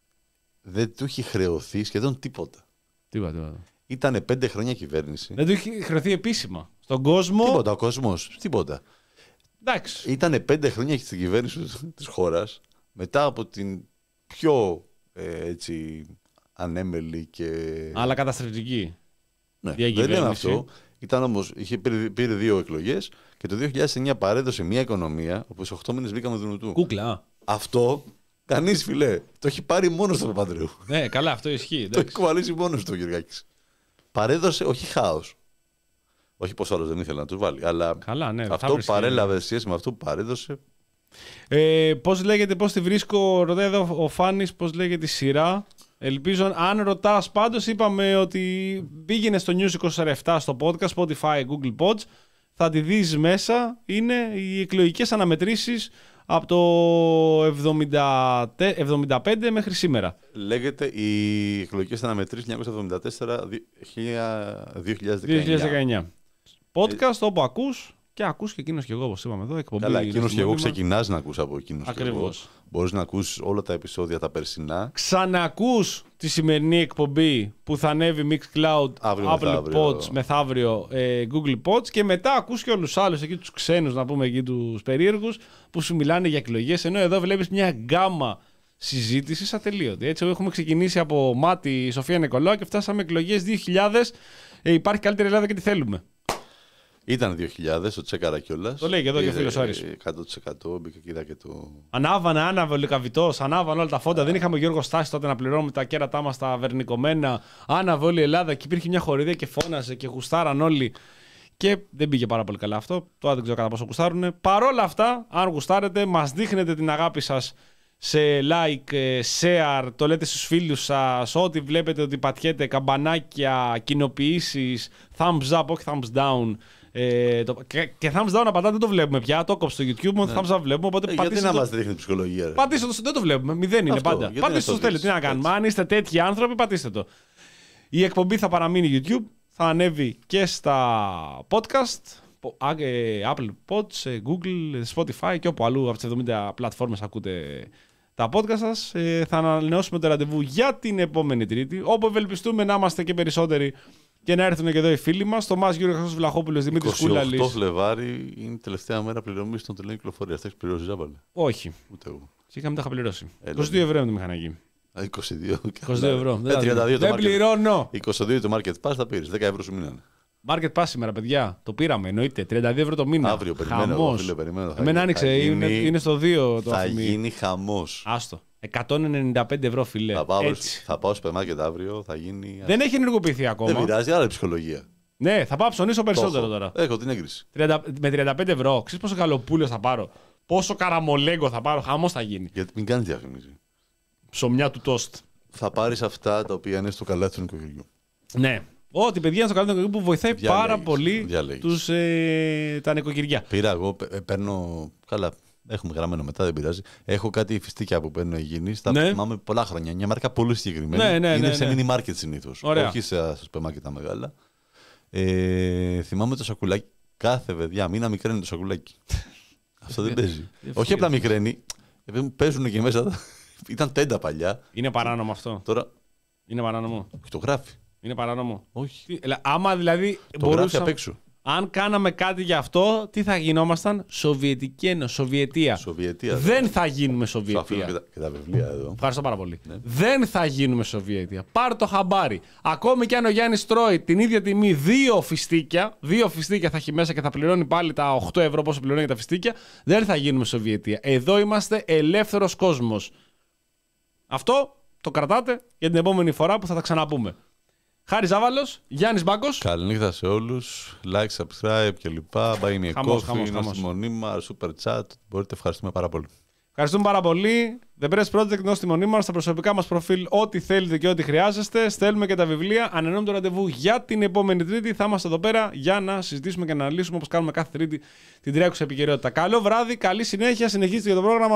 δεν του έχει χρεωθεί σχεδόν τίποτα. Τίποτα, τίποτα. Ήτανε πέντε χρόνια κυβέρνηση. Δεν του έχει χρεωθεί επίσημα. Στον κόσμο. Τίποτα, ο κόσμος, τίποτα. Εντάξει. Ήτανε πέντε χρόνια στην κυβέρνηση της χώρας, μετά από την πιο ε, έτσι ανέμελη και... Αλλά καταστρεπτική. Ναι, δεν λέμε αυτό. Ήταν όμως, είχε πήρε, πήρε δύο εκλογές και το δύο χιλιάδες εννιά παρέδωσε μια οικονομία όπου σε οκτώ μήνες βγήκαμε Δουνουτού. Κούκλα. Αυτό κανείς, φιλέ. Το έχει πάρει μόνος του Παπανδρέου. Ναι, καλά, αυτό ισχύει. Το έχει κουβαλήσει μόνος του ο Κυριάκης. Παρέδωσε, όχι χάος. Όχι πως άλλος δεν ήθελε να του βάλει, αλλά καλά, ναι, αυτό παρέλαβε σχέση με αυτό που παρέδωσε. Ε, πώς λέγεται, πώς τη βρίσκω, ρωτάει εδώ ο Φάνης, πώς λέγεται η σειρά. Ελπίζω, αν ρωτάς πάντως, είπαμε ότι πήγαινε στο News είκοσι επτά στο podcast, Spotify, Google Pods, θα τη δεις μέσα, είναι οι εκλογικές αναμετρήσεις από το εβδομήντα πέντε μέχρι σήμερα. Λέγεται οι εκλογικές αναμετρήσεις χίλια εννιακόσια εβδομήντα τέσσερα δύο χιλιάδες δεκαεννιά. Podcast όπου ακούς και ακούς και εκείνος και εγώ, όπως είπαμε εδώ. Εκπομπή. Καλά, εκείνος και εγώ ξεκινάς να ακούς από εκείνος. Ακριβώς. Μπορείς να ακούς όλα τα επεισόδια τα περσινά. Ξανακούς τη σημερινή εκπομπή που θα ανέβει Mixcloud, αύριο, Apple μεθαύριο. Pods, μεθαύριο ε, Google Pods και μετά ακούς και όλους τους άλλους, εκεί τους ξένους να πούμε, εκεί τους περίεργους που σου μιλάνε για εκλογές, ενώ εδώ βλέπεις μια γκάμα συζήτησης ατελείωτη. Έτσι, έχουμε ξεκινήσει από Μάτι Σοφία Νικολάου και φτάσαμε εκλογές δύο χιλιάδες. Ε, υπάρχει καλύτερη Ελλάδα και τι θέλουμε. Ήταν δύο χιλιάδες, το τσέκαρα κιόλας. Το λέει και εδώ και ο φίλος Άρης. εκατό τοις εκατό μπήκα και είδα και το. Ανάβανε, άναβε ο Λυκαβητός, ανάβανε όλα τα φόντα. Δεν είχαμε Γιώργο Στάση τότε να πληρώνουμε τα κέρατά μας τα βερνικωμένα. Άναβε όλη η Ελλάδα και υπήρχε μια χορηγία και φώναζε και γουστάραν όλοι. Και δεν πήγε πάρα πολύ καλά αυτό. Τώρα δεν ξέρω κατά πόσο γουστάρουνε. Παρόλα αυτά, αν γουστάρετε, μας δείχνετε την αγάπη σας σε like, share, το λέτε στους φίλους σας, ό,τι βλέπετε ότι πατιέται, καμπανάκια, κοινοποιήσεις, thumbs up, όχι thumbs down. Ε, το, και, και thumbs down να πατάτε δεν το βλέπουμε πια. Το κόψω στο YouTube, μόνο ναι. thumbs up βλέπουμε. Οπότε ε, γιατί να το... μας δείχνει ψυχολογία. Ρε. Πατήστε το, δεν το βλέπουμε. Μηδέν είναι αυτό, πάντα. Πατήστε το θέλετε. Τι να κάνουμε. Αν είστε τέτοιοι άνθρωποι, πατήστε το. Η εκπομπή θα παραμείνει YouTube. Θα ανέβει και στα podcast. Apple Pods, Google, Spotify και όπου αλλού από τις εβδομήντα πλατφόρμες ακούτε τα podcast σας. Ε, θα ανανεώσουμε το ραντεβού για την επόμενη Τρίτη. Όπου ευελπιστούμε να είμαστε και περισσότεροι. Και να έρθουν και εδώ οι φίλοι μας, το Μάς Γιώργος Βλαχόπουλος, Δημήτρης Κούλαλης. είκοσι οκτώ Φλεβάρι είναι η τελευταία μέρα πληρωμής των τελείων κυκλοφορίας. Θα έχεις πληρώσει, Ζάμπαλε? Όχι. Ούτε εγώ. Είχαμε τα είχα πληρώσει. Έλα, είκοσι δύο ευρώ είναι το μηχανάκι. είκοσι δύο. είκοσι δύο ευρώ. Ε, τριάντα δύο δεν το πληρώνω. είκοσι δύο το Market Pass θα πήρες. δέκα ευρώ σου μείνανε. Market Pass σήμερα, παιδιά. Το πήραμε, εννοείται. τριάντα δύο ευρώ το μήνα. Αύριο περιμένω. Φίλε, περιμένω. Εμένα άνοιξε. Είναι, είναι στο δύο το Θα αφημί. γίνει χαμός. Άστο. εκατόν ενενήντα πέντε ευρώ, φιλέ. Θα πάω, Έτσι. θα πάω στο supermarket αύριο. Θα γίνει. Δεν έχει ενεργοποιηθεί ακόμα. Δεν πειράζει, άλλη ψυχολογία. Ναι, θα πάω ψωνίσω περισσότερο έχω. τώρα. Έχω την έγκριση. τριάντα, με τριάντα πέντε ευρώ, ξέρεις πόσο γαλοπούλιο θα πάρω. Πόσο καραμολέγκο θα πάρω. Χαμός θα γίνει. Γιατί μην κάνεις διαφήμιση. Ψωμιά του τόστ. Θα πάρεις αυτά τα οποία είναι στο καλάθι του νοικοκυριού. Ναι. Ό,τι παιδιά είναι στο καλάθι του νοικοκυριού που βοηθάει Διαλέγεις, πάρα πολύ διαλέγεις. τους, ε, τα νοικοκυριά. Πήρα εγώ, ε, παίρνω. Καλά, έχουμε γραμμένο μετά, δεν πειράζει. Έχω κάτι φιστίκια που παίρνω Αιγίνης. Τα Ναι. θυμάμαι πολλά χρόνια. Μια μάρκα πολύ συγκεκριμένη. Ναι, ναι, είναι ναι, σε ναι. mini market συνήθως. Ωραία. Όχι σε σούπερ μάρκετ τα μεγάλα. Ε, θυμάμαι το σακουλάκι. Κάθε παιδιά, μήνα μικραίνει το σακουλάκι. Αυτό δεν παίζει. Όχι απλά μικραίνει. Παίζουν και μέσα. Ήταν τέντα παλιά. Είναι παράνομο αυτό. Τώρα. Είναι παράνομο. Όχι, το γράφει. Είναι παράνομο. Όχι. Τι, ελα, άμα δηλαδή Το γράφει μπορούσα... απ' έξω. Αν κάναμε κάτι γι' αυτό, τι θα γινόμασταν? Σοβιετική Ένωση, Σοβιετία. Σοβιετία. Δεν θα γίνουμε Σου αφήνω Σοβιετία. και τα, και τα βιβλία εδώ. Ευχαριστώ πάρα πολύ. Ναι. Δεν θα γίνουμε Σοβιετία. Πάρ' το χαμπάρι. Ακόμη και αν ο Γιάννης τρώει την ίδια τιμή δύο φιστίκια, δύο φιστίκια θα έχει μέσα και θα πληρώνει πάλι τα οκτώ ευρώ πόσο πληρώνει για τα φιστίκια, δεν θα γίνουμε Σοβιετία. Εδώ είμαστε ελεύθερος κόσμος. Αυτό το κρατάτε για την επόμενη φορά που θα τα ξαναπούμε. Χάρη Ζάβαλος, Γιάννης Μπάκος. Καληνύχτα σε όλους. Like, subscribe κλπ. Buy me a Χαμός, coffee. χαμός, Είναι χαμός. στη μονή μας. Super chat. Μπορείτε, ευχαριστούμε πάρα πολύ. Ευχαριστούμε πάρα πολύ. The Press Project είναι στη μονή μας, στα προσωπικά μας προφίλ, ό,τι θέλετε και ό,τι χρειάζεστε. Στέλνουμε και τα βιβλία. Ανανεώνουμε το ραντεβού για την επόμενη Τρίτη. Θα είμαστε εδώ πέρα για να συζητήσουμε και να αναλύσουμε όπως κάνουμε κάθε Τρίτη την τρέχουσα επικαιρότητα. Καλό βράδυ, καλή συνέχεια. Συνεχίστε για το πρόγραμμα.